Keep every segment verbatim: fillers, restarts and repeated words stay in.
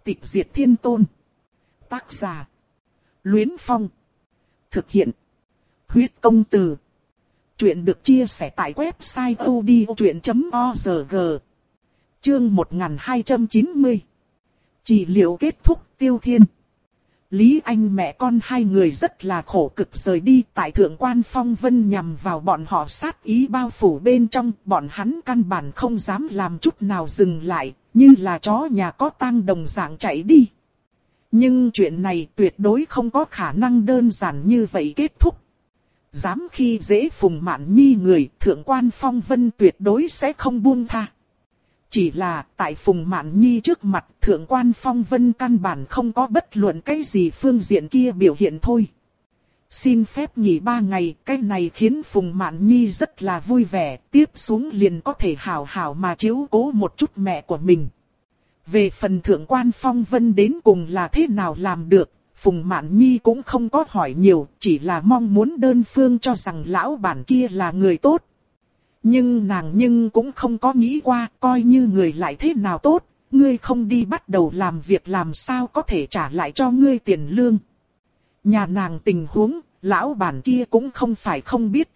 Tịch diệt thiên tôn. Tác giả: Luyến Phong. Thực hiện: Huyết công từ. Chuyện được chia sẻ tại website odchuyện chấm org. Chương một nghìn hai trăm chín mươi. Trị liệu kết thúc. Tiêu Thiên, Lý Anh mẹ con hai người rất là khổ cực rời đi. Tại Thượng Quan Phong Vân nhằm vào bọn họ sát ý bao phủ bên trong. Bọn hắn căn bản không dám làm chút nào dừng lại, như là chó nhà có tang đồng dạng chạy đi. Nhưng chuyện này tuyệt đối không có khả năng đơn giản như vậy kết thúc. Dám khi dễ Phùng Mạn Nhi người, Thượng Quan Phong Vân tuyệt đối sẽ không buông tha. Chỉ là tại Phùng Mạn Nhi trước mặt, Thượng Quan Phong Vân căn bản không có bất luận cái gì phương diện kia biểu hiện thôi. Xin phép nghỉ ba ngày, cái này khiến Phùng Mạn Nhi rất là vui vẻ, tiếp xuống liền có thể hảo hảo mà chiếu cố một chút mẹ của mình. Về phần Thượng Quan Phong Vân đến cùng là thế nào làm được, Phùng Mạn Nhi cũng không có hỏi nhiều, chỉ là mong muốn đơn phương cho rằng lão bản kia là người tốt. Nhưng nàng nhưng cũng không có nghĩ qua, coi như người lại thế nào tốt, ngươi không đi bắt đầu làm việc làm sao có thể trả lại cho ngươi tiền lương. Nhà nàng tình huống, lão bản kia cũng không phải không biết.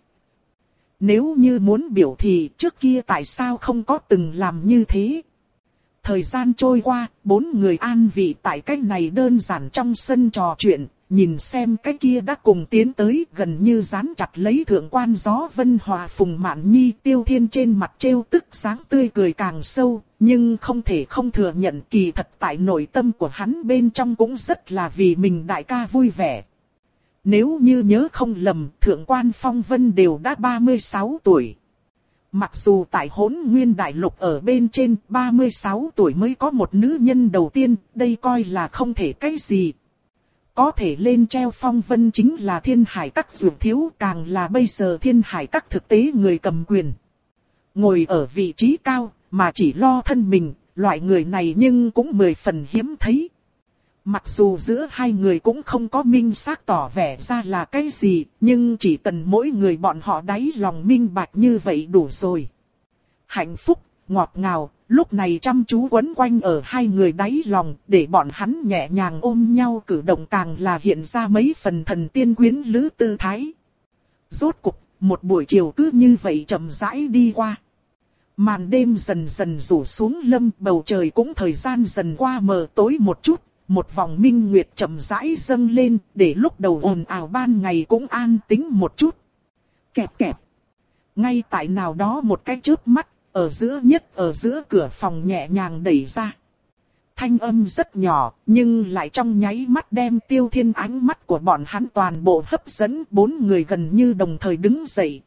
Nếu như muốn biểu thì trước kia tại sao không có từng làm như thế. Thời gian trôi qua, bốn người an vị tại cái này đơn giản trong sân trò chuyện, nhìn xem cái kia đã cùng tiến tới gần như dán chặt lấy Thượng Quan Gió Vân Hòa Phùng Mạn Nhi. Tiêu Thiên trên mặt trêu tức sáng tươi cười càng sâu, nhưng không thể không thừa nhận kỳ thật tại nội tâm của hắn bên trong cũng rất là vì mình đại ca vui vẻ. Nếu như nhớ không lầm, Thượng Quan Phong Vân đều đã ba mươi sáu tuổi. Mặc dù tại Hỗn Nguyên Đại Lục ở bên trên ba mươi sáu tuổi mới có một nữ nhân đầu tiên, đây coi là không thể cái gì. Có thể lên treo phong vân chính là Thiên Hải Các Dược Thiếu, càng là bây giờ Thiên Hải Các thực tế người cầm quyền. Ngồi ở vị trí cao, mà chỉ lo thân mình, loại người này nhưng cũng mười phần hiếm thấy. Mặc dù giữa hai người cũng không có minh xác tỏ vẻ ra là cái gì, nhưng chỉ cần mỗi người bọn họ đáy lòng minh bạch như vậy đủ rồi. Hạnh phúc, ngọt ngào, lúc này chăm chú quấn quanh ở hai người đáy lòng, để bọn hắn nhẹ nhàng ôm nhau cử động càng là hiện ra mấy phần thần tiên quyến lữ tư thái. Rốt cục, một buổi chiều cứ như vậy chậm rãi đi qua. Màn đêm dần dần rủ xuống lâm, bầu trời cũng thời gian dần qua mờ tối một chút. Một vòng minh nguyệt chậm rãi dâng lên, để lúc đầu ồn ào ban ngày cũng an tĩnh một chút. Kẹp kẹp. Ngay tại nào đó một cái chớp mắt, ở giữa nhất ở giữa cửa phòng nhẹ nhàng đẩy ra. Thanh âm rất nhỏ, nhưng lại trong nháy mắt đem Tiêu Thiên ánh mắt của bọn hắn toàn bộ hấp dẫn. Bốn người gần như đồng thời đứng dậy.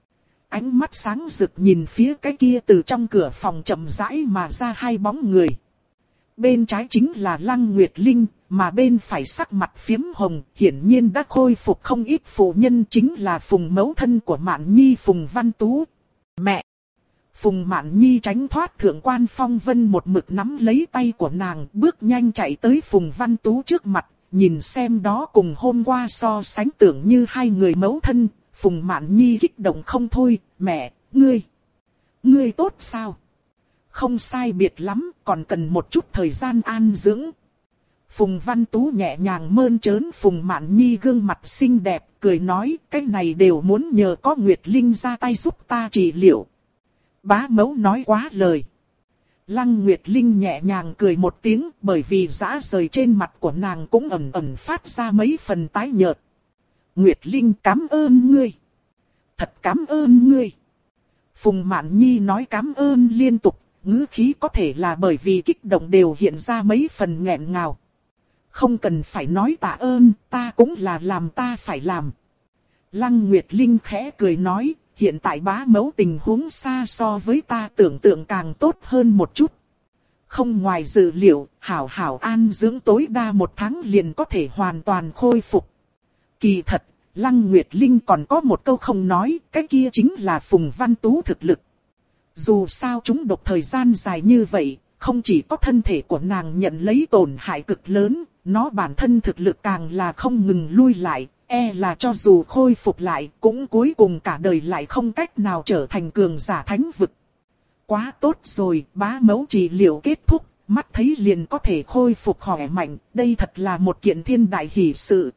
Ánh mắt sáng rực nhìn phía cái kia từ trong cửa phòng chậm rãi mà ra hai bóng người. Bên trái chính là Lăng Nguyệt Linh, mà bên phải sắc mặt phiếm hồng, hiển nhiên đã khôi phục không ít phụ nhân, chính là Phùng mẫu thân của Mạn Nhi Phùng Văn Tú. Mẹ! Phùng Mạn Nhi tránh thoát Thượng Quan Phong Vân một mực nắm lấy tay của nàng, bước nhanh chạy tới Phùng Văn Tú trước mặt, nhìn xem đó cùng hôm qua so sánh tưởng như hai người mẫu thân. Phùng Mạn Nhi kích động không thôi, mẹ, ngươi, ngươi tốt sao? Không sai biệt lắm, còn cần một chút thời gian an dưỡng. Phùng Văn Tú nhẹ nhàng mơn trớn Phùng Mạn Nhi gương mặt xinh đẹp, cười nói, cái này đều muốn nhờ có Nguyệt Linh ra tay giúp ta trị liệu. Bá mẫu nói quá lời. Lăng Nguyệt Linh nhẹ nhàng cười một tiếng, bởi vì dã rời trên mặt của nàng cũng ẩn ẩn phát ra mấy phần tái nhợt. Nguyệt Linh cảm ơn ngươi. Thật cảm ơn ngươi. Phùng Mạn Nhi nói cảm ơn liên tục. Ngữ khí có thể là bởi vì kích động đều hiện ra mấy phần nghẹn ngào. Không cần phải nói tạ ơn, ta cũng là làm ta phải làm. Lăng Nguyệt Linh khẽ cười nói, hiện tại bá mẫu tình huống xa so với ta tưởng tượng càng tốt hơn một chút. Không ngoài dự liệu, hảo hảo an dưỡng tối đa một tháng liền có thể hoàn toàn khôi phục. Kỳ thật, Lăng Nguyệt Linh còn có một câu không nói, cái kia chính là Phùng Văn Tú thực lực. Dù sao chúng độc thời gian dài như vậy, không chỉ có thân thể của nàng nhận lấy tổn hại cực lớn, nó bản thân thực lực càng là không ngừng lui lại, e là cho dù khôi phục lại, cũng cuối cùng cả đời lại không cách nào trở thành cường giả thánh vực. Quá tốt rồi, bá mẫu trị liệu kết thúc, mắt thấy liền có thể khôi phục khỏe mạnh, đây thật là một kiện thiên đại hỷ sự.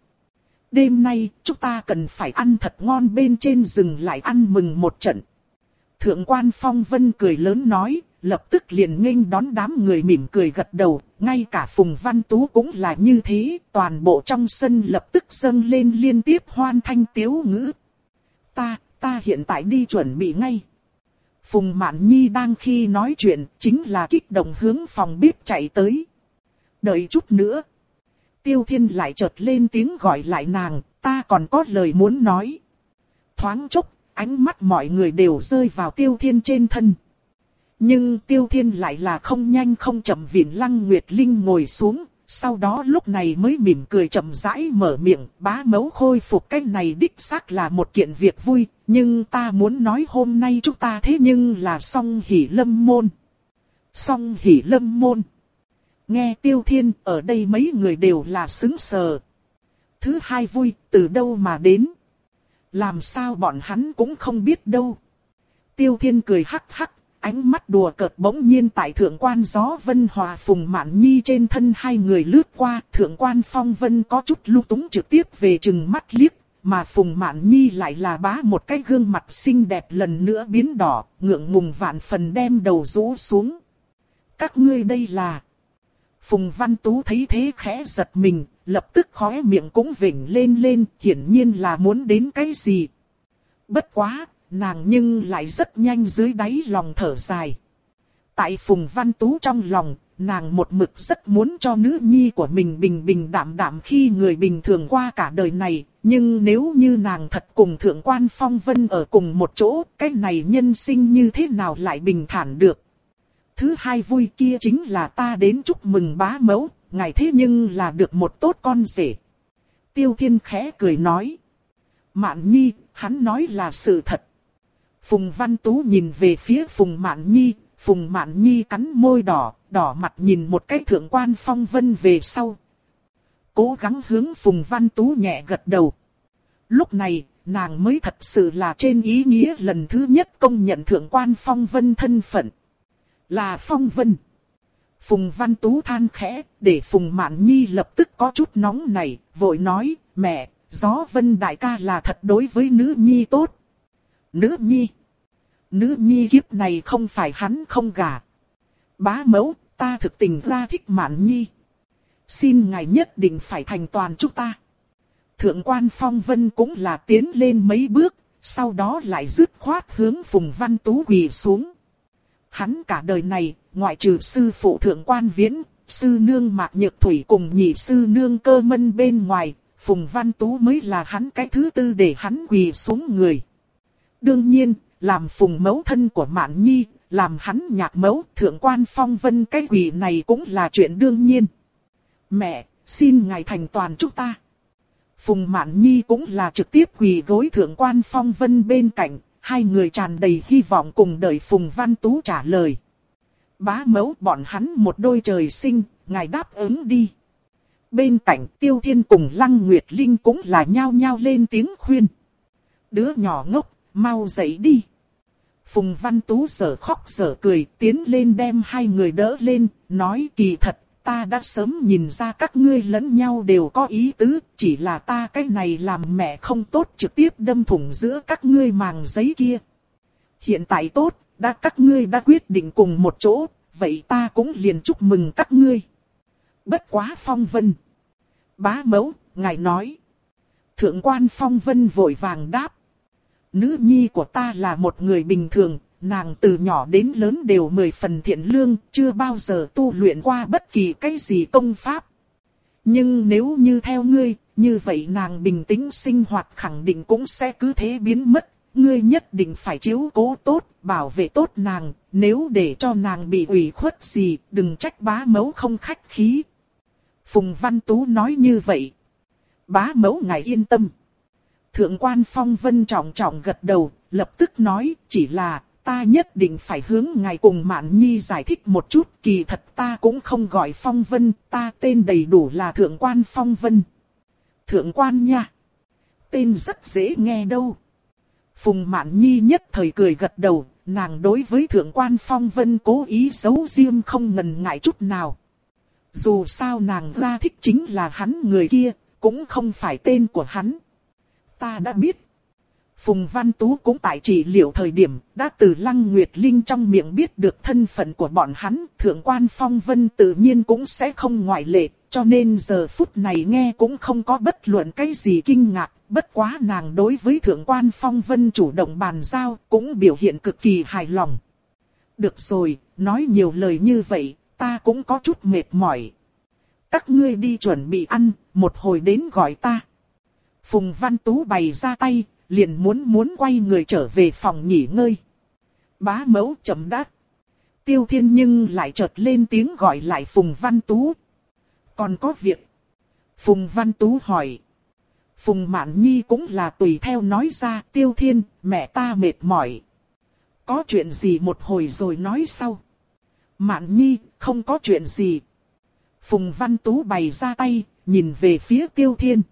Đêm nay, chúng ta cần phải ăn thật ngon, bên trên rừng lại ăn mừng một trận. Thượng quan Phong Vân cười lớn nói, lập tức liền nghênh đón đám người mỉm cười gật đầu, ngay cả Phùng Văn Tú cũng là như thế, toàn bộ trong sân lập tức dâng lên liên tiếp hoan thanh tiếu ngữ. Ta, ta hiện tại đi chuẩn bị ngay. Phùng Mạn Nhi đang khi nói chuyện, chính là kích động hướng phòng bếp chạy tới. Đợi chút nữa. Tiêu Thiên lại chợt lên tiếng gọi lại nàng, ta còn có lời muốn nói. Thoáng chốc, ánh mắt mọi người đều rơi vào Tiêu Thiên trên thân. Nhưng Tiêu Thiên lại là không nhanh không chậm viện Lăng Nguyệt Linh ngồi xuống, sau đó lúc này mới mỉm cười chậm rãi mở miệng, bá mẫu khôi phục cái này đích xác là một kiện việc vui, nhưng ta muốn nói hôm nay chúng ta thế nhưng là song hỷ lâm môn. Song hỷ lâm môn. Nghe Tiêu Thiên, ở đây mấy người đều là sững sờ. Thứ hai vui, từ đâu mà đến? Làm sao bọn hắn cũng không biết đâu. Tiêu Thiên cười hắc hắc, ánh mắt đùa cợt bỗng nhiên tại Thượng quan Gió Vân Hòa Phùng Mạn Nhi trên thân hai người lướt qua. Thượng quan Phong Vân có chút lung túng trực tiếp về chừng mắt liếc, mà Phùng Mạn Nhi lại là bá một cái gương mặt xinh đẹp lần nữa biến đỏ, ngượng ngùng vạn phần đem đầu rũ xuống. Các ngươi đây là... Phùng Văn Tú thấy thế khẽ giật mình, lập tức khóe miệng cũng vểnh lên lên, hiển nhiên là muốn đến cái gì. Bất quá, nàng nhưng lại rất nhanh dưới đáy lòng thở dài. Tại Phùng Văn Tú trong lòng, nàng một mực rất muốn cho nữ nhi của mình bình bình đạm đạm khi người bình thường qua cả đời này. Nhưng nếu như nàng thật cùng Thượng quan Phong Vân ở cùng một chỗ, cái này nhân sinh như thế nào lại bình thản được. Thứ hai vui kia chính là ta đến chúc mừng bá mẫu, ngài thế nhưng là được một tốt con rể. Tiêu Thiên khẽ cười nói. Mạn Nhi, hắn nói là sự thật. Phùng Văn Tú nhìn về phía Phùng Mạn Nhi, Phùng Mạn Nhi cắn môi đỏ, đỏ mặt nhìn một cái Thượng quan Phong Vân về sau. Cố gắng hướng Phùng Văn Tú nhẹ gật đầu. Lúc này, nàng mới thật sự là trên ý nghĩa lần thứ nhất công nhận Thượng quan Phong Vân thân phận. Là Phong Vân. Phùng Văn Tú than khẽ, để Phùng Mạn Nhi lập tức có chút nóng này, vội nói, mẹ, Gió Vân đại ca là thật đối với nữ nhi tốt. Nữ nhi? Nữ nhi kiếp này không phải hắn không gả. Bá mẫu, ta thực tình ra thích Mạn Nhi. Xin ngài nhất định phải thành toàn chúng ta. Thượng quan Phong Vân cũng là tiến lên mấy bước, sau đó lại dứt khoát hướng Phùng Văn Tú quỳ xuống. Hắn cả đời này, ngoại trừ sư phụ Thượng quan Viễn, sư nương Mạc Nhược Thủy cùng nhị sư nương Cơ Mân bên ngoài, Phùng Văn Tú mới là hắn cái thứ tư để hắn quỳ xuống người. Đương nhiên, làm Phùng mẫu thân của Mạn Nhi, làm hắn nhạc mẫu, Thượng quan Phong Vân cái quỳ này cũng là chuyện đương nhiên. Mẹ, xin ngài thành toàn chúng ta. Phùng Mạn Nhi cũng là trực tiếp quỳ gối Thượng quan Phong Vân bên cạnh. Hai người tràn đầy hy vọng cùng đợi Phùng Văn Tú trả lời. Bá mẫu bọn hắn một đôi trời sinh, ngài đáp ứng đi. Bên cạnh Tiêu Thiên cùng Lăng Nguyệt Linh cũng là nhao nhao lên tiếng khuyên. Đứa nhỏ ngốc, mau dậy đi. Phùng Văn Tú sở khóc sở cười tiến lên đem hai người đỡ lên, nói kỳ thật, ta đã sớm nhìn ra các ngươi lẫn nhau đều có ý tứ, chỉ là ta cái này làm mẹ không tốt trực tiếp đâm thủng giữa các ngươi màng giấy kia. Hiện tại tốt, đã các ngươi đã quyết định cùng một chỗ, vậy ta cũng liền chúc mừng các ngươi. Bất quá Phong Vân. Bá mẫu, ngài nói. Thượng quan Phong Vân vội vàng đáp. Nữ nhi của ta là một người bình thường. Nàng từ nhỏ đến lớn đều mười phần thiện lương, chưa bao giờ tu luyện qua bất kỳ cái gì công pháp. Nhưng nếu như theo ngươi, như vậy nàng bình tĩnh sinh hoạt khẳng định cũng sẽ cứ thế biến mất. Ngươi nhất định phải chiếu cố tốt, bảo vệ tốt nàng, nếu để cho nàng bị ủy khuất gì, đừng trách bá mẫu không khách khí. Phùng Văn Tú nói như vậy. Bá mẫu ngài yên tâm. Thượng quan Phong Vân trọng trọng gật đầu, lập tức nói chỉ là... Ta nhất định phải hướng ngài cùng Mạn Nhi giải thích một chút, kỳ thật ta cũng không gọi Phong Vân, ta tên đầy đủ là Thượng quan Phong Vân. Thượng quan nha. Tên rất dễ nghe đâu. Phùng Mạn Nhi nhất thời cười gật đầu, nàng đối với Thượng quan Phong Vân cố ý giấu riêng không ngần ngại chút nào. Dù sao nàng ra thích chính là hắn người kia, cũng không phải tên của hắn. Ta đã biết. Phùng Văn Tú cũng tại trị liệu thời điểm đã từ Lăng Nguyệt Linh trong miệng biết được thân phận của bọn hắn. Thượng quan Phong Vân tự nhiên cũng sẽ không ngoại lệ, cho nên giờ phút này nghe cũng không có bất luận cái gì kinh ngạc. Bất quá nàng đối với Thượng quan Phong Vân chủ động bàn giao cũng biểu hiện cực kỳ hài lòng. Được rồi, nói nhiều lời như vậy, ta cũng có chút mệt mỏi. Các ngươi đi chuẩn bị ăn, một hồi đến gọi ta. Phùng Văn Tú bày ra tay, liền muốn muốn quay người trở về phòng nghỉ ngơi. Bá mẫu chậm đã. Tiêu Thiên nhưng lại chợt lên tiếng gọi lại Phùng Văn Tú. Còn có việc. Phùng Văn Tú hỏi. Phùng Mạn Nhi cũng là tùy theo nói ra. Tiêu Thiên, mẹ ta mệt mỏi. Có chuyện gì một hồi rồi nói sau. Mạn Nhi, không có chuyện gì. Phùng Văn Tú bày ra tay, nhìn về phía Tiêu Thiên.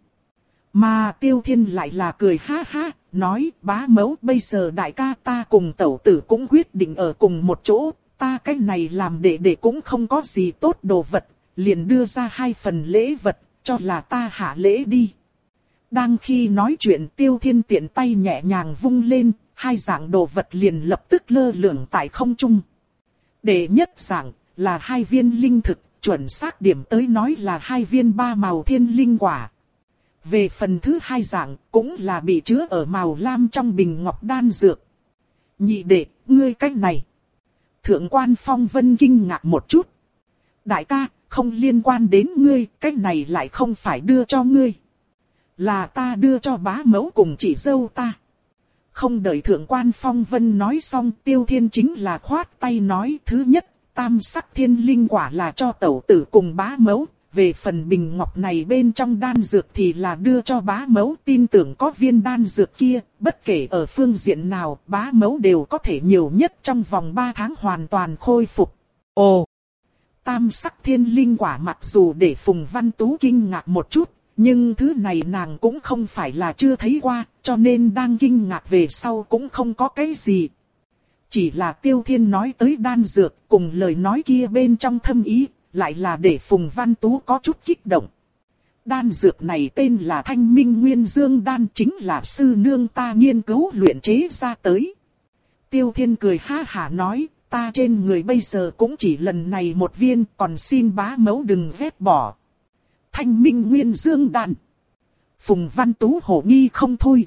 Mà Tiêu Thiên lại là cười ha ha, nói bá mẫu bây giờ đại ca ta cùng tẩu tử cũng quyết định ở cùng một chỗ, ta cái này làm đệ đệ cũng không có gì tốt đồ vật, liền đưa ra hai phần lễ vật, cho là ta hạ lễ đi. Đang khi nói chuyện Tiêu Thiên tiện tay nhẹ nhàng vung lên, hai dạng đồ vật liền lập tức lơ lửng tại không trung. Đệ nhất dạng là hai viên linh thực, chuẩn xác điểm tới nói là hai viên ba màu thiên linh quả. Về phần thứ hai dạng, cũng là bị chứa ở màu lam trong bình ngọc đan dược. Nhị đệ, ngươi cách này. Thượng quan Phong Vân kinh ngạc một chút. Đại ca, không liên quan đến ngươi, cách này lại không phải đưa cho ngươi. Là ta đưa cho bá mẫu cùng chị dâu ta. Không đợi Thượng quan Phong Vân nói xong, Tiêu Thiên chính là khoát tay nói thứ nhất, tam sắc thiên linh quả là cho tẩu tử cùng bá mẫu. Về phần bình ngọc này bên trong đan dược thì là đưa cho bá mẫu, tin tưởng có viên đan dược kia, bất kể ở phương diện nào, bá mẫu đều có thể nhiều nhất trong vòng ba tháng hoàn toàn khôi phục. Ồ! Tam sắc thiên linh quả mặc dù để Phùng Văn Tú kinh ngạc một chút, nhưng thứ này nàng cũng không phải là chưa thấy qua, cho nên đang kinh ngạc về sau cũng không có cái gì. Chỉ là Tiêu Thiên nói tới đan dược cùng lời nói kia bên trong thâm ý. Lại là để Phùng Văn Tú có chút kích động. Đan dược này tên là Thanh Minh Nguyên Dương Đan, chính là sư nương ta nghiên cứu luyện chế ra tới. Tiêu Thiên cười ha hả nói, ta trên người bây giờ cũng chỉ lần này một viên, còn xin bá mẫu đừng ghét bỏ. Thanh Minh Nguyên Dương Đan. Phùng Văn Tú hổ nghi không thôi.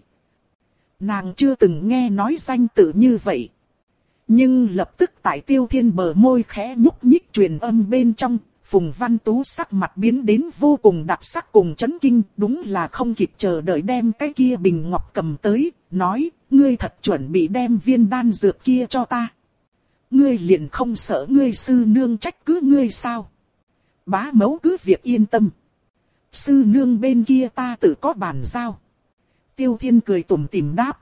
Nàng chưa từng nghe nói danh tự như vậy. Nhưng lập tức tại Tiêu Thiên bờ môi khẽ nhúc nhích truyền âm bên trong, Phùng Văn Tú sắc mặt biến đến vô cùng đặc sắc cùng chấn kinh, đúng là không kịp chờ đợi đem cái kia bình ngọc cầm tới, nói, ngươi thật chuẩn bị đem viên đan dược kia cho ta. Ngươi liền không sợ ngươi sư nương trách cứ ngươi sao? Bá mẫu cứ việc yên tâm. Sư nương bên kia ta tự có bàn giao. Tiêu Thiên cười tủm tỉm đáp.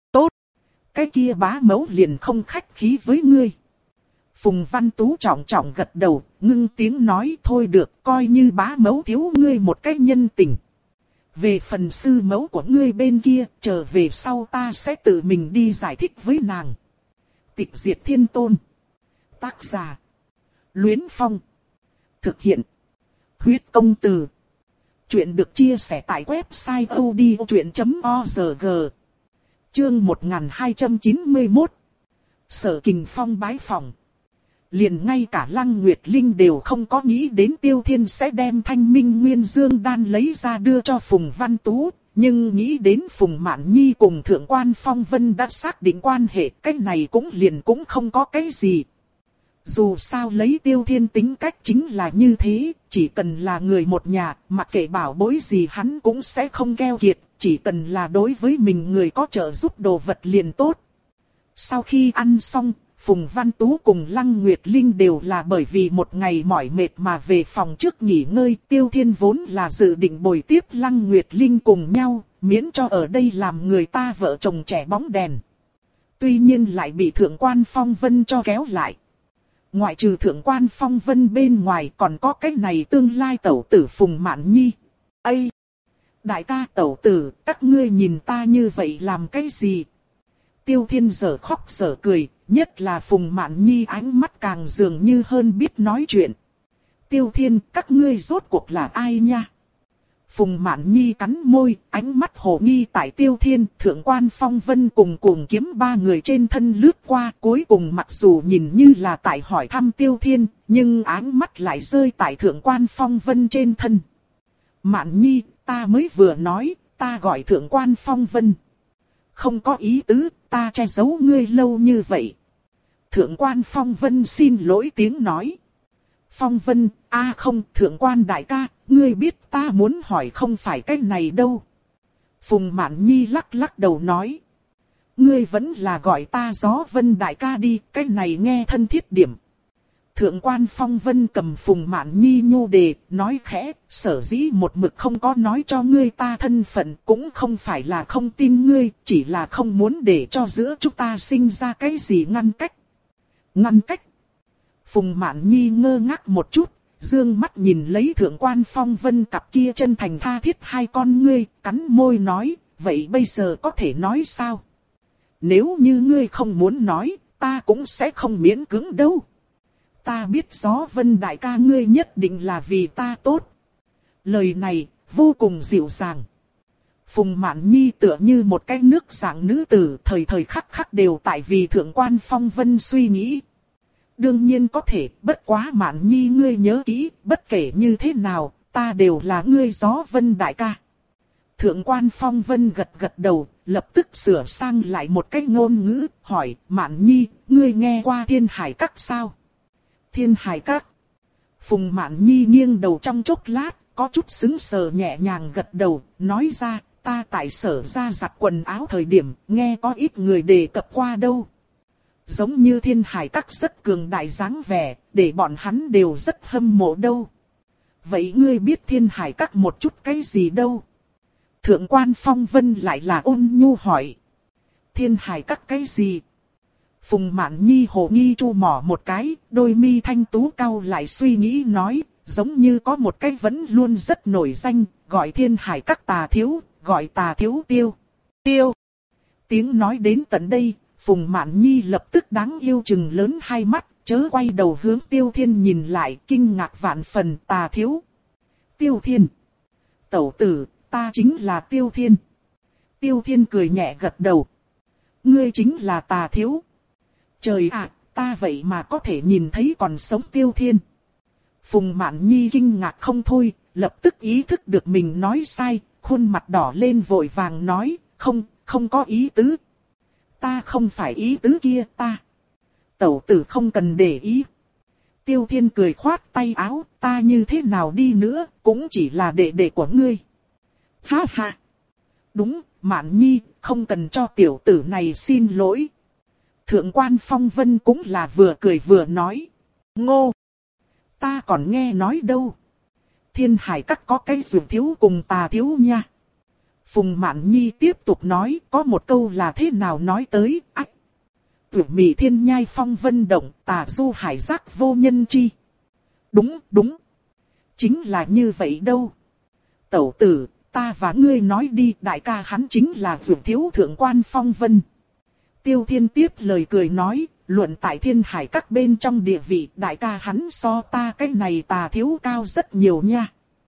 Cái kia bá mẫu liền không khách khí với ngươi. Phùng Văn Tú trọng trọng gật đầu, ngưng tiếng nói thôi được, coi như bá mẫu thiếu ngươi một cái nhân tình. Về phần sư mẫu của ngươi bên kia, chờ về sau ta sẽ tự mình đi giải thích với nàng. Tịch Diệt Thiên Tôn. Tác giả. Luyến Phong. Thực hiện. Huyết Công Từ. Chuyện được chia sẻ tại website odchuyện chấm org. Chương một nghìn hai trăm chín mươi mốt. Sở Kình Phong bái phòng. Liền ngay cả Lăng Nguyệt Linh đều không có nghĩ đến Tiêu Thiên sẽ đem Thanh Minh Nguyên Dương Đan lấy ra đưa cho Phùng Văn Tú. Nhưng nghĩ đến Phùng Mạn Nhi cùng Thượng quan Phong Vân đã xác định quan hệ, cái này cũng liền cũng không có cái gì. Dù sao lấy Tiêu Thiên tính cách chính là như thế, chỉ cần là người một nhà, mặc kệ bảo bối gì hắn cũng sẽ không keo kiệt, chỉ cần là đối với mình người có trợ giúp đồ vật liền tốt. Sau khi ăn xong, Phùng Văn Tú cùng Lăng Nguyệt Linh đều là bởi vì một ngày mỏi mệt mà về phòng trước nghỉ ngơi. Tiêu Thiên vốn là dự định bồi tiếp Lăng Nguyệt Linh cùng nhau, miễn cho ở đây làm người ta vợ chồng trẻ bóng đèn. Tuy nhiên lại bị Thượng quan Phong Vân cho kéo lại. Ngoại trừ Thượng quan Phong Vân bên ngoài còn có cái này tương lai tẩu tử Phùng Mạn Nhi. Ây! Đại ca tẩu tử, các ngươi nhìn ta như vậy làm cái gì? Tiêu Thiên giờ khóc giờ cười, nhất là Phùng Mạn Nhi ánh mắt càng dường như hơn biết nói chuyện. Tiêu Thiên, các ngươi rốt cuộc là ai nha? Phùng Mạn Nhi cắn môi, ánh mắt hồ nghi tại Tiêu Thiên, Thượng quan Phong Vân cùng Cuồng Kiếm ba người trên thân lướt qua. Cuối cùng mặc dù nhìn như là tại hỏi thăm Tiêu Thiên, nhưng ánh mắt lại rơi tại Thượng quan Phong Vân trên thân. Mạn Nhi, ta mới vừa nói, ta gọi Thượng quan Phong Vân. Không có ý tứ, ta che giấu ngươi lâu như vậy. Thượng quan Phong Vân xin lỗi tiếng nói. Phong Vân, a à không, Thượng quan đại ca, ngươi biết ta muốn hỏi không phải cái này đâu. Phùng Mạn Nhi lắc lắc đầu nói. Ngươi vẫn là gọi ta Gió Vân đại ca đi, cái này nghe thân thiết điểm. Thượng quan Phong Vân cầm Phùng Mạn Nhi nhu đề, nói khẽ, sở dĩ một mực không có nói cho ngươi ta thân phận, cũng không phải là không tin ngươi, chỉ là không muốn để cho giữa chúng ta sinh ra cái gì ngăn cách. Ngăn cách? Phùng Mạn Nhi ngơ ngác một chút, dương mắt nhìn lấy Thượng quan Phong Vân cặp kia chân thành tha thiết hai con ngươi, cắn môi nói, vậy bây giờ có thể nói sao? Nếu như ngươi không muốn nói, ta cũng sẽ không miễn cưỡng đâu. Ta biết Gió Vân đại ca ngươi nhất định là vì ta tốt. Lời này, vô cùng dịu dàng. Phùng Mạn Nhi tựa như một cái nước dạng nữ tử, thời thời khắc khắc đều tại vì Thượng quan Phong Vân suy nghĩ. Đương nhiên có thể, bất quá Mạn Nhi ngươi nhớ kỹ, bất kể như thế nào, ta đều là ngươi Gió Vân đại ca. Thượng quan Phong Vân gật gật đầu, lập tức sửa sang lại một cái ngôn ngữ, hỏi, Mạn Nhi, ngươi nghe qua Thiên Hải Các sao? Thiên Hải Các. Phùng Mạn Nhi nghiêng đầu trong chốc lát, có chút sững sờ nhẹ nhàng gật đầu, nói ra, ta tại Sở ra giặt quần áo thời điểm, nghe có ít người đề cập qua đâu. Giống như Thiên Hải Các rất cường đại dáng vẻ, để bọn hắn đều rất hâm mộ đâu. Vậy ngươi biết Thiên Hải Các một chút cái gì đâu? Thượng quan Phong Vân lại là ôn nhu hỏi. Thiên Hải Các cái gì? Phùng Mạn Nhi hồ nghi chu mỏ một cái, đôi mi thanh tú cau lại suy nghĩ nói, giống như có một cái vẫn luôn rất nổi danh, gọi Thiên Hải Các tà thiếu, gọi tà thiếu tiêu. Tiêu. Tiếng nói đến tận đây, Phùng Mạn Nhi lập tức đáng yêu chừng lớn hai mắt, chớ quay đầu hướng Tiêu Thiên nhìn lại, kinh ngạc vạn phần, tà thiếu. Tiêu Thiên. Tẩu tử, ta chính là Tiêu Thiên. Tiêu Thiên cười nhẹ gật đầu. Ngươi chính là tà thiếu. Trời ạ, ta vậy mà có thể nhìn thấy còn sống Tiêu Thiên. Phùng Mạn Nhi kinh ngạc không thôi, lập tức ý thức được mình nói sai, khuôn mặt đỏ lên vội vàng nói, không, không có ý tứ. Ta không phải ý tứ kia, ta. Tẩu tử không cần để ý. Tiêu Thiên cười khoát tay áo, ta như thế nào đi nữa, cũng chỉ là đệ đệ của ngươi. Ha ha. Đúng, Mạn Nhi, không cần cho tiểu tử này xin lỗi. Thượng quan Phong Vân cũng là vừa cười vừa nói. Ngô! Ta còn nghe nói đâu. Thiên Hải Các có cái dược thiếu cùng tà thiếu nha. Phùng Mạn Nhi tiếp tục nói, có một câu là thế nào nói tới, ách. Tuyển mị thiên nhai phong vân động, tà du hải giác vô nhân chi. Đúng, đúng. Chính là như vậy đâu. Tẩu tử, ta và ngươi nói đi, đại ca hắn chính là dược thiếu Thượng quan Phong Vân. Tiêu Thiên tiếp lời cười nói, luận tại Thiên Hải Các bên trong địa vị, đại ca hắn so ta cái này tà thiếu cao rất nhiều nha.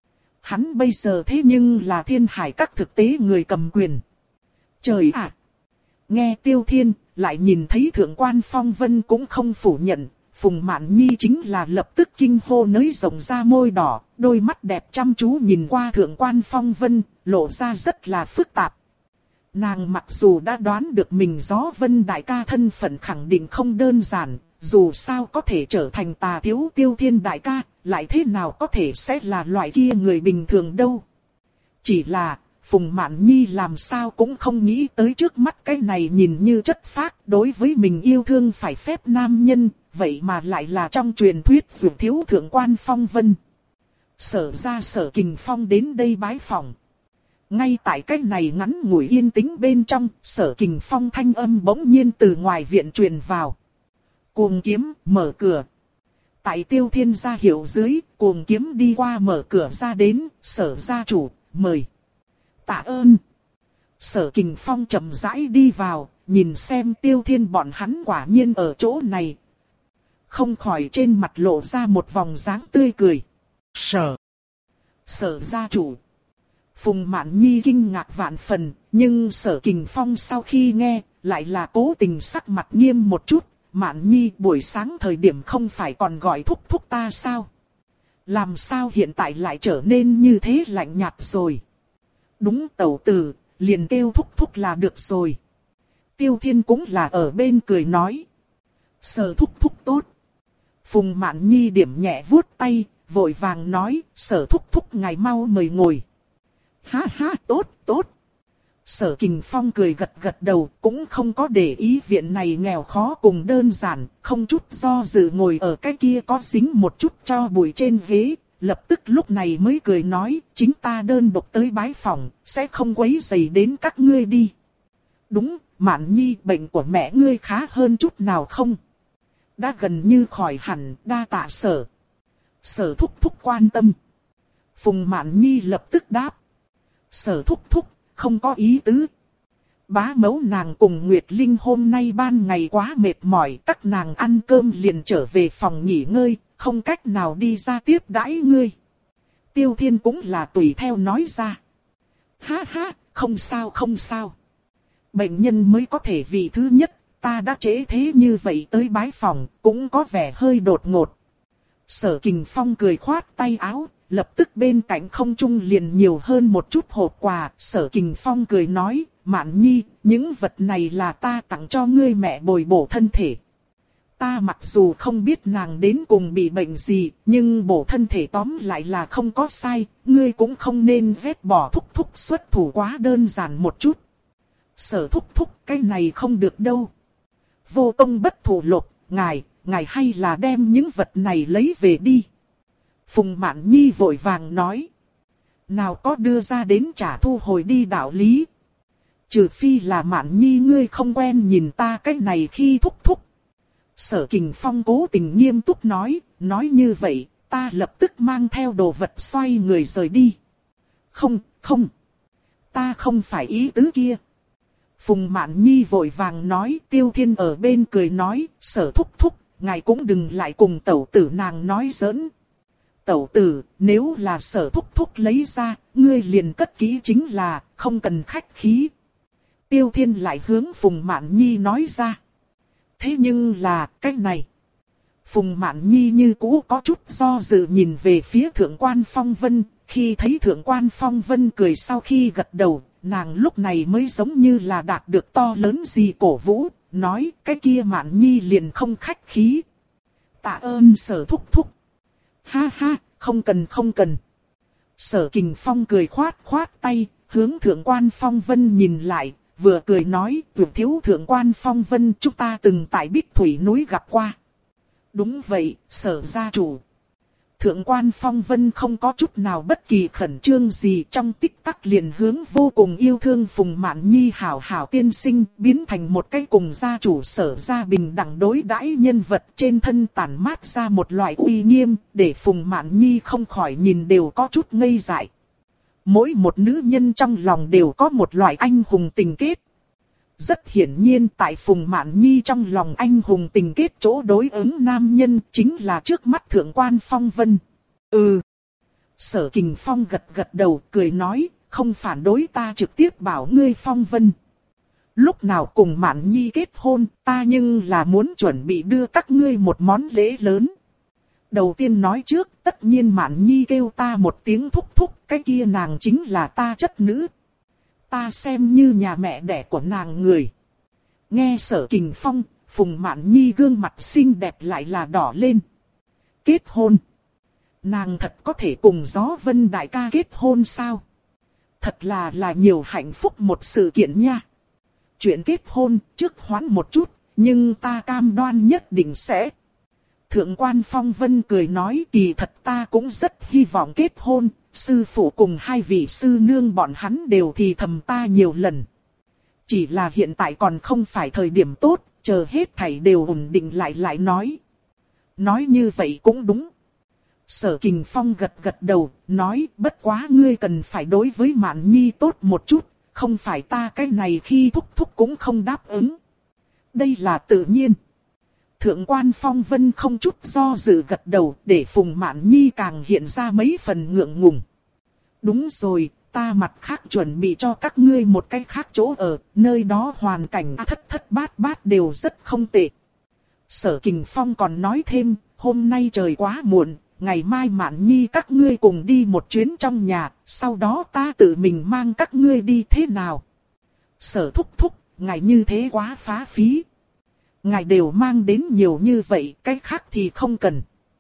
Hắn bây giờ thế nhưng là Thiên Hải Các thực tế người cầm quyền. Trời ạ! Nghe Tiêu Thiên, lại nhìn thấy Thượng quan Phong Vân cũng không phủ nhận, Phùng Mạn Nhi chính là lập tức kinh hô nới rộng ra môi đỏ, đôi mắt đẹp chăm chú nhìn qua Thượng quan Phong Vân, lộ ra rất là phức tạp. Nàng mặc dù đã đoán được mình Gió Vân đại ca thân phận khẳng định không đơn giản, dù sao có thể trở thành tà thiếu Tiêu Thiên đại ca, lại thế nào có thể sẽ là loại kia người bình thường đâu. Chỉ là, Phùng Mạn Nhi làm sao cũng không nghĩ tới trước mắt cái này nhìn như chất phác đối với mình yêu thương phải phép nam nhân, vậy mà lại là trong truyền thuyết dược thiếu Thượng quan Phong Vân. Sở ra Sở Kình Phong đến đây bái phỏng. Ngay tại cách này ngắn ngủi yên tĩnh bên trong, Sở Kình Phong thanh âm bỗng nhiên từ ngoài viện truyền vào. Cuồng Kiếm mở cửa. Tại Tiêu Thiên gia hiệu dưới, Cuồng Kiếm đi qua mở cửa ra đến, Sở gia chủ, mời. Tạ ơn. Sở Kình Phong chậm rãi đi vào, nhìn xem Tiêu Thiên bọn hắn quả nhiên ở chỗ này. Không khỏi trên mặt lộ ra một vòng dáng tươi cười. Sở. Sở gia chủ. Phùng Mạn Nhi kinh ngạc vạn phần, nhưng Sở Kình Phong sau khi nghe, lại là cố tình sắc mặt nghiêm một chút. Mạn Nhi buổi sáng thời điểm không phải còn gọi thúc thúc ta sao? Làm sao hiện tại lại trở nên như thế lạnh nhạt rồi? Đúng tẩu tử, liền kêu thúc thúc là được rồi. Tiêu Thiên cũng là ở bên cười nói. Sở thúc thúc tốt. Phùng Mạn Nhi điểm nhẹ vuốt tay, vội vàng nói, Sở thúc thúc ngài mau mời ngồi. Ha ha, tốt, tốt. Sở Kình Phong cười gật gật đầu, cũng không có để ý viện này nghèo khó cùng đơn giản, không chút do dự ngồi ở cái kia có dính một chút cho bụi trên ghế, lập tức lúc này mới cười nói, chính ta đơn độc tới bái phòng, sẽ không quấy rầy đến các ngươi đi. Đúng, Mạn Nhi, bệnh của mẹ ngươi khá hơn chút nào không? Đã gần như khỏi hẳn, đa tạ Sở. Sở thúc thúc quan tâm. Phùng Mạn Nhi lập tức đáp. Sở thúc thúc, không có ý tứ. Bá mẫu nàng cùng Nguyệt Linh hôm nay ban ngày quá mệt mỏi, các nàng ăn cơm liền trở về phòng nghỉ ngơi, không cách nào đi ra tiếp đãi ngươi. Tiêu Thiên cũng là tùy theo nói ra. Ha ha, không sao không sao. Bệnh nhân mới có thể vị thứ nhất, ta đã trễ thế như vậy tới bái phòng, cũng có vẻ hơi đột ngột. Sở Kình Phong cười khoát tay áo. Lập tức bên cạnh không trung liền nhiều hơn một chút hộp quà, Sở Kình Phong cười nói, Mạn Nhi, những vật này là ta tặng cho ngươi mẹ bồi bổ thân thể. Ta mặc dù không biết nàng đến cùng bị bệnh gì, nhưng bổ thân thể tóm lại là không có sai, ngươi cũng không nên vét bỏ thúc thúc xuất thủ quá đơn giản một chút. Sở thúc thúc, cái này không được đâu. Vô công bất thủ lộc, ngài, ngài hay là đem những vật này lấy về đi. Phùng Mạn Nhi vội vàng nói. Nào có đưa ra đến trả thu hồi đi đạo lý. Trừ phi là Mạn Nhi ngươi không quen nhìn ta cái này khi thúc thúc. Sở Kình Phong cố tình nghiêm túc nói. Nói như vậy, ta lập tức mang theo đồ vật xoay người rời đi. Không, không. Ta không phải ý tứ kia. Phùng Mạn Nhi vội vàng nói. Tiêu Thiên ở bên cười nói. Sở thúc thúc, ngài cũng đừng lại cùng tẩu tử nàng nói giỡn. Tẩu tử, nếu là Sở thúc thúc lấy ra, ngươi liền cất kỹ chính là, không cần khách khí. Tiêu Thiên lại hướng Phùng Mạn Nhi nói ra. Thế nhưng là, cái này. Phùng Mạn Nhi như cũ có chút do dự nhìn về phía Thượng quan Phong Vân, khi thấy Thượng quan Phong Vân cười sau khi gật đầu, nàng lúc này mới giống như là đạt được to lớn gì cổ vũ, nói cái kia Mạn Nhi liền không khách khí. Tạ ơn Sở thúc thúc. Ha ha, không cần không cần. Sở Kình Phong cười khoát khoát tay, hướng Thượng quan Phong Vân nhìn lại, vừa cười nói, Vượt thiếu Thượng quan Phong Vân chúng ta từng tại Bích Thủy núi gặp qua. Đúng vậy, Sở gia chủ. Thượng quan Phong Vân không có chút nào bất kỳ khẩn trương gì, trong tích tắc liền hướng vô cùng yêu thương Phùng Mạn Nhi hảo hảo tiên sinh, biến thành một cái cùng gia chủ Sở gia bình đẳng đối đãi nhân vật, trên thân tản mát ra một loại uy nghiêm, để Phùng Mạn Nhi không khỏi nhìn đều có chút ngây dại. Mỗi một nữ nhân trong lòng đều có một loại anh hùng tình kết. Rất hiển nhiên tại Phùng Mạn Nhi trong lòng anh hùng tình kết chỗ đối ứng nam nhân chính là trước mắt Thượng quan Phong Vân. Ừ. Sở Kình Phong gật gật đầu cười nói, không phản đối ta trực tiếp bảo ngươi Phong Vân. Lúc nào cùng Mạn Nhi kết hôn ta nhưng là muốn chuẩn bị đưa các ngươi một món lễ lớn. Đầu tiên nói trước, tất nhiên Mạn Nhi kêu ta một tiếng thúc thúc, cái kia nàng chính là ta chất nữ. Ta xem như nhà mẹ đẻ của nàng người. Nghe Sở Kình Phong, Phùng Mạn Nhi gương mặt xinh đẹp lại là đỏ lên. Kết hôn. Nàng thật có thể cùng Gió Vân đại ca kết hôn sao? Thật là là nhiều hạnh phúc một sự kiện nha. Chuyện kết hôn trước hoãn một chút, nhưng ta cam đoan nhất định sẽ. Thượng quan Phong Vân cười nói, kỳ thật ta cũng rất hy vọng kết hôn. Sư phụ cùng hai vị sư nương bọn hắn đều thì thầm ta nhiều lần. Chỉ là hiện tại còn không phải thời điểm tốt, chờ hết thảy đều ổn định lại lại nói. Nói như vậy cũng đúng. Sở Kình Phong gật gật đầu, nói bất quá ngươi cần phải đối với Mạn Nhi tốt một chút, không phải ta cái này khi thúc thúc cũng không đáp ứng. Đây là tự nhiên. Thượng quan Phong Vân không chút do dự gật đầu, để Phùng Mạn Nhi càng hiện ra mấy phần ngượng ngùng. Đúng rồi, ta mặt khác chuẩn bị cho các ngươi một cái khác chỗ ở, nơi đó hoàn cảnh thất thất bát bát đều rất không tệ. Sở Kình Phong còn nói thêm, hôm nay trời quá muộn, ngày mai Mạn Nhi các ngươi cùng đi một chuyến trong nhà, sau đó ta tự mình mang các ngươi đi thế nào? Sở thúc thúc, ngài như thế quá phá phí. Ngài đều mang đến nhiều như vậy, cái khác thì không cần.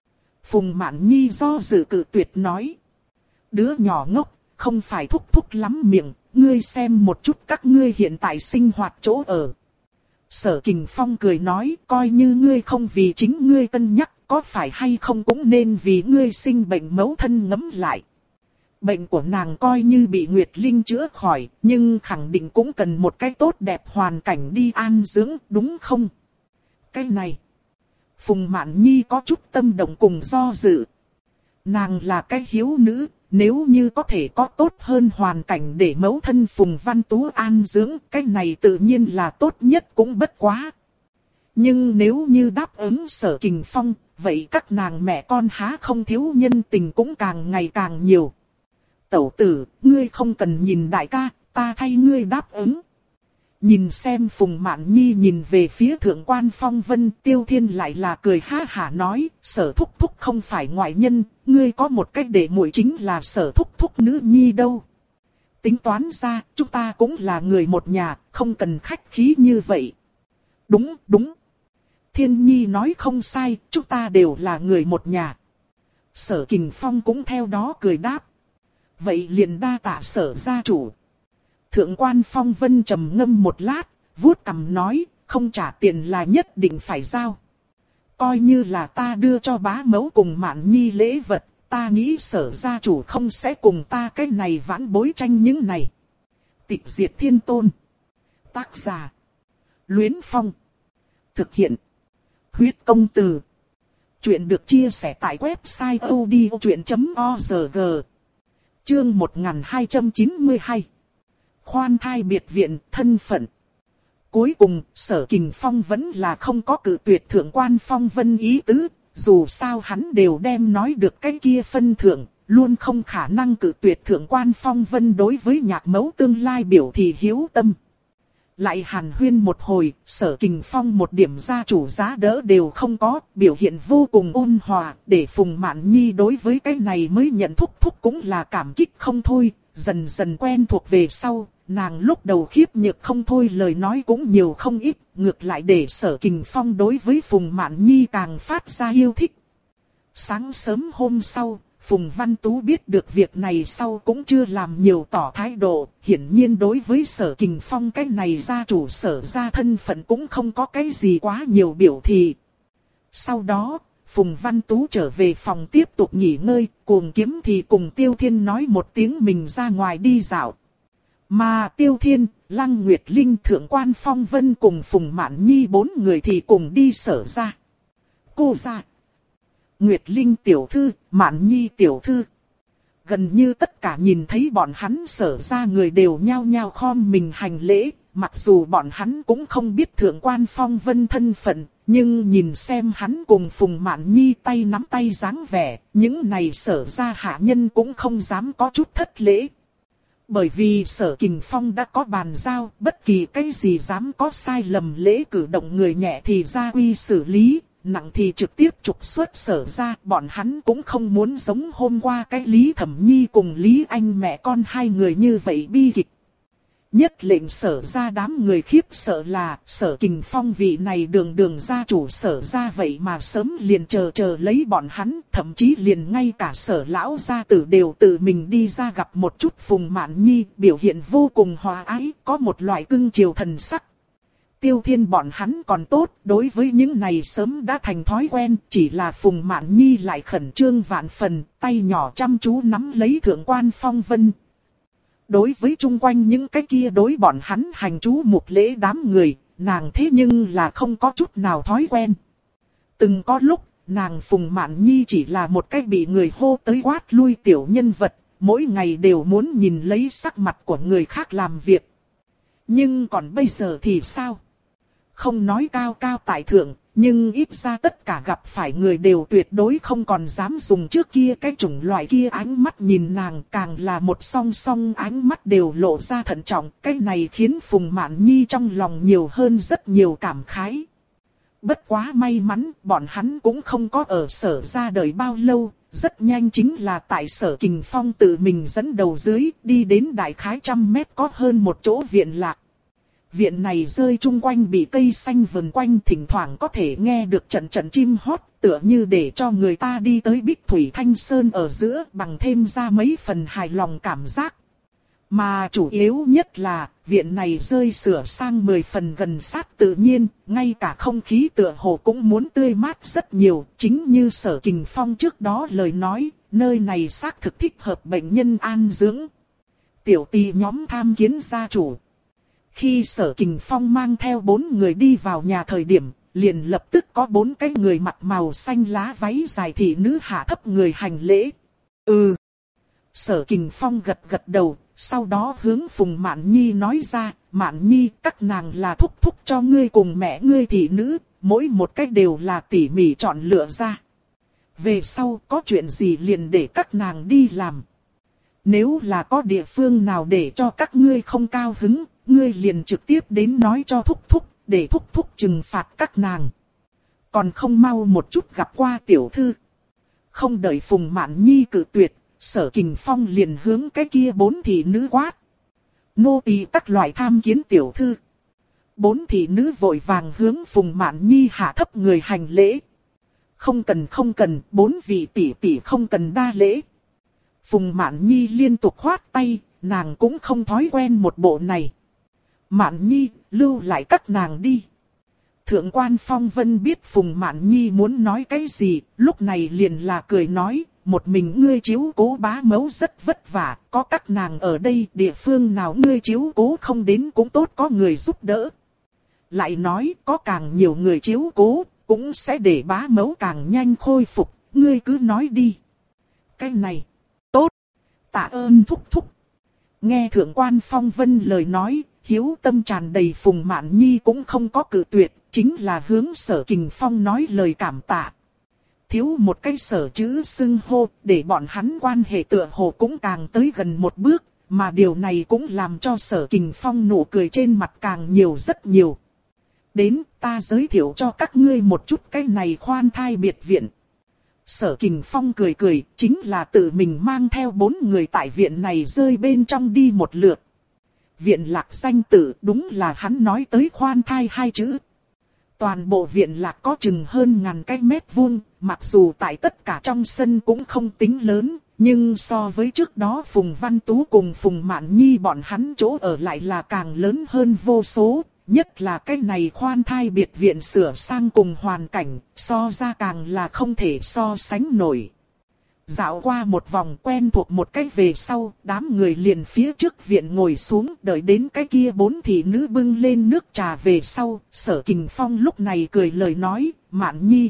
Phùng Mạn Nhi do dự cự tuyệt nói. Đứa nhỏ ngốc, không phải thúc thúc lắm miệng, ngươi xem một chút các ngươi hiện tại sinh hoạt chỗ ở. Sở Kình Phong cười nói, coi như ngươi không vì chính ngươi cân nhắc, có phải hay không cũng nên vì ngươi sinh bệnh mẫu thân ngẫm lại. Bệnh của nàng coi như bị Nguyệt Linh chữa khỏi, nhưng khẳng định cũng cần một cái tốt đẹp hoàn cảnh đi an dưỡng, đúng không? Cái này, Phùng Mạn Nhi có chút tâm động cùng do dự. Nàng là cái hiếu nữ, nếu như có thể có tốt hơn hoàn cảnh để mẫu thân Phùng Văn Tú an dưỡng, cái này tự nhiên là tốt nhất cũng bất quá. Nhưng nếu như đáp ứng Sở Kình Phong, vậy các nàng mẹ con há không thiếu nhân tình cũng càng ngày càng nhiều. Tẩu tử, ngươi không cần nhìn đại ca, ta thay ngươi đáp ứng. Nhìn xem Phùng Mạn Nhi nhìn về phía Thượng quan Phong Vân, Tiêu Thiên lại là cười ha hả nói, Sở thúc thúc không phải ngoại nhân, ngươi có một cách để muội chính là Sở thúc thúc nữ nhi đâu. Tính toán ra, chúng ta cũng là người một nhà, không cần khách khí như vậy. Đúng, đúng. Thiên Nhi nói không sai, chúng ta đều là người một nhà. Sở Kình Phong cũng theo đó cười đáp. Vậy liền đa tạ Sở gia chủ. Thượng quan Phong Vân trầm ngâm một lát, vuốt cằm nói, không trả tiền là nhất định phải giao. Coi như là ta đưa cho bá mẫu cùng Mạn Nhi lễ vật, ta nghĩ Sở gia chủ không sẽ cùng ta cái này vãn bối tranh những này. Tịch diệt thiên tôn. Tác giả. Luyến Phong. Thực hiện. Huyết công từ. Chuyện được chia sẻ tại website odchuyện chấm org. Chương một nghìn hai trăm chín mươi hai. Khoan thai biệt viện, thân phận. Cuối cùng, Sở Kình Phong vẫn là không có cự tuyệt Thượng quan Phong Vân ý tứ, dù sao hắn đều đem nói được cái kia phân thượng, luôn không khả năng cự tuyệt Thượng quan Phong Vân đối với nhạc mẫu tương lai biểu thị hiếu tâm. Lại hàn huyên một hồi, Sở Kình Phong một điểm gia chủ giá đỡ đều không có, biểu hiện vô cùng ôn hòa, để Phùng Mạn Nhi đối với cái này mới nhận thúc thúc cũng là cảm kích không thôi, dần dần quen thuộc về sau, nàng lúc đầu khiếp nhược không thôi lời nói cũng nhiều không ít, ngược lại để Sở Kình Phong đối với Phùng Mạn Nhi càng phát ra yêu thích. Sáng sớm hôm sau, Phùng Văn Tú biết được việc này sau cũng chưa làm nhiều tỏ thái độ, hiển nhiên đối với Sở Kình Phong cái này gia chủ Sở gia thân phận cũng không có cái gì quá nhiều biểu thị. Sau đó, Phùng Văn Tú trở về phòng tiếp tục nghỉ ngơi, Cuồng Kiếm thì cùng Tiêu Thiên nói một tiếng mình ra ngoài đi dạo. Mà Tiêu Thiên, Lăng Nguyệt Linh, Thượng quan Phong Vân cùng Phùng Mạn Nhi bốn người thì cùng đi Sở gia. Cô gia. Nguyệt Linh tiểu thư, Mạn Nhi tiểu thư. Gần như tất cả nhìn thấy bọn hắn Sở gia người đều nhao nhao khom mình hành lễ, mặc dù bọn hắn cũng không biết Thượng quan Phong Vân thân phận, nhưng nhìn xem hắn cùng Phùng Mạn Nhi tay nắm tay dáng vẻ, những này Sở gia hạ nhân cũng không dám có chút thất lễ. Bởi vì Sở Kình Phong đã có bàn giao, bất kỳ cái gì dám có sai lầm lễ cử động người nhẹ thì gia quy xử lý, nặng thì trực tiếp trục xuất Sở gia. Bọn hắn cũng không muốn giống hôm qua cái Lý Thẩm Nhi cùng Lý Anh mẹ con hai người như vậy bi kịch. Nhất lệnh Sở gia đám người khiếp sợ là Sở Kình Phong vị này đường đường gia chủ Sở gia vậy mà sớm liền chờ chờ lấy bọn hắn, thậm chí liền ngay cả Sở lão gia tử đều tự mình đi ra gặp một chút Phùng Mạn Nhi, biểu hiện vô cùng hòa ái, có một loại cưng chiều thần sắc. Tiêu Thiên bọn hắn còn tốt, đối với những này sớm đã thành thói quen, chỉ là Phùng Mạn Nhi lại khẩn trương vạn phần, tay nhỏ chăm chú nắm lấy Thượng quan Phong Vân. Đối với chung quanh những cái kia đối bọn hắn hành chú một lễ đám người, nàng thế nhưng là không có chút nào thói quen. Từng có lúc, nàng Phùng Mạn Nhi chỉ là một cái bị người hô tới quát lui tiểu nhân vật, mỗi ngày đều muốn nhìn lấy sắc mặt của người khác làm việc. Nhưng còn bây giờ thì sao? Không nói cao cao tại thượng, nhưng ít ra tất cả gặp phải người đều tuyệt đối không còn dám dùng trước kia cái chủng loại kia ánh mắt nhìn nàng, càng là một song song ánh mắt đều lộ ra thận trọng. Cái này khiến Phùng Mạn Nhi trong lòng nhiều hơn rất nhiều cảm khái. Bất quá may mắn, bọn hắn cũng không có ở Sở ra đời bao lâu, rất nhanh chính là tại Sở Kình Phong tự mình dẫn đầu dưới, đi đến đại khái trăm mét có hơn một chỗ viện lạc. Viện này rơi chung quanh bị cây xanh vần quanh, thỉnh thoảng có thể nghe được trận trận chim hót, tựa như để cho người ta đi tới Bích Thủy Thanh Sơn ở giữa, bằng thêm ra mấy phần hài lòng cảm giác. Mà chủ yếu nhất là, viện này rơi sửa sang mười phần gần sát tự nhiên, ngay cả không khí tựa hồ cũng muốn tươi mát rất nhiều, chính như Sở Kình Phong trước đó lời nói, nơi này xác thực thích hợp bệnh nhân an dưỡng. Tiểu tỳ nhóm tham kiến gia chủ. Khi Sở Kình Phong mang theo bốn người đi vào nhà thời điểm, liền lập tức có bốn cái người mặc màu xanh lá váy dài thị nữ hạ thấp người hành lễ. Ừ. Sở Kình Phong gật gật đầu, sau đó hướng Phùng Mạn Nhi nói ra, Mạn Nhi, các nàng là thúc thúc cho ngươi cùng mẹ ngươi thị nữ, mỗi một cách đều là tỉ mỉ chọn lựa ra. Về sau có chuyện gì liền để các nàng đi làm. Nếu là có địa phương nào để cho các ngươi không cao hứng, ngươi liền trực tiếp đến nói cho thúc thúc, để thúc thúc trừng phạt các nàng. Còn không mau một chút gặp qua tiểu thư. Không đợi Phùng Mạn Nhi cự tuyệt, Sở Kình Phong liền hướng cái kia bốn thị nữ quát. Nô tỳ các loại tham kiến tiểu thư. Bốn thị nữ vội vàng hướng Phùng Mạn Nhi hạ thấp người hành lễ. Không cần không cần, bốn vị tỷ tỷ không cần đa lễ. Phùng Mạn Nhi liên tục khoát tay, nàng cũng không thói quen một bộ này. Mạn Nhi, lưu lại các nàng đi. Thượng quan Phong Vân biết Phùng Mạn Nhi muốn nói cái gì, lúc này liền là cười nói, một mình ngươi chiếu cố bá mẫu rất vất vả, có các nàng ở đây, địa phương nào ngươi chiếu cố không đến cũng tốt có người giúp đỡ. Lại nói, có càng nhiều người chiếu cố, cũng sẽ để bá mẫu càng nhanh khôi phục, ngươi cứ nói đi. Cái này, tốt, tạ ơn thúc thúc. Nghe Thượng quan Phong Vân lời nói, hiếu tâm tràn đầy Phùng Mạn Nhi cũng không có cự tuyệt, chính là hướng Sở Kình Phong nói lời cảm tạ. Thiếu một cái sở chữ xưng hô, để bọn hắn quan hệ tựa hồ cũng càng tới gần một bước, mà điều này cũng làm cho Sở Kình Phong nụ cười trên mặt càng nhiều rất nhiều. Đến, ta giới thiệu cho các ngươi một chút cái này khoan thai biệt viện. Sở Kình Phong cười cười, chính là tự mình mang theo bốn người tại viện này rơi bên trong đi một lượt. Viện lạc danh tự đúng là hắn nói tới khoan thai hai chữ. Toàn bộ viện lạc có chừng hơn ngàn cái mét vuông, mặc dù tại tất cả trong sân cũng không tính lớn, nhưng so với trước đó Phùng Văn Tú cùng Phùng Mạn Nhi bọn hắn chỗ ở lại là càng lớn hơn vô số, nhất là cái này khoan thai biệt viện sửa sang cùng hoàn cảnh, so ra càng là không thể so sánh nổi. Dạo qua một vòng quen thuộc một cách về sau, đám người liền phía trước viện ngồi xuống, đợi đến cái kia bốn thị nữ bưng lên nước trà về sau, Sở Kình Phong lúc này cười lời nói, Mạn Nhi,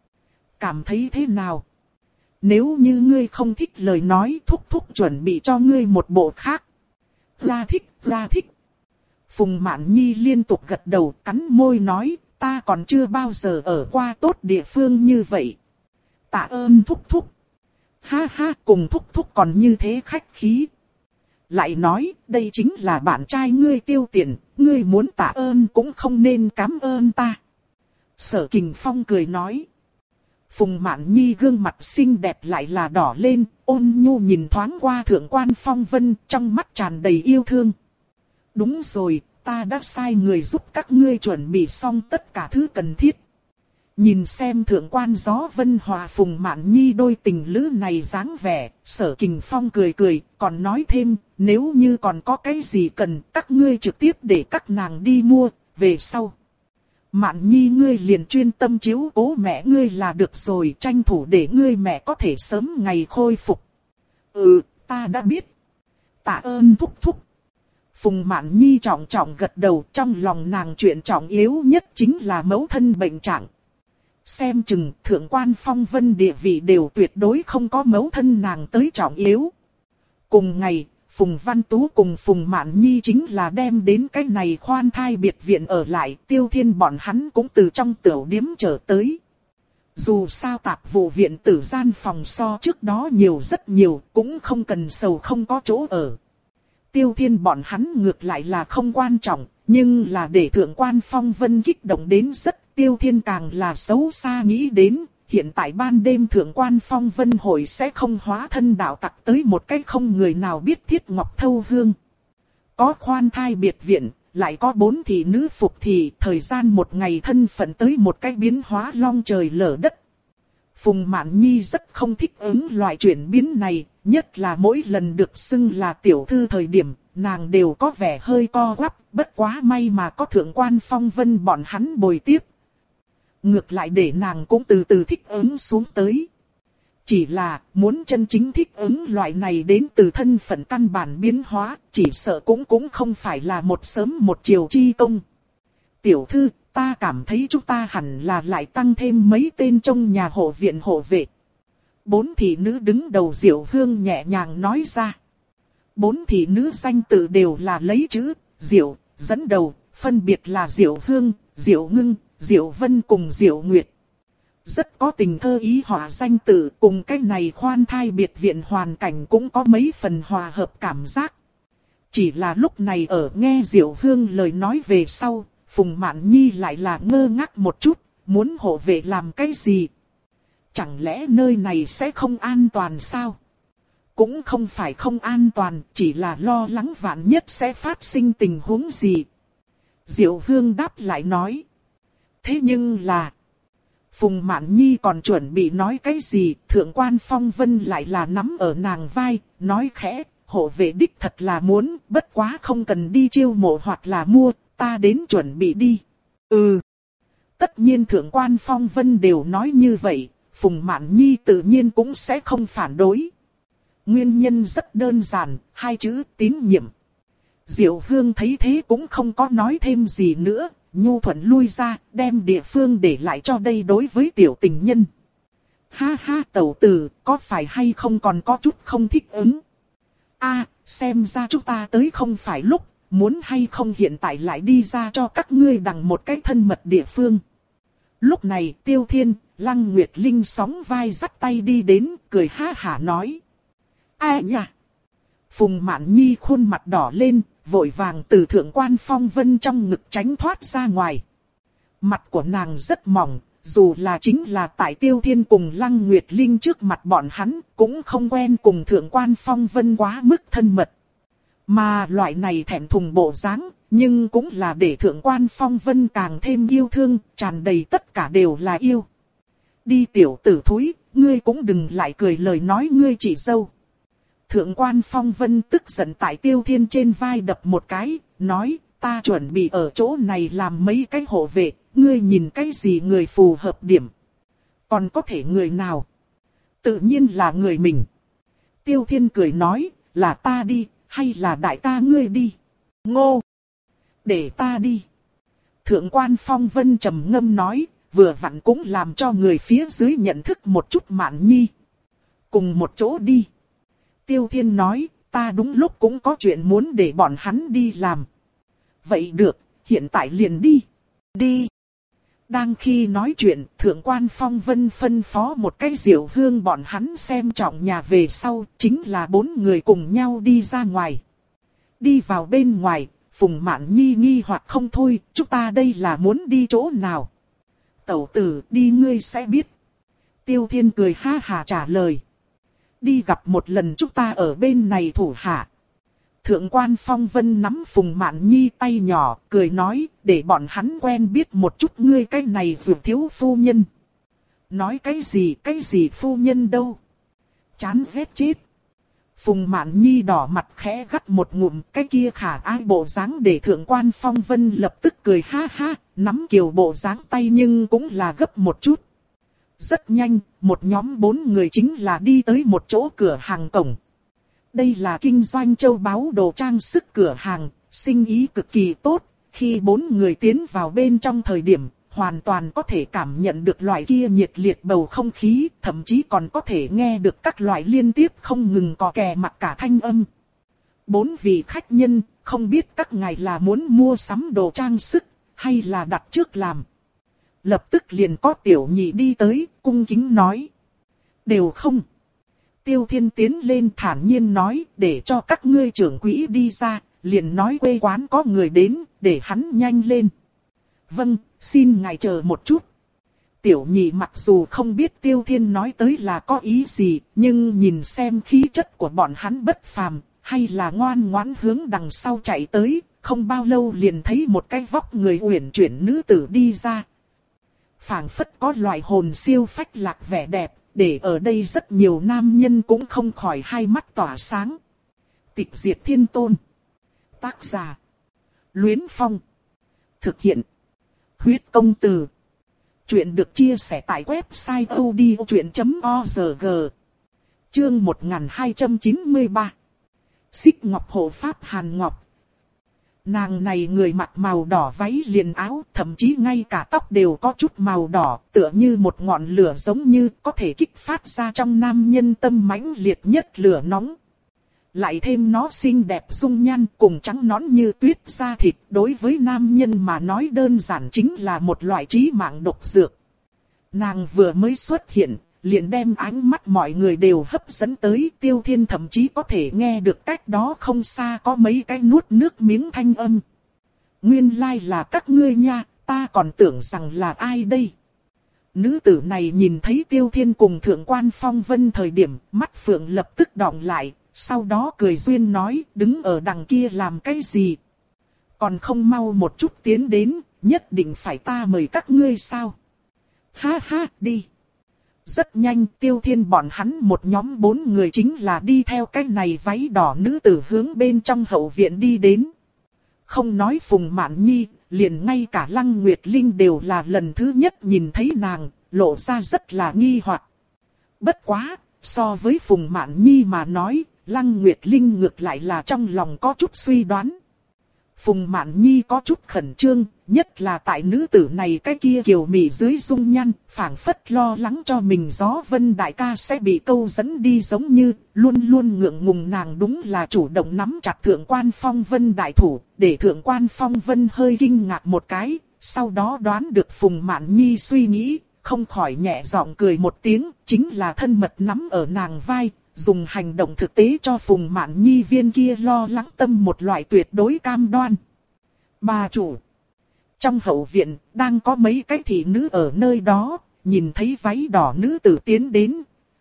cảm thấy thế nào? Nếu như ngươi không thích lời nói, thúc thúc chuẩn bị cho ngươi một bộ khác. Ra thích, ra thích. Phùng Mạn Nhi liên tục gật đầu, cắn môi nói, ta còn chưa bao giờ ở qua tốt địa phương như vậy. Tạ ơn thúc thúc. Ha ha, cùng thúc thúc còn như thế khách khí. Lại nói, đây chính là bạn trai ngươi tiêu tiền, ngươi muốn tạ ơn cũng không nên cảm ơn ta. Sở Kình Phong cười nói. Phùng Mạn Nhi gương mặt xinh đẹp lại là đỏ lên, ôn nhu nhìn thoáng qua Thượng quan Phong Vân, trong mắt tràn đầy yêu thương. Đúng rồi, ta đã sai người giúp các ngươi chuẩn bị xong tất cả thứ cần thiết. Nhìn xem Thượng quan Gió Vân hòa Phùng Mạn Nhi đôi tình lữ này dáng vẻ, Sở Kình Phong cười cười, còn nói thêm, nếu như còn có cái gì cần, các ngươi trực tiếp để các nàng đi mua, về sau. Mạn Nhi ngươi liền chuyên tâm chiếu cố mẹ ngươi là được rồi, tranh thủ để ngươi mẹ có thể sớm ngày khôi phục. Ừ, ta đã biết. Tạ ơn thúc thúc. Phùng Mạn Nhi trọng trọng gật đầu, trong lòng nàng chuyện trọng yếu nhất chính là mẫu thân bệnh trạng. Xem chừng Thượng quan Phong Vân địa vị đều tuyệt đối không có mẫu thân nàng tới trọng yếu. Cùng ngày, Phùng Văn Tú cùng Phùng Mạn Nhi chính là đem đến cái này khoan thai biệt viện ở lại, Tiêu Thiên bọn hắn cũng từ trong tiểu điếm trở tới. Dù sao tạp vụ viện tử gian phòng so trước đó nhiều rất nhiều, cũng không cần sầu không có chỗ ở. Tiêu Thiên bọn hắn ngược lại là không quan trọng, nhưng là để Thượng quan Phong Vân kích động đến rất, Tiêu Thiên càng là xấu xa nghĩ đến, hiện tại ban đêm Thượng quan Phong Vân hội sẽ không hóa thân đạo tặc tới một cách không người nào biết thiết ngọc thâu hương. Có khoan thai biệt viện, lại có bốn thị nữ phục thì thời gian một ngày thân phận tới một cách biến hóa long trời lở đất. Phùng Mạn Nhi rất không thích ứng loại chuyển biến này, nhất là mỗi lần được xưng là tiểu thư thời điểm, nàng đều có vẻ hơi co quắp, bất quá may mà có Thượng quan Phong Vân bọn hắn bồi tiếp. Ngược lại để nàng cũng từ từ thích ứng xuống tới. Chỉ là muốn chân chính thích ứng loại này đến từ thân phận căn bản biến hóa, chỉ sợ cũng cũng không phải là một sớm một chiều chi công. Tiểu thư, ta cảm thấy chúng ta hẳn là lại tăng thêm mấy tên trong nhà hộ viện hộ vệ. Bốn thị nữ đứng đầu Diệu Hương nhẹ nhàng nói ra. Bốn thị nữ danh tự đều là lấy chữ Diệu dẫn đầu, phân biệt là Diệu Hương, Diệu Ngưng, Diệu Vân cùng Diệu Nguyệt. Rất có tình thơ ý họa danh tự, cùng cái này khoan thai biệt viện hoàn cảnh cũng có mấy phần hòa hợp cảm giác. Chỉ là lúc này ở nghe Diệu Hương lời nói về sau, Phùng Mạn Nhi lại là ngơ ngác một chút, muốn hộ vệ làm cái gì? Chẳng lẽ nơi này sẽ không an toàn sao? Cũng không phải không an toàn, chỉ là lo lắng vạn nhất sẽ phát sinh tình huống gì. Diệu Hương đáp lại nói. Thế nhưng là... Phùng Mạn Nhi còn chuẩn bị nói cái gì, Thượng quan Phong Vân lại là nắm ở nàng vai, nói khẽ, hộ vệ đích thật là muốn, bất quá không cần đi chiêu mộ hoặc là mua, ta đến chuẩn bị đi. Ừ. Tất nhiên Thượng quan Phong Vân đều nói như vậy, Phùng Mạn Nhi tự nhiên cũng sẽ không phản đối. Nguyên nhân rất đơn giản, hai chữ tín nhiệm. Diệu Hương thấy thế cũng không có nói thêm gì nữa. Nhu thuận lui ra, đem địa phương để lại cho đây đối với tiểu tình nhân. Ha ha tẩu tử, có phải hay không còn có chút không thích ứng? A, xem ra chúng ta tới không phải lúc, muốn hay không hiện tại lại đi ra cho các ngươi đằng một cái thân mật địa phương. Lúc này Tiêu Thiên, Lăng Nguyệt Linh sóng vai dắt tay đi đến, cười ha hả nói. A nha! Phùng Mạn Nhi khuôn mặt đỏ lên, vội vàng từ Thượng quan Phong Vân trong ngực tránh thoát ra ngoài. Mặt của nàng rất mỏng, dù là chính là tại Tiêu Thiên cùng Lăng Nguyệt Linh trước mặt bọn hắn, cũng không quen cùng Thượng quan Phong Vân quá mức thân mật. Mà loại này thẹn thùng bộ dáng, nhưng cũng là để Thượng quan Phong Vân càng thêm yêu thương, tràn đầy tất cả đều là yêu. Đi tiểu tử thúi, ngươi cũng đừng lại cười lời nói ngươi chị dâu. Thượng quan Phong Vân tức giận tại Tiêu Thiên trên vai đập một cái, nói, ta chuẩn bị ở chỗ này làm mấy cái hộ vệ, ngươi nhìn cái gì người phù hợp điểm. Còn có thể người nào? Tự nhiên là người mình. Tiêu Thiên cười nói, là ta đi, hay là đại ca ngươi đi? Ngô! Để ta đi. Thượng quan Phong Vân trầm ngâm nói, vừa vặn cũng làm cho người phía dưới nhận thức một chút Mạn Nhi. Cùng một chỗ đi. Tiêu Thiên nói, ta đúng lúc cũng có chuyện muốn để bọn hắn đi làm. Vậy được, hiện tại liền đi. Đi. Đang khi nói chuyện, Thượng quan Phong Vân phân phó một cái Diệu Hương bọn hắn xem trọng nhà về sau, chính là bốn người cùng nhau đi ra ngoài. Đi vào bên ngoài, Phùng Mạn Nhi nghi hoặc không thôi, chúng ta đây là muốn đi chỗ nào? Tẩu tử, đi ngươi sẽ biết. Tiêu Thiên cười ha hà trả lời. Đi gặp một lần chúng ta ở bên này thủ hạ. Thượng quan Phong Vân nắm Phùng Mạn Nhi tay nhỏ, cười nói, để bọn hắn quen biết một chút ngươi cái này dù thiếu phu nhân. Nói cái gì, cái gì phu nhân đâu? Chán ghét chết. Phùng Mạn Nhi đỏ mặt khẽ gắt một ngụm, cái kia khả ái bộ dáng để Thượng quan Phong Vân lập tức cười ha ha, nắm kiều bộ dáng tay nhưng cũng là gấp một chút. Rất nhanh, một nhóm bốn người chính là đi tới một chỗ cửa hàng cổng. Đây là kinh doanh châu báu đồ trang sức cửa hàng, sinh ý cực kỳ tốt. Khi bốn người tiến vào bên trong thời điểm, hoàn toàn có thể cảm nhận được loại kia nhiệt liệt bầu không khí, thậm chí còn có thể nghe được các loại liên tiếp không ngừng cò kè mặc cả thanh âm. Bốn vị khách nhân, không biết các ngài là muốn mua sắm đồ trang sức, hay là đặt trước làm. Lập tức liền có tiểu nhị đi tới, cung kính nói. Đều không. Tiêu Thiên tiến lên thản nhiên nói, để cho các ngươi trưởng quỹ đi ra, liền nói quê quán có người đến, để hắn nhanh lên. Vâng, xin ngài chờ một chút. Tiểu nhị mặc dù không biết Tiêu Thiên nói tới là có ý gì, nhưng nhìn xem khí chất của bọn hắn bất phàm, hay là ngoan ngoãn hướng đằng sau chạy tới, không bao lâu liền thấy một cái vóc người uyển chuyển nữ tử đi ra. Phảng phất có loại hồn siêu phách lạc vẻ đẹp, để ở đây rất nhiều nam nhân cũng không khỏi hai mắt tỏa sáng. Tịch Diệt Thiên Tôn. Tác giả. Luyến Phong. Thực hiện. Huyết Công Từ. Chuyện được chia sẻ tại website odchuyện chấm org. Chương một nghìn hai trăm chín mươi ba. Xích Ngọc Hộ Pháp Hàn Ngọc. Nàng này người mặc màu đỏ váy liền áo, thậm chí ngay cả tóc đều có chút màu đỏ, tựa như một ngọn lửa giống như có thể kích phát ra trong nam nhân tâm mãnh liệt nhất lửa nóng. Lại thêm nó xinh đẹp dung nhan cùng trắng nõn như tuyết da thịt, đối với nam nhân mà nói đơn giản chính là một loại trí mạng độc dược. Nàng vừa mới xuất hiện, liền đem ánh mắt mọi người đều hấp dẫn tới. Tiêu Thiên thậm chí có thể nghe được cách đó không xa có mấy cái nuốt nước miếng thanh âm. Nguyên lai là các ngươi nha, ta còn tưởng rằng là ai đây. Nữ tử này nhìn thấy Tiêu Thiên cùng Thượng quan Phong Vân thời điểm, mắt phượng lập tức đọng lại, sau đó cười duyên nói, đứng ở đằng kia làm cái gì? Còn không mau một chút tiến đến, nhất định phải ta mời các ngươi sao? Ha ha, đi. Rất nhanh Tiêu Thiên bọn hắn một nhóm bốn người chính là đi theo cái này váy đỏ nữ tử hướng bên trong hậu viện đi đến. Không nói Phùng Mạn Nhi, liền ngay cả Lăng Nguyệt Linh đều là lần thứ nhất nhìn thấy nàng, lộ ra rất là nghi hoặc. Bất quá, so với Phùng Mạn Nhi mà nói, Lăng Nguyệt Linh ngược lại là trong lòng có chút suy đoán. Phùng Mạn Nhi có chút khẩn trương, nhất là tại nữ tử này cái kia kiều mị dưới dung nhan, phảng phất lo lắng cho mình Gió Vân đại ca sẽ bị câu dẫn đi giống như, luôn luôn ngượng ngùng. Nàng đúng là chủ động nắm chặt Thượng quan Phong Vân đại thủ, để Thượng quan Phong Vân hơi kinh ngạc một cái, sau đó đoán được Phùng Mạn Nhi suy nghĩ, không khỏi nhẹ giọng cười một tiếng, chính là thân mật nắm ở nàng vai. Dùng hành động thực tế cho Phùng Mạn Nhi viên kia lo lắng tâm một loại tuyệt đối cam đoan. Bà chủ. Trong hậu viện, đang có mấy cái thị nữ ở nơi đó, nhìn thấy váy đỏ nữ tử tiến đến.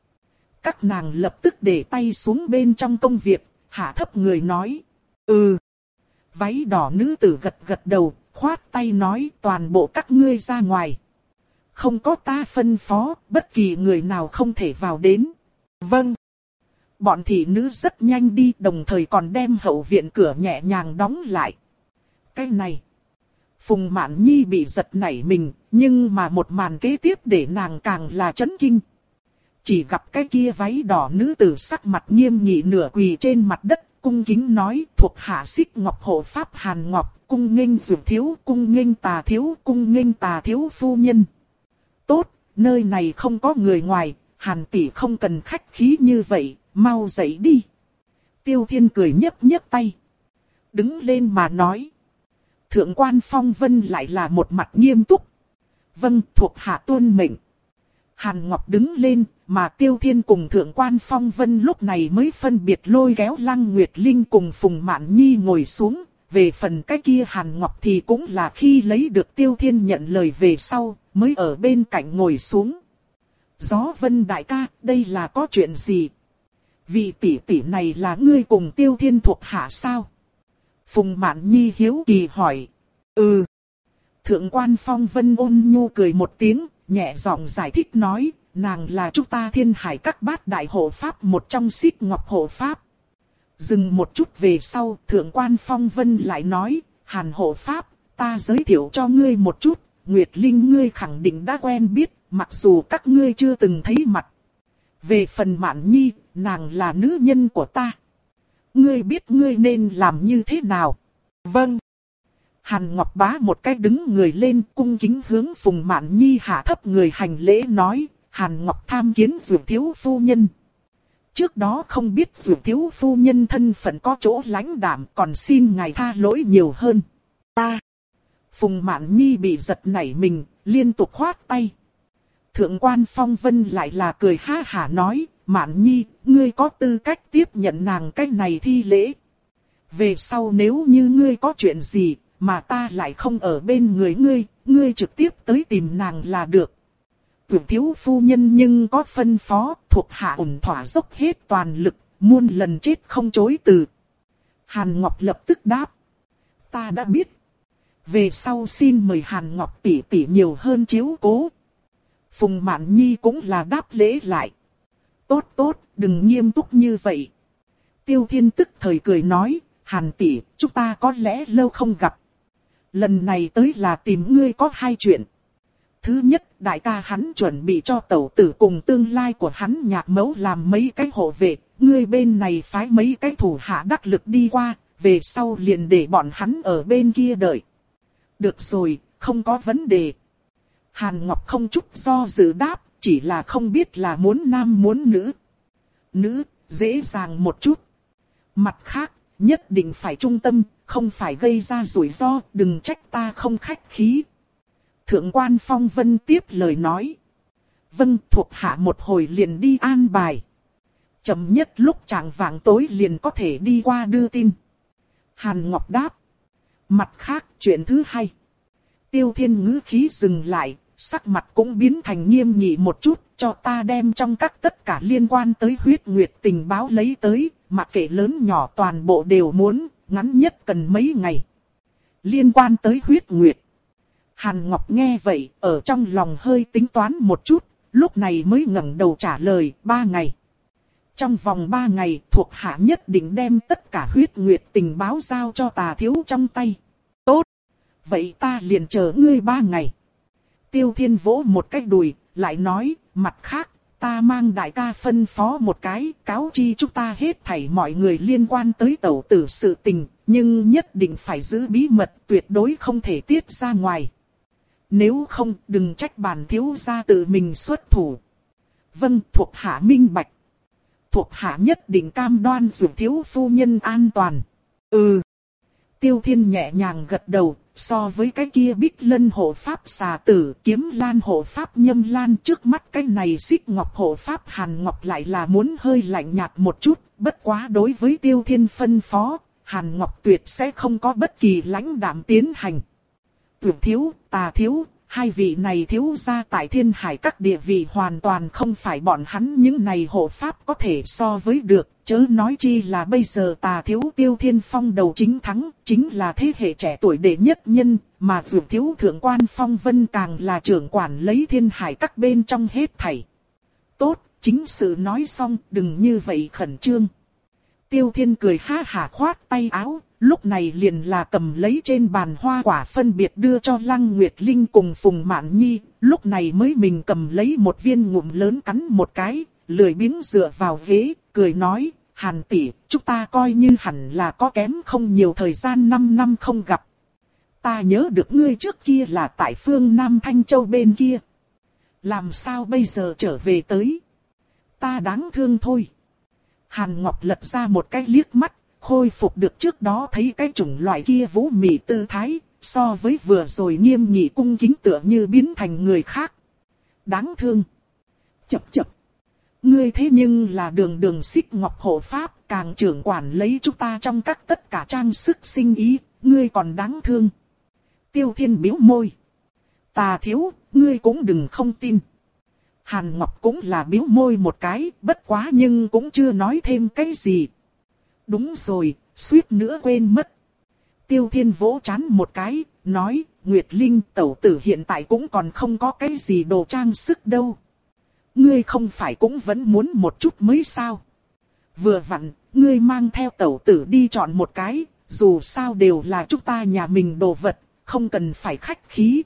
Các nàng lập tức để tay xuống bên trong công việc, hạ thấp người nói. Ừ. Váy đỏ nữ tử gật gật đầu, khoát tay nói toàn bộ các ngươi ra ngoài. Không có ta phân phó, bất kỳ người nào không thể vào đến. Vâng. Bọn thị nữ rất nhanh đi, đồng thời còn đem hậu viện cửa nhẹ nhàng đóng lại. Cái này, Phùng Mạn Nhi bị giật nảy mình, nhưng mà một màn kế tiếp để nàng càng là chấn kinh. Chỉ gặp cái kia váy đỏ nữ tử sắc mặt nghiêm nghị nửa quỳ trên mặt đất, cung kính nói thuộc hạ Xích Ngọc Hộ Pháp Hàn Ngọc, cung nghênh Dược thiếu, cung nghênh Tà thiếu, cung nghênh Tà thiếu phu nhân. Tốt, nơi này không có người ngoài, Hàn tỷ không cần khách khí như vậy. Mau dậy đi. Tiêu Thiên cười nhấc nhấc tay. Đứng lên mà nói. Thượng quan Phong Vân lại là một mặt nghiêm túc. Vâng, thuộc hạ tuân mệnh. Hàn Ngọc đứng lên, mà Tiêu Thiên cùng Thượng quan Phong Vân lúc này mới phân biệt lôi kéo Lăng Nguyệt Linh cùng Phùng Mạn Nhi ngồi xuống. Về phần cái kia Hàn Ngọc thì cũng là khi lấy được Tiêu Thiên nhận lời về sau, mới ở bên cạnh ngồi xuống. Gió Vân đại ca, đây là có chuyện gì? Vị tỷ tỷ này là ngươi cùng Tiêu Thiên thuộc hạ sao? Phùng Mạn Nhi hiếu kỳ hỏi. Ừ. Thượng quan Phong Vân ôn nhu cười một tiếng, nhẹ giọng giải thích nói, nàng là chúng ta Thiên Hải các bát đại hộ pháp một trong Xích Ngọc hộ pháp. Dừng một chút về sau, Thượng quan Phong Vân lại nói, Hàn hộ pháp, ta giới thiệu cho ngươi một chút, Nguyệt Linh ngươi khẳng định đã quen biết, mặc dù các ngươi chưa từng thấy mặt. Về phần Mạn Nhi, nàng là nữ nhân của ta. Ngươi biết ngươi nên làm như thế nào? Vâng. Hàn Ngọc Bá một cái đứng người lên cung kính hướng Phùng Mạn Nhi hạ thấp người hành lễ nói, Hàn Ngọc tham kiến Dược thiếu phu nhân. Trước đó không biết Dược thiếu phu nhân thân phận có chỗ lãnh đạm, còn xin ngài tha lỗi nhiều hơn. Ta. Phùng Mạn Nhi bị giật nảy mình, liên tục khoát tay. Thượng quan Phong Vân lại là cười ha hả nói, Mạn Nhi, ngươi có tư cách tiếp nhận nàng cái này thi lễ. Về sau nếu như ngươi có chuyện gì, mà ta lại không ở bên người ngươi, ngươi trực tiếp tới tìm nàng là được. Tuyển thiếu phu nhân nhưng có phân phó, thuộc hạ ổn thỏa dốc hết toàn lực, muôn lần chết không chối từ. Hàn Ngọc lập tức đáp. Ta đã biết. Về sau xin mời Hàn Ngọc tỷ tỷ nhiều hơn chiếu cố. Phùng Mạn Nhi cũng là đáp lễ lại. Tốt tốt, đừng nghiêm túc như vậy. Tiêu Thiên tức thời cười nói, Hàn tỷ, chúng ta có lẽ lâu không gặp. Lần này tới là tìm ngươi có hai chuyện. Thứ nhất, đại ca hắn chuẩn bị cho tẩu tử cùng tương lai của hắn nhạc mẫu làm mấy cái hộ vệ. Ngươi bên này phái mấy cái thủ hạ đắc lực đi qua, về sau liền để bọn hắn ở bên kia đợi. Được rồi, không có vấn đề. Hàn Ngọc không chút do dự đáp, chỉ là không biết là muốn nam muốn nữ. Nữ, dễ dàng một chút. Mặt khác, nhất định phải trung tâm, không phải gây ra rủi ro, đừng trách ta không khách khí. Thượng quan Phong Vân tiếp lời nói. Vâng, thuộc hạ một hồi liền đi an bài. Chậm nhất lúc chạng vạng tối liền có thể đi qua đưa tin. Hàn Ngọc đáp. Mặt khác, chuyện thứ hai. Tiêu Thiên ngữ khí dừng lại, sắc mặt cũng biến thành nghiêm nghị một chút, cho ta đem trong các tất cả liên quan tới huyết nguyệt tình báo lấy tới, mặc kệ lớn nhỏ toàn bộ đều muốn, ngắn nhất cần mấy ngày. Liên quan tới huyết nguyệt. Hàn Ngọc nghe vậy, ở trong lòng hơi tính toán một chút, lúc này mới ngẩng đầu trả lời, ba ngày. Trong vòng ba ngày, thuộc hạ nhất định đem tất cả huyết nguyệt tình báo giao cho Tà thiếu trong tay. Tốt. Vậy ta liền chờ ngươi ba ngày. Tiêu Thiên vỗ một cái đùi, lại nói, mặt khác, ta mang đại ca phân phó một cái, cáo chi chúng ta hết thảy mọi người liên quan tới tẩu tử sự tình, nhưng nhất định phải giữ bí mật, tuyệt đối không thể tiết ra ngoài. Nếu không, đừng trách bản thiếu gia tự mình xuất thủ. Vâng, thuộc hạ minh bạch. Thuộc hạ nhất định cam đoan giúp thiếu phu nhân an toàn. Ừ. Tiêu Thiên nhẹ nhàng gật đầu, so với cái kia Bích Lân hộ pháp xà tử, Kiếm Lan hộ pháp Nhâm Lan, trước mắt cái này Xích Ngọc hộ pháp Hàn Ngọc lại là muốn hơi lạnh nhạt một chút, bất quá đối với Tiêu Thiên phân phó, Hàn Ngọc tuyệt sẽ không có bất kỳ lãnh đạm tiến hành. Tuyệt thiếu, Tà thiếu, hai vị này thiếu gia tại Thiên Hải các địa vị hoàn toàn không phải bọn hắn những này hộ pháp có thể so với được, chớ nói chi là bây giờ Tà thiếu Tiêu Thiên Phong đầu chính thắng, chính là thế hệ trẻ tuổi đệ nhất nhân, mà Dược thiếu Thượng quan Phong Vân càng là trưởng quản lấy Thiên Hải các bên trong hết thảy. Tốt, chính sự nói xong, đừng như vậy khẩn trương. Tiêu Thiên cười ha hả khoát tay áo, lúc này liền là cầm lấy trên bàn hoa quả phân biệt đưa cho Lăng Nguyệt Linh cùng Phùng Mạn Nhi, lúc này mới mình cầm lấy một viên ngụm lớn cắn một cái, lười biếng dựa vào ghế, cười nói, Hàn tỷ, chúng ta coi như hẳn là có kém không nhiều thời gian năm năm không gặp. Ta nhớ được ngươi trước kia là tại phương Nam Thanh Châu bên kia. Làm sao bây giờ trở về tới? Ta đáng thương thôi. Hàn Ngọc lật ra một cái liếc mắt, khôi phục được trước đó thấy cái chủng loại kia vũ mị tư thái, so với vừa rồi nghiêm nghị cung kính tựa như biến thành người khác. Đáng thương. Chập chập. Ngươi thế nhưng là đường đường Xích Ngọc hộ pháp, càng trưởng quản lấy chúng ta trong các tất cả trang sức sinh ý, ngươi còn đáng thương. Tiêu Thiên bĩu môi. Tà thiếu, ngươi cũng đừng không tin. Hàn Ngọc cũng là bĩu môi một cái, bất quá nhưng cũng chưa nói thêm cái gì. Đúng rồi, suýt nữa quên mất. Tiêu Thiên vỗ trán một cái, nói, Nguyệt Linh tẩu tử hiện tại cũng còn không có cái gì đồ trang sức đâu. Ngươi không phải cũng vẫn muốn một chút mới sao? Vừa vặn, ngươi mang theo tẩu tử đi chọn một cái, dù sao đều là chúng ta nhà mình đồ vật, không cần phải khách khí.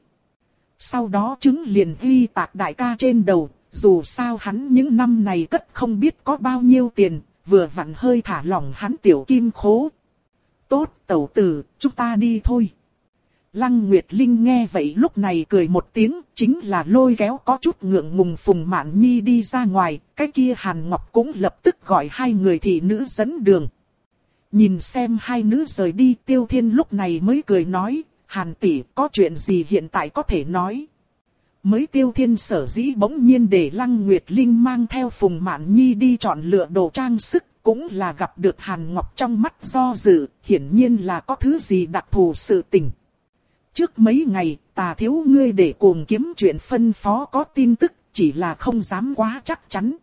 Sau đó chứng liền ghi tạc đại ca trên đầu, dù sao hắn những năm này cất không biết có bao nhiêu tiền, vừa vặn hơi thả lỏng hắn tiểu kim khố. Tốt tẩu tử, chúng ta đi thôi. Lăng Nguyệt Linh nghe vậy lúc này cười một tiếng, chính là lôi kéo có chút ngượng ngùng Phùng Mạn Nhi đi ra ngoài, cái kia Hàn Ngọc cũng lập tức gọi hai người thị nữ dẫn đường. Nhìn xem hai nữ rời đi, Tiêu Thiên lúc này mới cười nói, Hàn tỷ có chuyện gì hiện tại có thể nói. Mới Tiêu Thiên sở dĩ bỗng nhiên để Lăng Nguyệt Linh mang theo Phùng Mạn Nhi đi chọn lựa đồ trang sức, cũng là gặp được Hàn Ngọc trong mắt do dự, hiển nhiên là có thứ gì đặc thù sự tình. Trước mấy ngày, Tà thiếu ngươi để Cuồng Kiếm chuyện phân phó có tin tức, chỉ là không dám quá chắc chắn.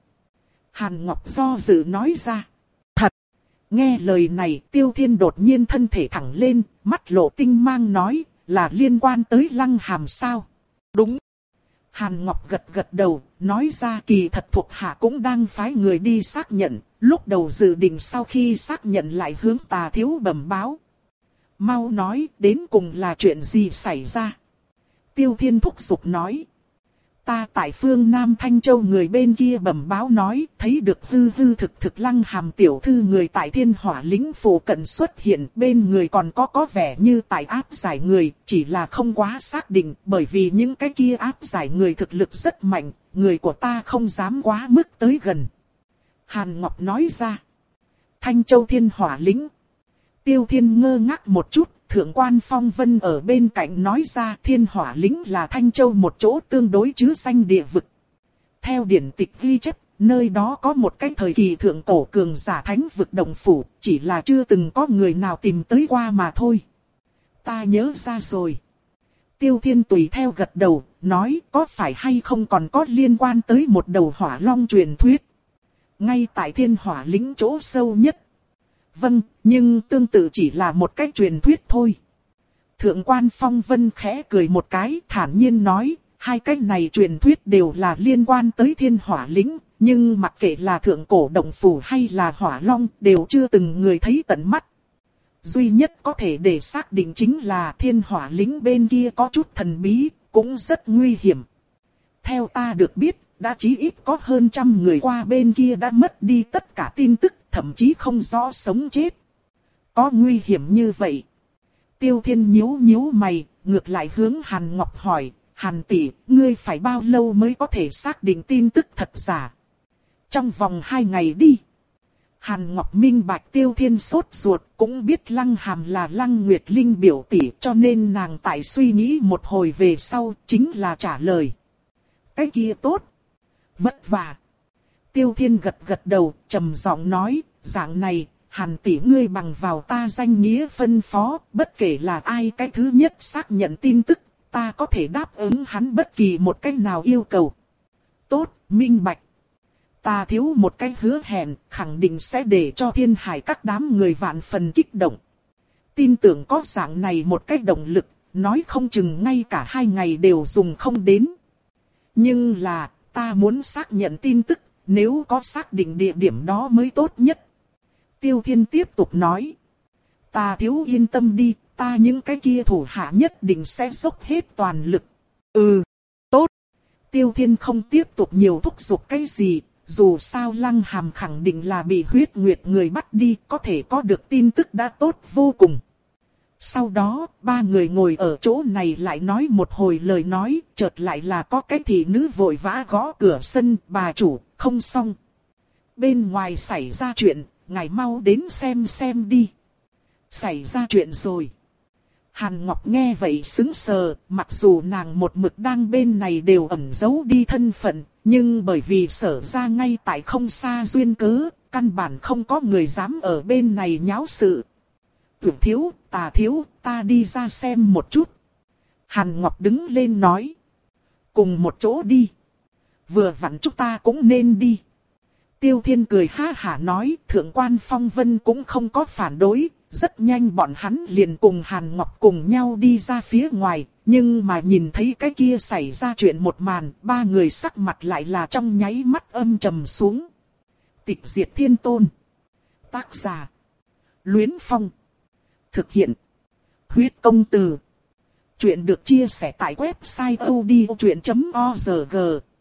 Hàn Ngọc do dự nói ra. Thật! Nghe lời này, Tiêu Thiên đột nhiên thân thể thẳng lên, mắt lộ tinh mang nói, là liên quan tới Lăng Hàm sao? Đúng! Hàn Ngọc gật gật đầu, nói ra kỳ thật thuộc hạ cũng đang phái người đi xác nhận, lúc đầu dự định sau khi xác nhận lại hướng Tà thiếu bẩm báo. Mau nói, đến cùng là chuyện gì xảy ra? Tiêu Thiên thúc giục nói. Ta tại phương Nam Thanh Châu người bên kia bẩm báo nói, thấy được hư hư thực thực Lăng Hàm tiểu thư người tại Thiên Hỏa lĩnh phủ cận xuất hiện, bên người còn có có vẻ như tại áp giải người, chỉ là không quá xác định, bởi vì những cái kia áp giải người thực lực rất mạnh, người của ta không dám quá mức tới gần. Hàn Ngọc nói ra. Thanh Châu Thiên Hỏa lĩnh. Tiêu Thiên ngơ ngác một chút, Thượng quan Phong Vân ở bên cạnh nói ra Thiên Hỏa lĩnh là Thanh Châu một chỗ tương đối chứ danh địa vực. Theo điển tịch ghi chép, nơi đó có một cái thời kỳ thượng cổ cường giả thánh vực động phủ, chỉ là chưa từng có người nào tìm tới qua mà thôi. Ta nhớ ra rồi. Tiêu Thiên tùy theo gật đầu, nói có phải hay không còn có liên quan tới một đầu hỏa long truyền thuyết. Ngay tại Thiên Hỏa lĩnh chỗ sâu nhất. Vâng, nhưng tương tự chỉ là một cái truyền thuyết thôi. Thượng quan Phong Vân khẽ cười một cái, thản nhiên nói, hai cái này truyền thuyết đều là liên quan tới Thiên Hỏa lĩnh, nhưng mặc kệ là thượng cổ động phủ hay là hỏa long, đều chưa từng người thấy tận mắt. Duy nhất có thể để xác định chính là Thiên Hỏa lĩnh bên kia có chút thần bí, cũng rất nguy hiểm. Theo ta được biết, đã chí ít có hơn trăm người qua bên kia đã mất đi tất cả tin tức, thậm chí không rõ sống chết. Có nguy hiểm như vậy? Tiêu Thiên nhíu nhíu mày, ngược lại hướng Hàn Ngọc hỏi, Hàn tỷ, ngươi phải bao lâu mới có thể xác định tin tức thật giả? Trong vòng hai ngày đi. Hàn Ngọc minh bạch Tiêu Thiên sốt ruột, cũng biết Lăng Hàm là Lăng Nguyệt Linh biểu tỷ, cho nên nàng tại suy nghĩ một hồi về sau, chính là trả lời. Cái kia tốt. Vất vả. Tiêu Thiên gật gật đầu, trầm giọng nói, dạng này, Hàn tỷ ngươi bằng vào ta danh nghĩa phân phó, bất kể là ai cái thứ nhất xác nhận tin tức, ta có thể đáp ứng hắn bất kỳ một cách nào yêu cầu. Tốt, minh bạch. Ta thiếu một cái hứa hẹn, khẳng định sẽ để cho Thiên Hải các đám người vạn phần kích động. Tin tưởng có dạng này một cái động lực, nói không chừng ngay cả hai ngày đều dùng không đến. Nhưng là, ta muốn xác nhận tin tức, nếu có xác định địa điểm đó mới tốt nhất. Tiêu Thiên tiếp tục nói. Ta thiếu yên tâm đi, ta những cái kia thủ hạ nhất định sẽ dốc hết toàn lực. Ừ, tốt. Tiêu Thiên không tiếp tục nhiều thúc giục cái gì, dù sao Lăng Hàm khẳng định là bị huyết nguyệt người bắt đi, có thể có được tin tức đã tốt vô cùng. Sau đó, ba người ngồi ở chỗ này lại nói một hồi lời nói, chợt lại là có cái thị nữ vội vã gõ cửa sân, bà chủ, không xong. Bên ngoài xảy ra chuyện, ngài mau đến xem xem đi. Xảy ra chuyện rồi. Hàn Ngọc nghe vậy sững sờ, mặc dù nàng một mực đang bên này đều ẩn giấu đi thân phận, nhưng bởi vì sở ra ngay tại không xa duyên cớ, căn bản không có người dám ở bên này nháo sự. Tưởng thiếu, Tà thiếu, ta đi ra xem một chút. Hàn Ngọc đứng lên nói. Cùng một chỗ đi. Vừa vặn chúng ta cũng nên đi. Tiêu Thiên cười ha hả nói, Thượng quan Phong Vân cũng không có phản đối. Rất nhanh bọn hắn liền cùng Hàn Ngọc cùng nhau đi ra phía ngoài. Nhưng mà nhìn thấy cái kia xảy ra chuyện một màn, ba người sắc mặt lại là trong nháy mắt âm trầm xuống. Tịch diệt thiên tôn. Tác giả. Luyến Phong. Thực hiện. Huyết công từ. Chuyện được chia sẻ tại website odchuyện chấm org.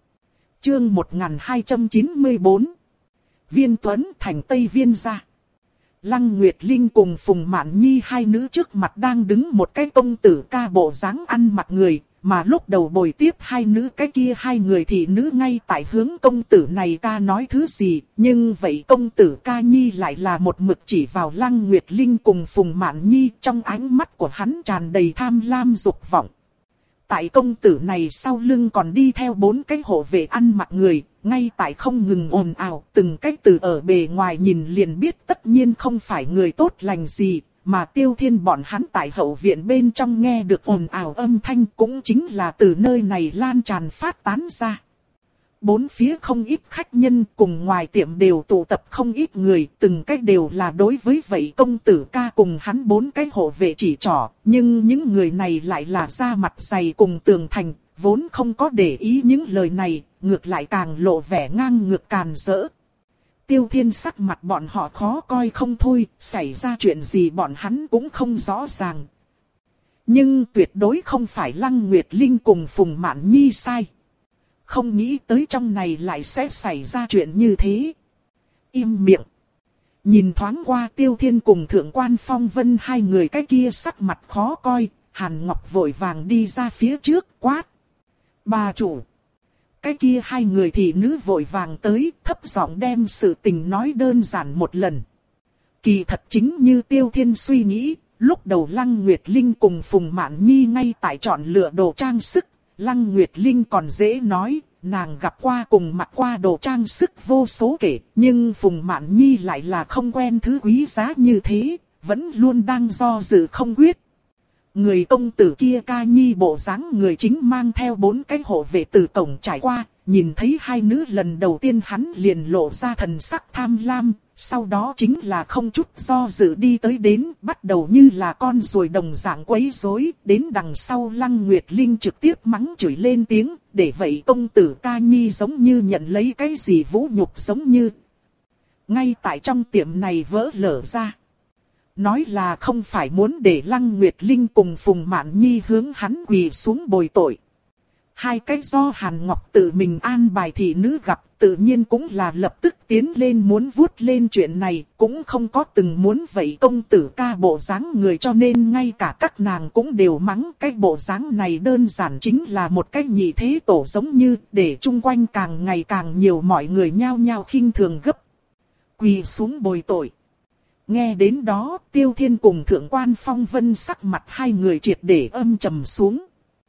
Chương một nghìn hai trăm chín mươi bốn. Viên Tuấn thành Tây Viên gia. Lăng Nguyệt Linh cùng Phùng Mạn Nhi hai nữ trước mặt đang đứng một cái công tử ca bộ dáng ăn mặc người, mà lúc đầu bồi tiếp hai nữ cái kia hai người thì nữ ngay tại hướng công tử này ca nói thứ gì, nhưng vậy công tử ca Nhi lại là một mực chỉ vào Lăng Nguyệt Linh cùng Phùng Mạn Nhi, trong ánh mắt của hắn tràn đầy tham lam dục vọng. Tại công tử này sau lưng còn đi theo bốn cái hộ vệ ăn mặc người, ngay tại không ngừng ồn ào, từng cái từ ở bề ngoài nhìn liền biết tất nhiên không phải người tốt lành gì, mà Tiêu Thiên bọn hắn tại hậu viện bên trong nghe được ồn ào âm thanh cũng chính là từ nơi này lan tràn phát tán ra. Bốn phía không ít khách nhân cùng ngoài tiệm đều tụ tập không ít người, từng cách đều là đối với vậy công tử ca cùng hắn bốn cái hộ vệ chỉ trỏ, nhưng những người này lại là da mặt dày cùng tường thành, vốn không có để ý những lời này, ngược lại càng lộ vẻ ngang ngược càn rỡ. Tiêu Thiên sắc mặt bọn họ khó coi không thôi, xảy ra chuyện gì bọn hắn cũng không rõ ràng. Nhưng tuyệt đối không phải Lăng Nguyệt Linh cùng Phùng Mạn Nhi sai. Không nghĩ tới trong này lại sẽ xảy ra chuyện như thế. Im miệng. Nhìn thoáng qua Tiêu Thiên cùng Thượng quan Phong Vân hai người cái kia sắc mặt khó coi, Hàn Ngọc vội vàng đi ra phía trước quát. Bà chủ. Cái kia hai người thị nữ vội vàng tới, thấp giọng đem sự tình nói đơn giản một lần. Kỳ thật chính như Tiêu Thiên suy nghĩ, lúc đầu Lăng Nguyệt Linh cùng Phùng Mạn Nhi ngay tại chọn lựa đồ trang sức. Lăng Nguyệt Linh còn dễ nói, nàng gặp qua cùng mặc qua đồ trang sức vô số kể, nhưng Phùng Mạn Nhi lại là không quen thứ quý giá như thế, vẫn luôn đang do dự không quyết. Người công tử kia ca nhi bộ dáng người chính mang theo bốn cái hộ vệ từ cổng trải qua, nhìn thấy hai nữ lần đầu tiên hắn liền lộ ra thần sắc tham lam, sau đó chính là không chút do dự đi tới đến, bắt đầu như là con ruồi đồng dạng quấy rối, đến đằng sau Lăng Nguyệt Linh trực tiếp mắng chửi lên tiếng, để vậy công tử ca nhi giống như nhận lấy cái gì vũ nhục giống như. Ngay tại trong tiệm này vỡ lở ra. Nói là không phải muốn để Lăng Nguyệt Linh cùng Phùng Mạn Nhi hướng hắn quỳ xuống bồi tội. Hai cái do Hàn Ngọc tự mình an bài thị nữ gặp tự nhiên cũng là lập tức tiến lên muốn vuốt lên chuyện này, cũng không có từng muốn vậy công tử ca bộ dáng người cho nên ngay cả các nàng cũng đều mắng cái bộ dáng này đơn giản chính là một cái nhị thế tổ giống như để chung quanh càng ngày càng nhiều mọi người nhao nhao khinh thường gấp. Quỳ xuống bồi tội. Nghe đến đó Tiêu Thiên cùng Thượng quan Phong Vân sắc mặt hai người triệt để âm trầm xuống.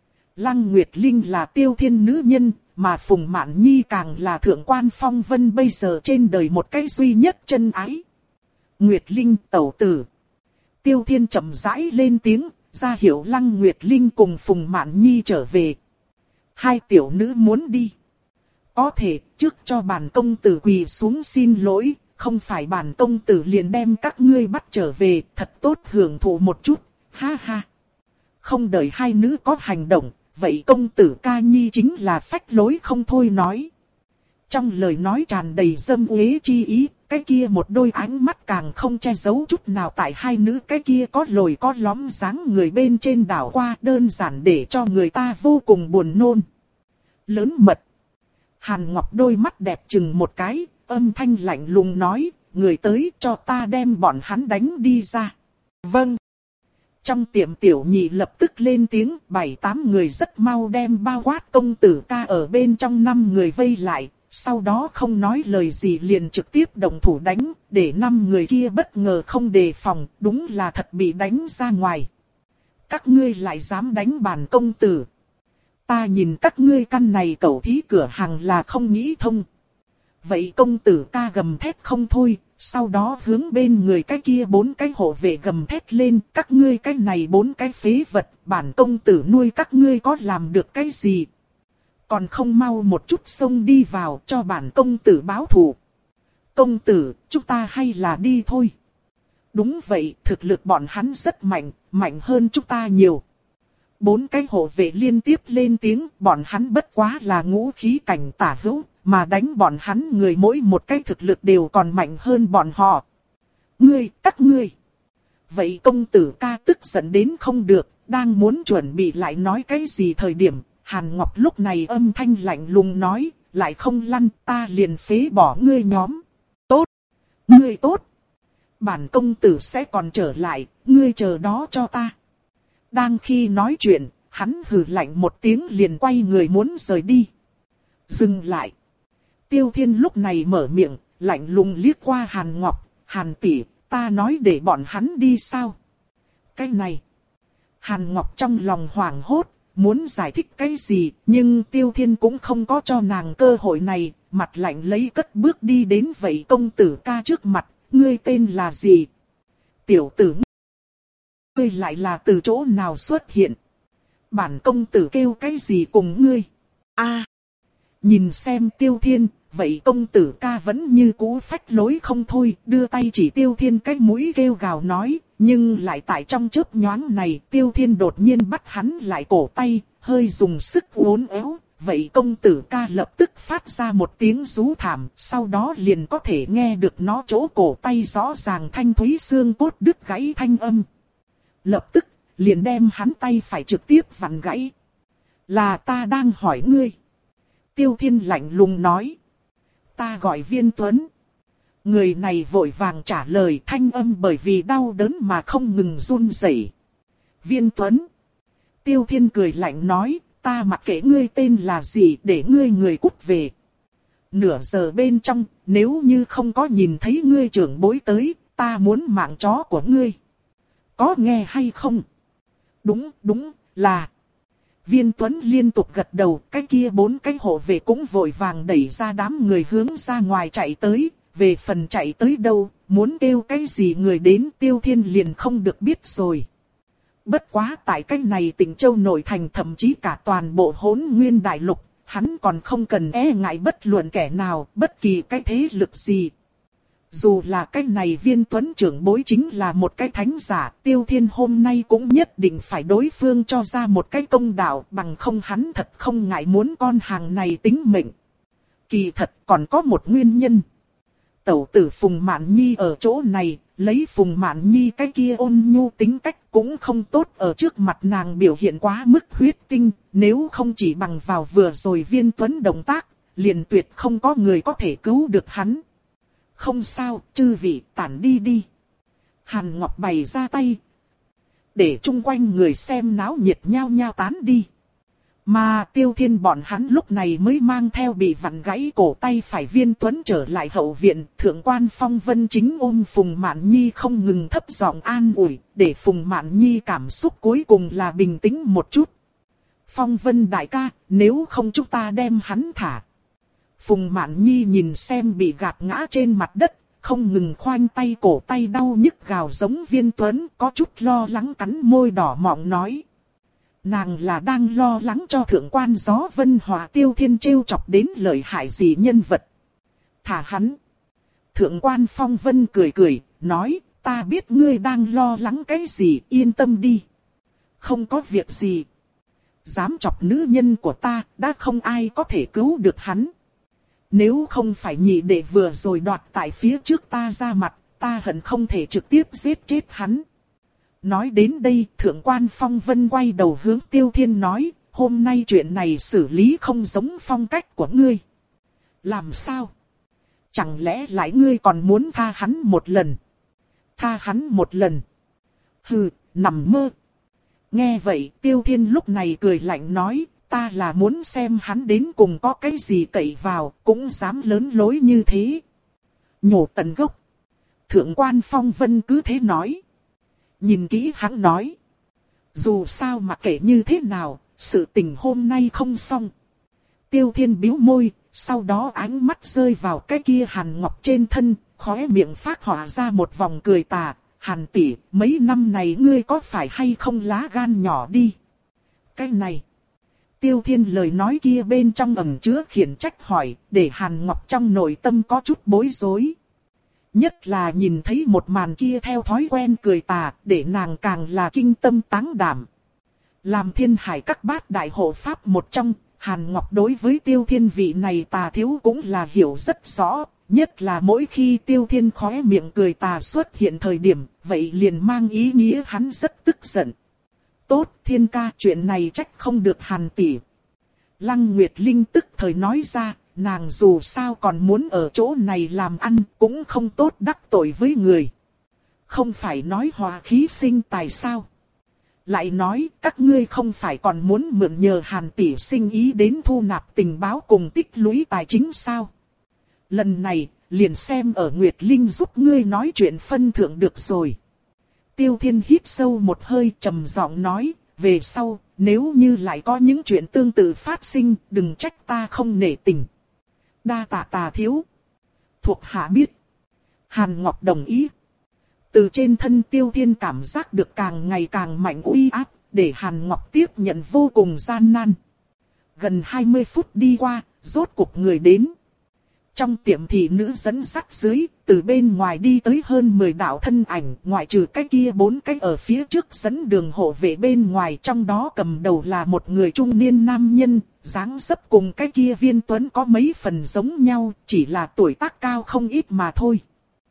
Lăng Nguyệt Linh là Tiêu Thiên nữ nhân, mà Phùng Mạn Nhi càng là Thượng quan Phong Vân bây giờ trên đời một cái duy nhất chân ái. Nguyệt Linh tẩu tử. Tiêu Thiên chậm rãi lên tiếng, ra hiệu Lăng Nguyệt Linh cùng Phùng Mạn Nhi trở về. Hai tiểu nữ muốn đi. Có thể trước cho bản công tử quỳ xuống xin lỗi, không phải bản công tử liền đem các ngươi bắt trở về, thật tốt hưởng thụ một chút, ha ha. Không đợi hai nữ có hành động, vậy công tử ca nhi chính là phách lối không thôi nói. Trong lời nói tràn đầy dâm uế chi ý, cái kia một đôi ánh mắt càng không che giấu chút nào tại hai nữ cái kia có lồi có lõm dáng người bên trên đảo qua đơn giản để cho người ta vô cùng buồn nôn. Lớn mật. Hàn Ngọc đôi mắt đẹp chừng một cái, âm thanh lạnh lùng nói, người tới cho ta đem bọn hắn đánh đi ra. Vâng. Trong tiệm tiểu nhị lập tức lên tiếng, bảy tám người rất mau đem bao quát công tử ca ở bên trong năm người vây lại, sau đó không nói lời gì liền trực tiếp động thủ đánh, để năm người kia bất ngờ không đề phòng, đúng là thật bị đánh ra ngoài. Các ngươi lại dám đánh bản công tử. Ta nhìn các ngươi căn này cẩu thí cửa hàng là không nghĩ thông. Vậy công tử ca gầm thét không thôi, sau đó hướng bên người cái kia bốn cái hộ vệ gầm thét lên, các ngươi cái này bốn cái phế vật, bản công tử nuôi các ngươi có làm được cái gì? Còn không mau một chút xông đi vào cho bản công tử báo thù. Công tử, chúng ta hay là đi thôi. Đúng vậy, thực lực bọn hắn rất mạnh, mạnh hơn chúng ta nhiều. Bốn cái hộ vệ liên tiếp lên tiếng, bọn hắn bất quá là ngũ khí cảnh tả hữu, mà đánh bọn hắn người mỗi một cái thực lực đều còn mạnh hơn bọn họ. Ngươi, các ngươi. Vậy công tử ca tức giận đến không được, đang muốn chuẩn bị lại nói cái gì thời điểm, Hàn Ngọc lúc này âm thanh lạnh lùng nói, lại không lăn ta liền phế bỏ ngươi nhóm. Tốt, ngươi tốt. Bản công tử sẽ còn trở lại, ngươi chờ đó cho ta. Đang khi nói chuyện, hắn hừ lạnh một tiếng liền quay người muốn rời đi. Dừng lại. Tiêu Thiên lúc này mở miệng, lạnh lùng liếc qua Hàn Ngọc. Hàn tỷ, ta nói để bọn hắn đi sao? Cái này. Hàn Ngọc trong lòng hoảng hốt, muốn giải thích cái gì, nhưng Tiêu Thiên cũng không có cho nàng cơ hội này, mặt lạnh lấy cất bước đi đến vậy công tử ca trước mặt, ngươi tên là gì? Tiểu tử, ngươi lại là từ chỗ nào xuất hiện? Bản công tử kêu cái gì cùng ngươi? A, nhìn xem Tiêu Thiên, vậy công tử ca vẫn như cũ phách lối không thôi, đưa tay chỉ Tiêu Thiên cái mũi kêu gào nói, nhưng lại tại trong chớp nhoáng này, Tiêu Thiên đột nhiên bắt hắn lại cổ tay, hơi dùng sức uốn éo, vậy công tử ca lập tức phát ra một tiếng rú thảm, sau đó liền có thể nghe được nó chỗ cổ tay rõ ràng thanh thúy xương cốt đứt gãy thanh âm. Lập tức, liền đem hắn tay phải trực tiếp vặn gãy. Là ta đang hỏi ngươi. Tiêu Thiên lạnh lùng nói. Ta gọi Viên Tuấn. Người này vội vàng trả lời, thanh âm bởi vì đau đớn mà không ngừng run rẩy. Viên Tuấn. Tiêu Thiên cười lạnh nói, ta mặc kệ ngươi tên là gì, để ngươi người cút về. Nửa giờ bên trong, nếu như không có nhìn thấy ngươi trưởng bối tới, ta muốn mạng chó của ngươi. Có nghe hay không? Đúng, đúng, là. Viên Tuấn liên tục gật đầu, cái kia bốn cái hộ vệ cũng vội vàng đẩy ra đám người hướng ra ngoài chạy tới. Về phần chạy tới đâu, muốn kêu cái gì người đến, Tiêu Thiên liền không được biết rồi. Bất quá tại cái này Tịnh Châu nội thành, thậm chí cả toàn bộ Hỗn Nguyên đại lục, hắn còn không cần e ngại bất luận kẻ nào, bất kỳ cái thế lực gì. Dù là cái này Viên Tuấn trưởng bối chính là một cái thánh giả, Tiêu Thiên hôm nay cũng nhất định phải đối phương cho ra một cái công đạo, bằng không hắn thật không ngại muốn con hàng này tính mệnh. Kỳ thật còn có một nguyên nhân. Tẩu tử Phùng Mạn Nhi ở chỗ này, lấy Phùng Mạn Nhi cái kia ôn nhu tính cách cũng không tốt, ở trước mặt nàng biểu hiện quá mức huyết tinh, nếu không chỉ bằng vào vừa rồi Viên Tuấn động tác, liền tuyệt không có người có thể cứu được hắn. Không sao, chư vị tản đi đi. Hàn Ngọc bày ra tay, để chung quanh người xem náo nhiệt nhao nhao tán đi. Mà Tiêu Thiên bọn hắn lúc này mới mang theo bị vặn gãy cổ tay phải Viên Tuấn trở lại hậu viện. Thượng quan Phong Vân chính ôm Phùng Mạn Nhi không ngừng thấp giọng an ủi, để Phùng Mạn Nhi cảm xúc cuối cùng là bình tĩnh một chút. Phong Vân đại ca, nếu không chúng ta đem hắn thả. Phùng Mạn Nhi nhìn xem bị gạt ngã trên mặt đất, không ngừng khoanh tay cổ tay đau nhức gào giống Viên Tuấn, có chút lo lắng cắn môi đỏ mọng nói. Nàng là đang lo lắng cho thượng quan Gió Vân Hòa Tiêu Thiên trêu chọc đến lợi hại gì nhân vật. Thả hắn. Thượng quan Phong Vân cười cười, nói, ta biết ngươi đang lo lắng cái gì, yên tâm đi. Không có việc gì. Dám chọc nữ nhân của ta, đã không ai có thể cứu được hắn. Nếu không phải nhị đệ vừa rồi đoạt tại phía trước ta ra mặt, ta hận không thể trực tiếp giết chết hắn. Nói đến đây, Thượng quan Phong Vân quay đầu hướng Tiêu Thiên nói, hôm nay chuyện này xử lý không giống phong cách của ngươi. Làm sao? Chẳng lẽ lại ngươi còn muốn tha hắn một lần? Tha hắn một lần? Hừ, nằm mơ. Nghe vậy, Tiêu Thiên lúc này cười lạnh nói, ta là muốn xem hắn đến cùng có cái gì cậy vào, cũng dám lớn lối như thế. Nhổ tận gốc. Thượng quan Phong Vân cứ thế nói. Nhìn kỹ hắn nói. Dù sao mà kể như thế nào, sự tình hôm nay không xong. Tiêu Thiên bĩu môi, sau đó ánh mắt rơi vào cái kia Hàn Ngọc trên thân, khóe miệng phát họa ra một vòng cười tà. Hàn tỷ, mấy năm này ngươi có phải hay không lá gan nhỏ đi? Cái này. Tiêu Thiên lời nói kia bên trong ẩn chứa khiển trách hỏi, để Hàn Ngọc trong nội tâm có chút bối rối. Nhất là nhìn thấy một màn kia theo thói quen cười tà, để nàng càng là kinh tâm táng đảm. Làm Thiên Hải các bát đại hộ pháp một trong, Hàn Ngọc đối với Tiêu Thiên vị này tà thiếu cũng là hiểu rất rõ. Nhất là mỗi khi Tiêu Thiên khóe miệng cười tà xuất hiện thời điểm, vậy liền mang ý nghĩa hắn rất tức giận. Tốt, Thiên ca, chuyện này trách không được Hàn tỷ. Lăng Nguyệt Linh tức thời nói ra, nàng dù sao còn muốn ở chỗ này làm ăn, cũng không tốt đắc tội với người. Không phải nói hòa khí sinh tài sao? Lại nói các ngươi không phải còn muốn mượn nhờ Hàn tỷ sinh ý đến thu nạp tình báo cùng tích lũy tài chính sao? Lần này liền xem ở Nguyệt Linh giúp ngươi nói chuyện phân thượng được rồi. Tiêu Thiên hít sâu một hơi trầm giọng nói, về sau nếu như lại có những chuyện tương tự phát sinh đừng trách ta không nể tình. Đa tạ Tà thiếu. Thuộc hạ biết. Hàn Ngọc đồng ý. Từ trên thân Tiêu Thiên cảm giác được càng ngày càng mạnh uy áp, để Hàn Ngọc tiếp nhận vô cùng gian nan. Gần hai mươi phút đi qua, rốt cuộc người đến. Trong tiệm thị nữ dẫn dắt dưới, từ bên ngoài đi tới hơn mười đạo thân ảnh, ngoại trừ cái kia bốn cái ở phía trước dẫn đường hộ vệ bên ngoài, trong đó cầm đầu là một người trung niên nam nhân, dáng dấp cùng cái kia Viên Tuấn có mấy phần giống nhau, chỉ là tuổi tác cao không ít mà thôi.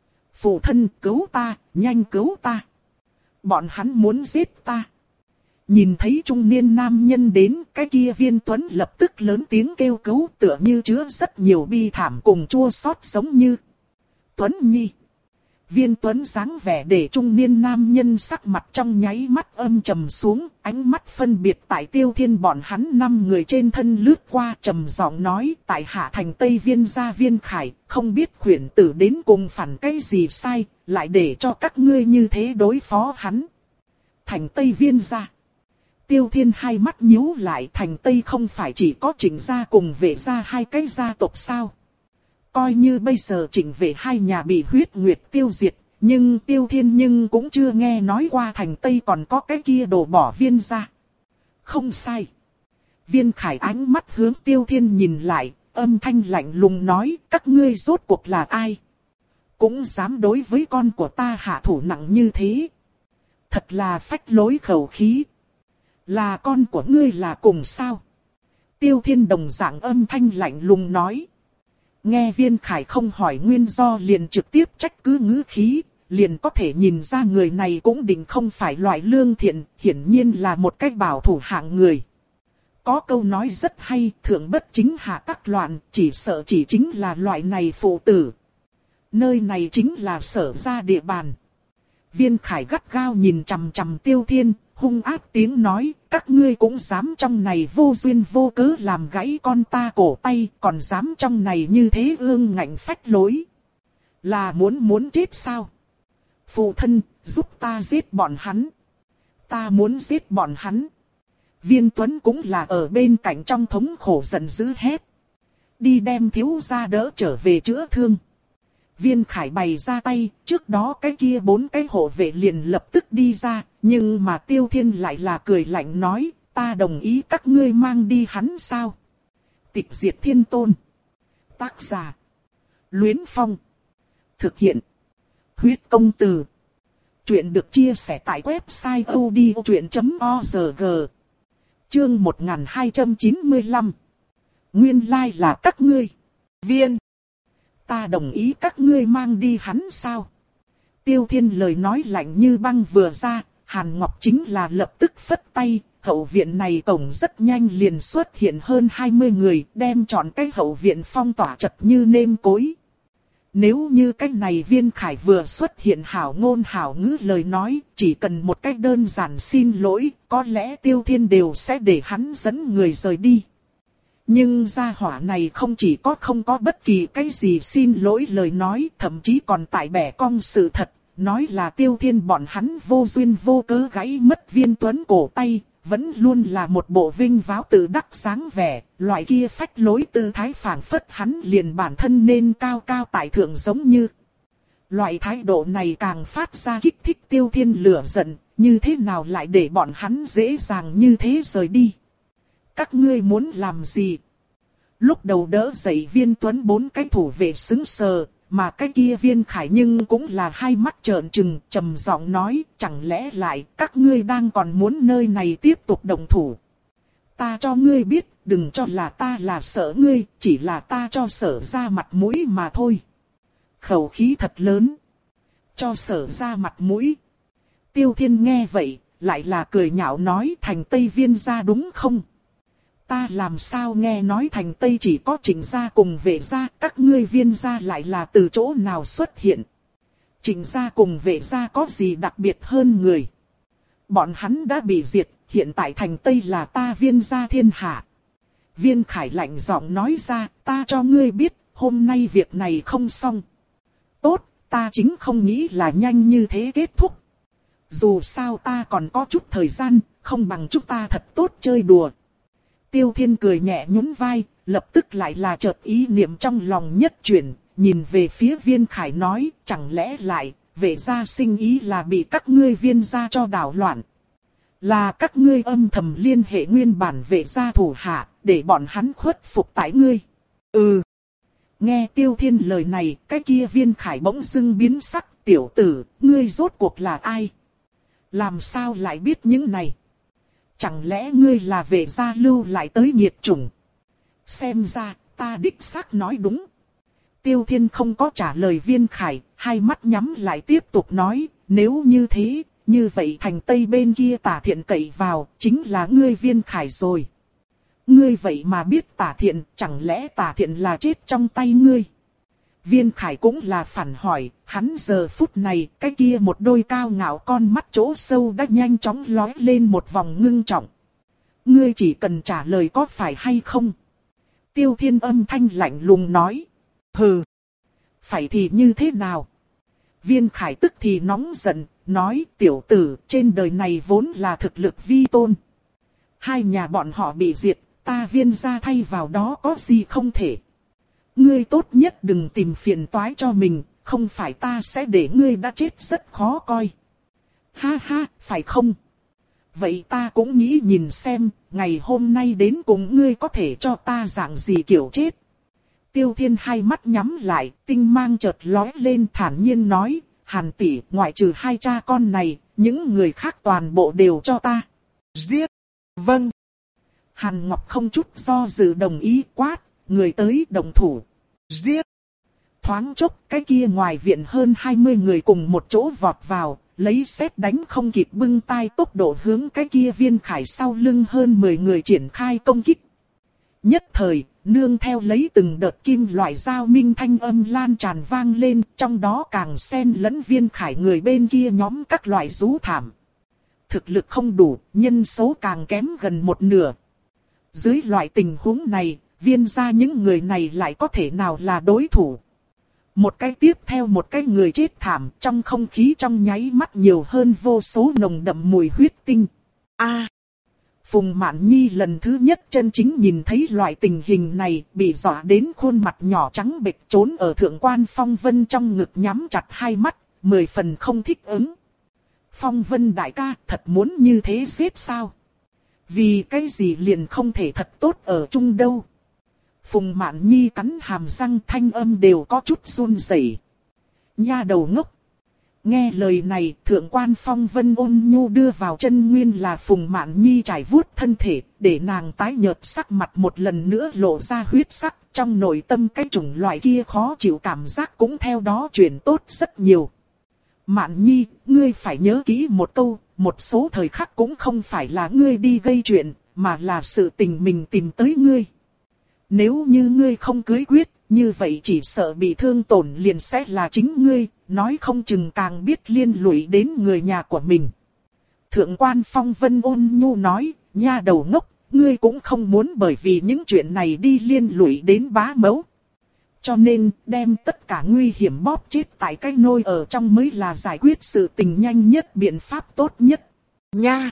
Phụ thân, cứu ta, nhanh cứu ta. Bọn hắn muốn giết ta. Nhìn thấy trung niên nam nhân đến, cái kia Viên Tuấn lập tức lớn tiếng kêu cứu, tựa như chứa rất nhiều bi thảm cùng chua xót giống như. Tuấn Nhi. Viên Tuấn dáng vẻ để trung niên nam nhân sắc mặt trong nháy mắt âm trầm xuống, ánh mắt phân biệt tại Tiêu Thiên bọn hắn năm người trên thân lướt qua, trầm giọng nói, tại hạ thành Tây Viên gia Viên Khải, không biết khuyển tử đến cùng phản cái gì sai, lại để cho các ngươi như thế đối phó hắn. Thành Tây Viên gia. Tiêu Thiên hai mắt nhíu lại, thành Tây không phải chỉ có Trịnh gia cùng Vệ gia hai cái gia tộc sao? Coi như bây giờ Trịnh Vệ hai nhà bị huyết nguyệt tiêu diệt, nhưng Tiêu Thiên nhưng cũng chưa nghe nói qua thành Tây còn có cái kia đổ bỏ Viên gia. Không sai. Viên Khải ánh mắt hướng Tiêu Thiên nhìn lại, âm thanh lạnh lùng nói, các ngươi rốt cuộc là ai? Cũng dám đối với con của ta hạ thủ nặng như thế. Thật là phách lối khẩu khí. Là con của ngươi là cùng sao? Tiêu Thiên đồng dạng âm thanh lạnh lùng nói. Nghe Viên Khải không hỏi nguyên do liền trực tiếp trách cứ ngữ khí, liền có thể nhìn ra người này cũng định không phải loại lương thiện, hiển nhiên là một cách bảo thủ hạng người. Có câu nói rất hay, thượng bất chính hạ tắc loạn, chỉ sợ chỉ chính là loại này phụ tử. Nơi này chính là Sở gia địa bàn. Viên Khải gắt gao nhìn chằm chằm Tiêu Thiên, hung ác tiếng nói, các ngươi cũng dám trong này vô duyên vô cớ làm gãy con ta cổ tay, còn dám trong này như thế ương ngạnh phách lối. Là muốn muốn chết sao? Phụ thân, giúp ta giết bọn hắn. Ta muốn giết bọn hắn. Viên Tuấn cũng là ở bên cạnh trong thống khổ giận dữ hét. Đi đem thiếu gia đỡ trở về chữa thương. Viên Khải bày ra tay, trước đó cái kia bốn cái hộ vệ liền lập tức đi ra, nhưng mà Tiêu Thiên lại là cười lạnh nói, ta đồng ý các ngươi mang đi hắn sao? Tịch diệt thiên tôn. Tác giả. Luyến Phong. Thực hiện. Huyết công từ. Chuyện được chia sẻ tại website odchuyện chấm org. Chương một nghìn hai trăm chín mươi lăm. Nguyên lai là các ngươi. Viên. Ta đồng ý các ngươi mang đi hắn sao? Tiêu Thiên lời nói lạnh như băng vừa ra, Hàn Ngọc chính là lập tức phất tay, hậu viện này cổng rất nhanh liền xuất hiện hơn hai mươi người, đem trọn cái hậu viện phong tỏa chật như nêm cối. Nếu như cái này Viên Khải vừa xuất hiện hảo ngôn hảo ngữ lời nói, chỉ cần một cách đơn giản xin lỗi, có lẽ Tiêu Thiên đều sẽ để hắn dẫn người rời đi. Nhưng gia hỏa này không chỉ có không có bất kỳ cái gì xin lỗi lời nói, thậm chí còn tại bẻ cong sự thật, nói là Tiêu Thiên bọn hắn vô duyên vô cớ gãy mất Viên Tuấn cổ tay, vẫn luôn là một bộ vinh váo tự đắc sáng vẻ, loại kia phách lối tư thái phảng phất hắn liền bản thân nên cao cao tại thượng giống như. Loại thái độ này càng phát ra kích thích Tiêu Thiên lửa giận, như thế nào lại để bọn hắn dễ dàng như thế rời đi. Các ngươi muốn làm gì? Lúc đầu đỡ dậy Viên Tuấn bốn cái thủ vệ sững sờ, mà cái kia Viên Khải nhưng cũng là hai mắt trợn trừng, trầm giọng nói, chẳng lẽ lại các ngươi đang còn muốn nơi này tiếp tục động thủ? Ta cho ngươi biết, đừng cho là ta là sợ ngươi, chỉ là ta cho Sở ra mặt mũi mà thôi. Khẩu khí thật lớn. Cho Sở ra mặt mũi. Tiêu Thiên nghe vậy, lại là cười nhạo nói, thành Tây Viên gia đúng không? Ta làm sao nghe nói thành Tây chỉ có Trịnh gia cùng Vệ gia, các ngươi Viên gia lại là từ chỗ nào xuất hiện? Trịnh gia cùng Vệ gia có gì đặc biệt hơn người. Bọn hắn đã bị diệt, hiện tại thành Tây là ta Viên gia thiên hạ. Viên Khải lạnh giọng nói ra, ta cho ngươi biết, hôm nay việc này không xong. Tốt, ta chính không nghĩ là nhanh như thế kết thúc. Dù sao ta còn có chút thời gian, không bằng chúng ta thật tốt chơi đùa. Tiêu Thiên cười nhẹ nhún vai, lập tức lại là chợt ý niệm trong lòng nhất chuyển, nhìn về phía Viên Khải nói, chẳng lẽ lại, Vệ gia sinh ý là bị các ngươi Viên gia cho đảo loạn. Là các ngươi âm thầm liên hệ nguyên bản Vệ gia thủ hạ, để bọn hắn khuất phục tại ngươi. Ừ. Nghe Tiêu Thiên lời này, cái kia Viên Khải bỗng dưng biến sắc, tiểu tử, ngươi rốt cuộc là ai? Làm sao lại biết những này? Chẳng lẽ ngươi là Vệ gia lưu lại tới nghiệt chủng? Xem ra, ta đích xác nói đúng. Tiêu Thiên không có trả lời Viên Khải, hai mắt nhắm lại tiếp tục nói, nếu như thế, như vậy thành Tây bên kia Tả Thiện cậy vào, chính là ngươi Viên Khải rồi. Ngươi vậy mà biết Tả Thiện, chẳng lẽ Tả Thiện là chết trong tay ngươi? Viên Khải cũng là phản hỏi, hắn giờ phút này, cái kia một đôi cao ngạo con mắt chỗ sâu đã nhanh chóng lóe lên một vòng ngưng trọng. Ngươi chỉ cần trả lời có phải hay không? Tiêu Thiên âm thanh lạnh lùng nói. Hừ, phải thì như thế nào? Viên Khải tức thì nóng giận, nói tiểu tử trên đời này vốn là thực lực vi tôn. Hai nhà bọn họ bị diệt, ta Viên gia thay vào đó có gì không thể. Ngươi tốt nhất đừng tìm phiền toái cho mình, không phải ta sẽ để ngươi đã chết rất khó coi. Ha ha, phải không? Vậy ta cũng nghĩ nhìn xem, ngày hôm nay đến cùng ngươi có thể cho ta dạng gì kiểu chết. Tiêu Thiên hai mắt nhắm lại, tinh mang chợt lóe lên thản nhiên nói, Hàn tỷ, ngoại trừ hai cha con này, những người khác toàn bộ đều cho ta. Giết! Vâng! Hàn Ngọc không chút do dự đồng ý quát, người tới đồng thủ. Giết! Thoáng chốc, cái kia ngoài viện hơn hai mươi người cùng một chỗ vọt vào, lấy sét đánh không kịp bưng tay tốc độ hướng cái kia Viên Khải sau lưng hơn mười người triển khai công kích. Nhất thời, nương theo lấy từng đợt kim loại dao minh thanh âm lan tràn vang lên, trong đó càng xen lẫn Viên Khải người bên kia nhóm các loại rú thảm. Thực lực không đủ, nhân số càng kém gần một nửa. Dưới loại tình huống này, Viên gia những người này lại có thể nào là đối thủ? Một cái tiếp theo một cái người chết thảm, trong không khí trong nháy mắt nhiều hơn vô số nồng đậm mùi huyết tinh. A! Phùng Mạn Nhi lần thứ nhất chân chính nhìn thấy loại tình hình này, bị dọa đến khuôn mặt nhỏ trắng bệch trốn ở Thượng Quan Phong Vân trong ngực nhắm chặt hai mắt, mười phần không thích ứng. Phong Vân đại ca, thật muốn như thế giết sao? Vì cái gì liền không thể thật tốt ở chung đâu? Phùng Mạn Nhi cắn hàm răng thanh âm đều có chút run rẩy. Nha đầu ngốc! Nghe lời này, Thượng Quan Phong Vân ôn nhu đưa vào chân nguyên là Phùng Mạn Nhi trải vuốt thân thể, để nàng tái nhợt sắc mặt một lần nữa lộ ra huyết sắc, trong nội tâm cái chủng loại kia khó chịu cảm giác cũng theo đó chuyển tốt rất nhiều. Mạn Nhi, ngươi phải nhớ kỹ một câu, một số thời khắc cũng không phải là ngươi đi gây chuyện, mà là sự tình mình tìm tới ngươi. Nếu như ngươi không cưới quyết, như vậy chỉ sợ bị thương tổn liền sẽ là chính ngươi, nói không chừng càng biết liên lụy đến người nhà của mình. Thượng Quan Phong Vân ôn nhu nói, nha đầu ngốc, ngươi cũng không muốn bởi vì những chuyện này đi liên lụy đến bá mẫu. Cho nên, đem tất cả nguy hiểm bóp chết tại cái nôi ở trong mới là giải quyết sự tình nhanh nhất biện pháp tốt nhất. Nha!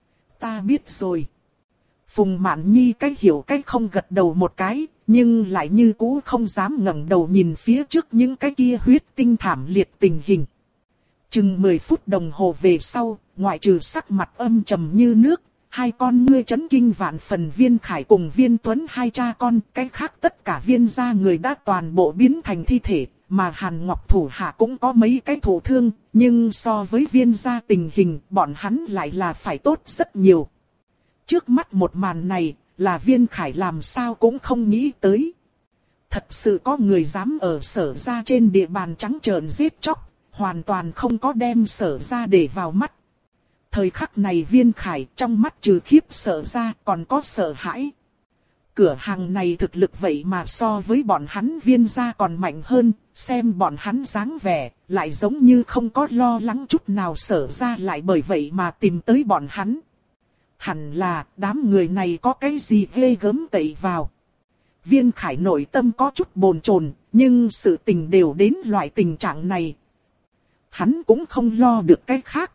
Ta biết rồi. Phùng Mạn Nhi cách hiểu cách không gật đầu một cái, nhưng lại như cũ không dám ngẩng đầu nhìn phía trước những cái kia huyết tinh thảm liệt tình hình. Chừng mười phút đồng hồ về sau, ngoại trừ sắc mặt âm trầm như nước, hai con ngươi chấn kinh vạn phần Viên Khải cùng Viên Tuấn hai cha con, cái khác tất cả Viên gia người đã toàn bộ biến thành thi thể, mà Hàn Ngọc thủ hạ cũng có mấy cái thổ thương, nhưng so với Viên gia tình hình, bọn hắn lại là phải tốt rất nhiều. Trước mắt một màn này, là Viên Khải làm sao cũng không nghĩ tới. Thật sự có người dám ở Sở gia trên địa bàn trắng trợn giết chóc, hoàn toàn không có đem Sở gia để vào mắt. Thời khắc này Viên Khải trong mắt trừ khiếp sợ ra còn có sợ hãi. cửa hàng này thực lực vậy mà so với bọn hắn Viên gia còn mạnh hơn, xem bọn hắn dáng vẻ, lại giống như không có lo lắng chút nào, Sở ra lại bởi vậy mà tìm tới bọn hắn. Hẳn là đám người này có cái gì ghê gớm cậy vào. Viên Khải nội tâm có chút bồn chồn, nhưng sự tình đều đến loại tình trạng này. Hắn cũng không lo được cái khác.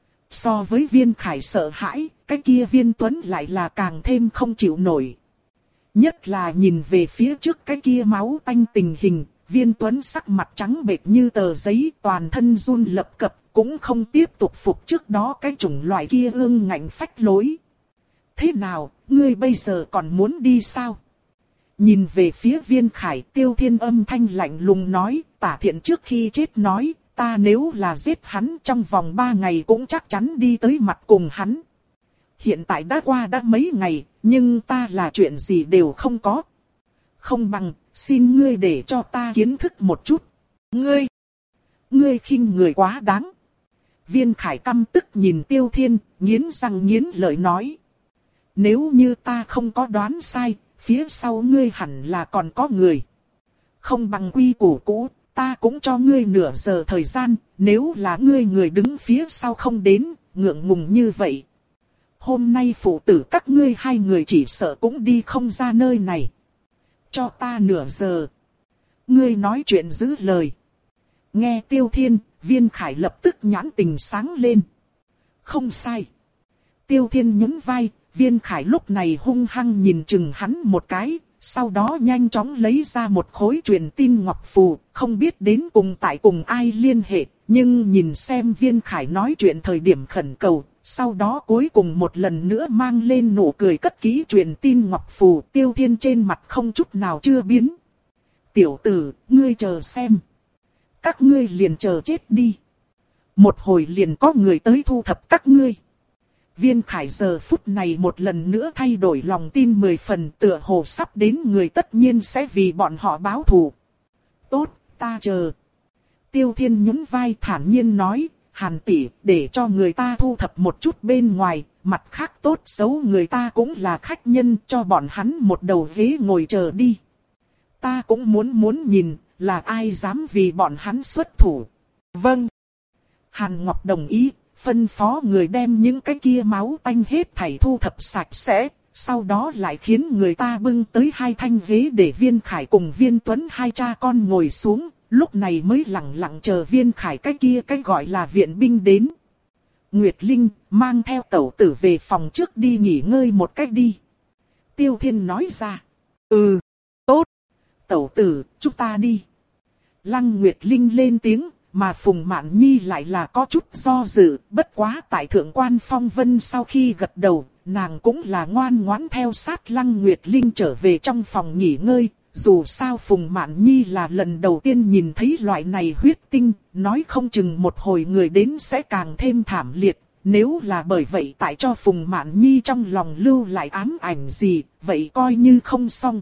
So với Viên Khải sợ hãi, cái kia Viên Tuấn lại là càng thêm không chịu nổi. Nhất là nhìn về phía trước cái kia máu tanh tình hình, Viên Tuấn sắc mặt trắng bệch như tờ giấy, toàn thân run lập cập, cũng không tiếp tục phục trước đó cái chủng loại kia ương ngạnh phách lối. Thế nào, ngươi bây giờ còn muốn đi sao? Nhìn về phía Viên Khải, Tiêu Thiên âm thanh lạnh lùng nói, Tả Thiện trước khi chết nói, ta nếu là giết hắn trong vòng ba ngày cũng chắc chắn đi tới mặt cùng hắn. Hiện tại đã qua đã mấy ngày, nhưng ta là chuyện gì đều không có. Không bằng, xin ngươi để cho ta kiến thức một chút. Ngươi, ngươi khinh người quá đáng. Viên Khải căm tức nhìn Tiêu Thiên, nghiến răng nghiến lợi nói. Nếu như ta không có đoán sai, phía sau ngươi hẳn là còn có người. Không bằng quy củ cũ, ta cũng cho ngươi nửa giờ thời gian, nếu là ngươi người đứng phía sau không đến, ngượng ngùng như vậy. Hôm nay phụ tử các ngươi hai người chỉ sợ cũng đi không ra nơi này. Cho ta nửa giờ. Ngươi nói chuyện giữ lời. Nghe Tiêu Thiên, Viên Khải lập tức nhãn tình sáng lên. Không sai. Tiêu Thiên nhún vai, Viên Khải lúc này hung hăng nhìn chừng hắn một cái, sau đó nhanh chóng lấy ra một khối truyền tin ngọc phù, không biết đến cùng tại cùng ai liên hệ, nhưng nhìn xem Viên Khải nói chuyện thời điểm khẩn cầu, sau đó cuối cùng một lần nữa mang lên nụ cười cất kỹ truyền tin ngọc phù, Tiêu Thiên trên mặt không chút nào chưa biến. Tiểu tử, ngươi chờ xem. Các ngươi liền chờ chết đi. Một hồi liền có người tới thu thập các ngươi. Viên Khải giờ phút này một lần nữa thay đổi lòng tin mười phần, tựa hồ sắp đến người tất nhiên sẽ vì bọn họ báo thù. Tốt, ta chờ. Tiêu Thiên nhún vai thản nhiên nói, Hàn tỷ, để cho người ta thu thập một chút bên ngoài, mặt khác tốt xấu người ta cũng là khách nhân, cho bọn hắn một đầu ghế ngồi chờ đi. Ta cũng muốn muốn nhìn, là ai dám vì bọn hắn xuất thủ. Vâng. Hàn Ngọc đồng ý, phân phó người đem những cái kia máu tanh hết thảy thu thập sạch sẽ, sau đó lại khiến người ta bưng tới hai thanh ghế để Viên Khải cùng Viên Tuấn hai cha con ngồi xuống, lúc này mới lặng lặng chờ Viên Khải cái kia cái gọi là viện binh đến. Nguyệt Linh, mang theo tẩu tử về phòng trước đi nghỉ ngơi một cách đi. Tiêu Thiên nói ra. Ừ, tốt. Tẩu tử, chúng ta đi. Lăng Nguyệt Linh lên tiếng, mà Phùng Mạn Nhi lại là có chút do dự, bất quá tại Thượng quan Phong Vân sau khi gật đầu, nàng cũng là ngoan ngoãn theo sát Lăng Nguyệt Linh trở về trong phòng nghỉ ngơi. Dù sao Phùng Mạn Nhi là lần đầu tiên nhìn thấy loại này huyết tinh, nói không chừng một hồi người đến sẽ càng thêm thảm liệt. Nếu là bởi vậy tại cho Phùng Mạn Nhi trong lòng lưu lại ám ảnh gì, vậy coi như không xong.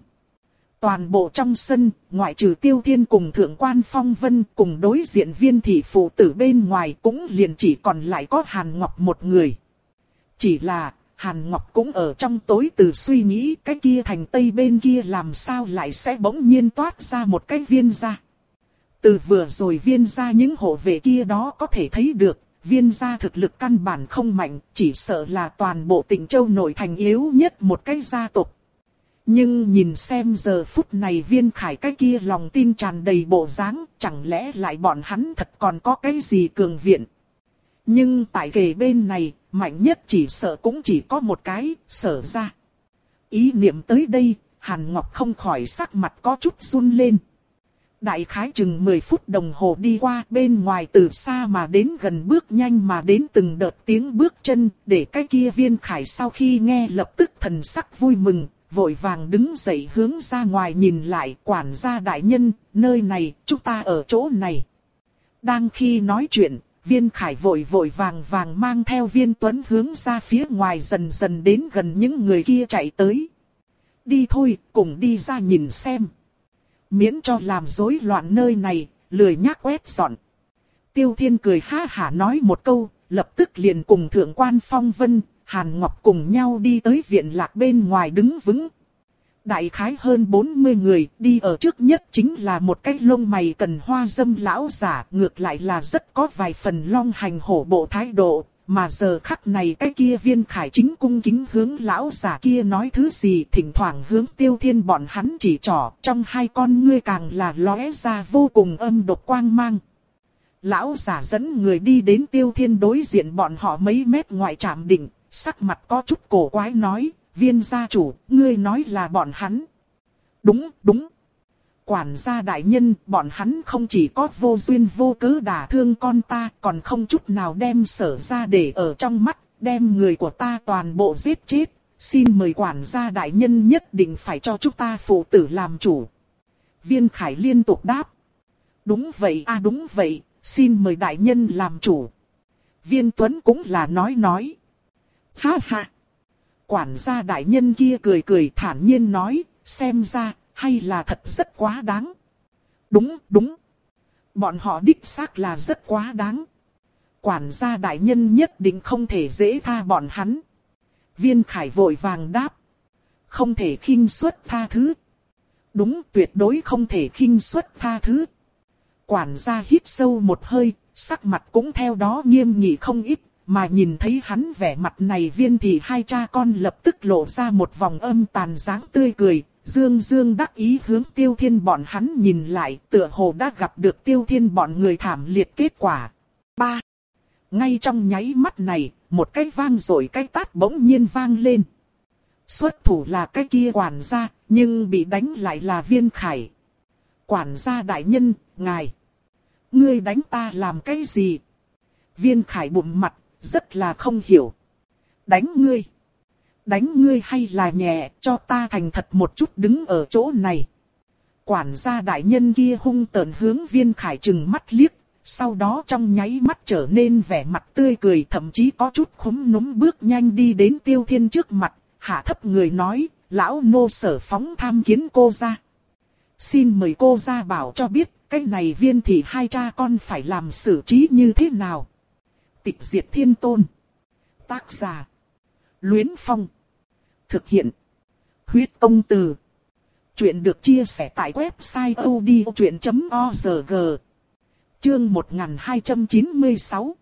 Toàn bộ trong sân, ngoại trừ Tiêu Thiên cùng Thượng quan Phong Vân cùng đối diện Viên thị phụ tử bên ngoài cũng liền chỉ còn lại có Hàn Ngọc một người. Chỉ là, Hàn Ngọc cũng ở trong tối từ suy nghĩ cái kia thành Tây bên kia làm sao lại sẽ bỗng nhiên toát ra một cái Viên gia. Từ vừa rồi Viên gia những hộ vệ kia đó có thể thấy được, Viên gia thực lực căn bản không mạnh, chỉ sợ là toàn bộ Tịnh Châu nội thành yếu nhất một cái gia tộc. Nhưng nhìn xem giờ phút này Viên Khải cái kia lòng tin tràn đầy bộ dáng, chẳng lẽ lại bọn hắn thật còn có cái gì cường viện. Nhưng tại kề bên này, mạnh nhất chỉ sợ cũng chỉ có một cái, Sở ra. Ý niệm tới đây, Hàn Ngọc không khỏi sắc mặt có chút run lên. Đại khái chừng mười phút đồng hồ đi qua, bên ngoài từ xa mà đến gần bước nhanh mà đến từng đợt tiếng bước chân, để cái kia Viên Khải sau khi nghe lập tức thần sắc vui mừng, vội vàng đứng dậy hướng ra ngoài nhìn lại, quản gia đại nhân, nơi này, chúng ta ở chỗ này. Đang khi nói chuyện, Viên Khải vội vội vàng vàng mang theo Viên Tuấn hướng ra phía ngoài dần dần đến gần những người kia chạy tới. Đi thôi, cùng đi ra nhìn xem. Miễn cho làm rối loạn nơi này, lười nhác quét dọn. Tiêu Thiên cười ha hả nói một câu, lập tức liền cùng Thượng quan Phong Vân, Hàn Ngọc cùng nhau đi tới viện lạc bên ngoài đứng vững. Đại khái hơn bốn mươi người, đi ở trước nhất chính là một cái lông mày cần hoa dâm lão giả, ngược lại là rất có vài phần long hành hổ bộ thái độ, mà giờ khắc này cái kia Viên Khải chính cung kính hướng lão giả kia nói thứ gì, thỉnh thoảng hướng Tiêu Thiên bọn hắn chỉ trỏ, trong hai con ngươi càng là lóe ra vô cùng âm độc quang mang. Lão giả dẫn người đi đến Tiêu Thiên đối diện bọn họ mấy mét ngoài trạm đỉnh, sắc mặt có chút cổ quái nói, Viên gia chủ, ngươi nói là bọn hắn. Đúng, đúng. Quản gia đại nhân, bọn hắn không chỉ có vô duyên vô cớ đả thương con ta, còn không chút nào đem Sở ra để ở trong mắt, đem người của ta toàn bộ giết chết. Xin mời quản gia đại nhân nhất định phải cho chúng ta phụ tử làm chủ. Viên Khải liên tục đáp. Đúng vậy a, đúng vậy, xin mời đại nhân làm chủ. Viên Tuấn cũng là nói nói. Ha ha. Quản gia đại nhân kia cười cười thản nhiên nói, xem ra, hay là thật rất quá đáng. Đúng, đúng. Bọn họ đích xác là rất quá đáng. Quản gia đại nhân nhất định không thể dễ tha bọn hắn. Viên Khải vội vàng đáp. Không thể khinh suất tha thứ. Đúng, tuyệt đối không thể khinh suất tha thứ. Quản gia hít sâu một hơi, sắc mặt cũng theo đó nghiêm nghị không ít. Mà nhìn thấy hắn vẻ mặt này Viên thì hai cha con lập tức lộ ra một vòng âm tàn dáng tươi cười. Dương Dương đắc ý hướng Tiêu Thiên bọn hắn nhìn lại, tựa hồ đã gặp được Tiêu Thiên bọn người thảm liệt kết quả. Ba. Ngay trong nháy mắt này, một cái vang rồi cái tát bỗng nhiên vang lên. Xuất thủ là cái kia quản gia, nhưng bị đánh lại là Viên Khải. Quản gia đại nhân, ngài. Ngươi đánh ta làm cái gì? Viên Khải bụng mặt, rất là không hiểu. Đánh ngươi. Đánh ngươi hay là nhẹ, cho ta thành thật một chút đứng ở chỗ này. Quản gia đại nhân kia hung tợn hướng Viên Khải trừng mắt liếc, sau đó trong nháy mắt trở nên vẻ mặt tươi cười, thậm chí có chút khúm núm bước nhanh đi đến Tiêu Thiên trước mặt, hạ thấp người nói, lão nô Sở Phóng tham kiến cô ra. Xin mời cô ra bảo cho biết, cái này Viên thì hai cha con phải làm xử trí như thế nào. Tịch Diệt Thiên Tôn. Tác giả. Luyến Phong. Thực hiện. Huyết Công Từ. Chuyện được chia sẻ tại website odchuyện chấm org. Chương một nghìn hai trăm chín mươi sáu.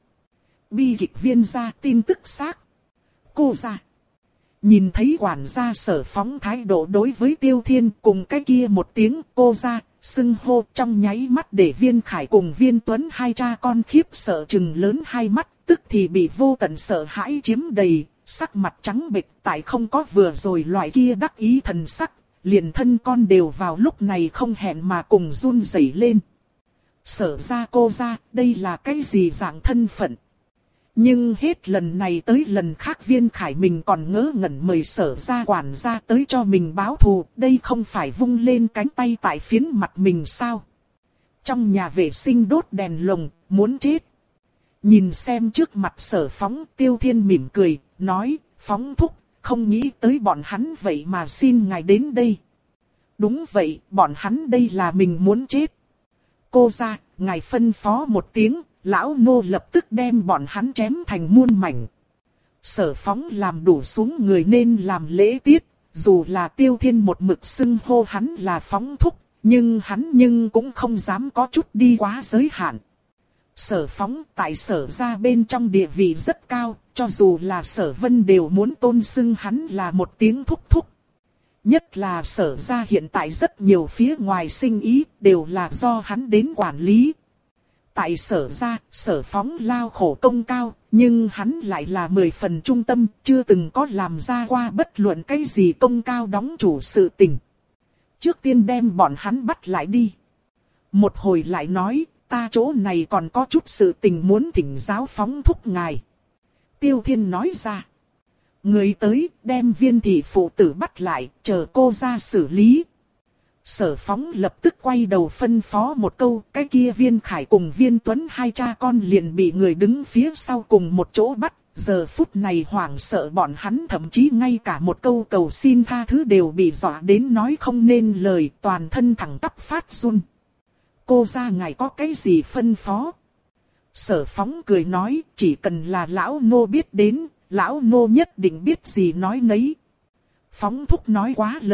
Bi kịch Viên gia tin tức xác. Cô ra. Nhìn thấy quản gia Sở Phóng thái độ đối với Tiêu Thiên cùng cái kia một tiếng cô ra, xưng hô trong nháy mắt để Viên Khải cùng Viên Tuấn hai cha con khiếp sợ trừng lớn hai mắt, tức thì bị vô tận sợ hãi chiếm đầy, sắc mặt trắng bệch tại không có vừa rồi loại kia đắc ý thần sắc, liền thân con đều vào lúc này không hẹn mà cùng run rẩy lên. Sở ra cô ra, đây là cái gì dạng thân phận? Nhưng hết lần này tới lần khác Viên Khải mình còn ngớ ngẩn mời Sở ra quản gia tới cho mình báo thù, đây không phải vung lên cánh tay tại phiến mặt mình sao? Trong nhà vệ sinh đốt đèn lồng, muốn chết. Nhìn xem trước mặt Sở Phóng, Tiêu Thiên mỉm cười, nói, Phóng thúc, không nghĩ tới bọn hắn vậy mà xin ngài đến đây. Đúng vậy, bọn hắn đây là mình muốn chết. Cô ra, ngài phân phó một tiếng, lão nô lập tức đem bọn hắn chém thành muôn mảnh. Sở Phóng làm đủ xuống người nên làm lễ tiết, dù là Tiêu Thiên một mực xưng hô hắn là Phóng thúc, nhưng hắn nhưng cũng không dám có chút đi quá giới hạn. Sở Phóng tại Sở ra bên trong địa vị rất cao, cho dù là Sở Vân đều muốn tôn xưng hắn là một tiếng thúc thúc. Nhất là Sở ra hiện tại rất nhiều phía ngoài sinh ý đều là do hắn đến quản lý. Tại Sở ra, Sở Phóng lao khổ công cao, nhưng hắn lại là mười phần trung tâm, chưa từng có làm ra qua bất luận cái gì công cao đóng chủ sự tình. Trước tiên đem bọn hắn bắt lại đi. Một hồi lại nói, ta chỗ này còn có chút sự tình muốn thỉnh giáo Phóng thúc ngài. Tiêu Thiên nói ra. Người tới, đem Viên thị phụ tử bắt lại, chờ cô ra xử lý. Sở Phóng lập tức quay đầu phân phó một câu, cái kia Viên Khải cùng Viên Tuấn hai cha con liền bị người đứng phía sau cùng một chỗ bắt. Giờ phút này hoảng sợ bọn hắn thậm chí ngay cả một câu cầu xin tha thứ đều bị dọa đến nói không nên lời, toàn thân thẳng tắp phát run. Cô ra ngài có cái gì phân phó? Sở Phóng cười nói, chỉ cần là lão nô biết đến, lão nô nhất định biết gì nói nấy. Phóng thúc nói quá lời,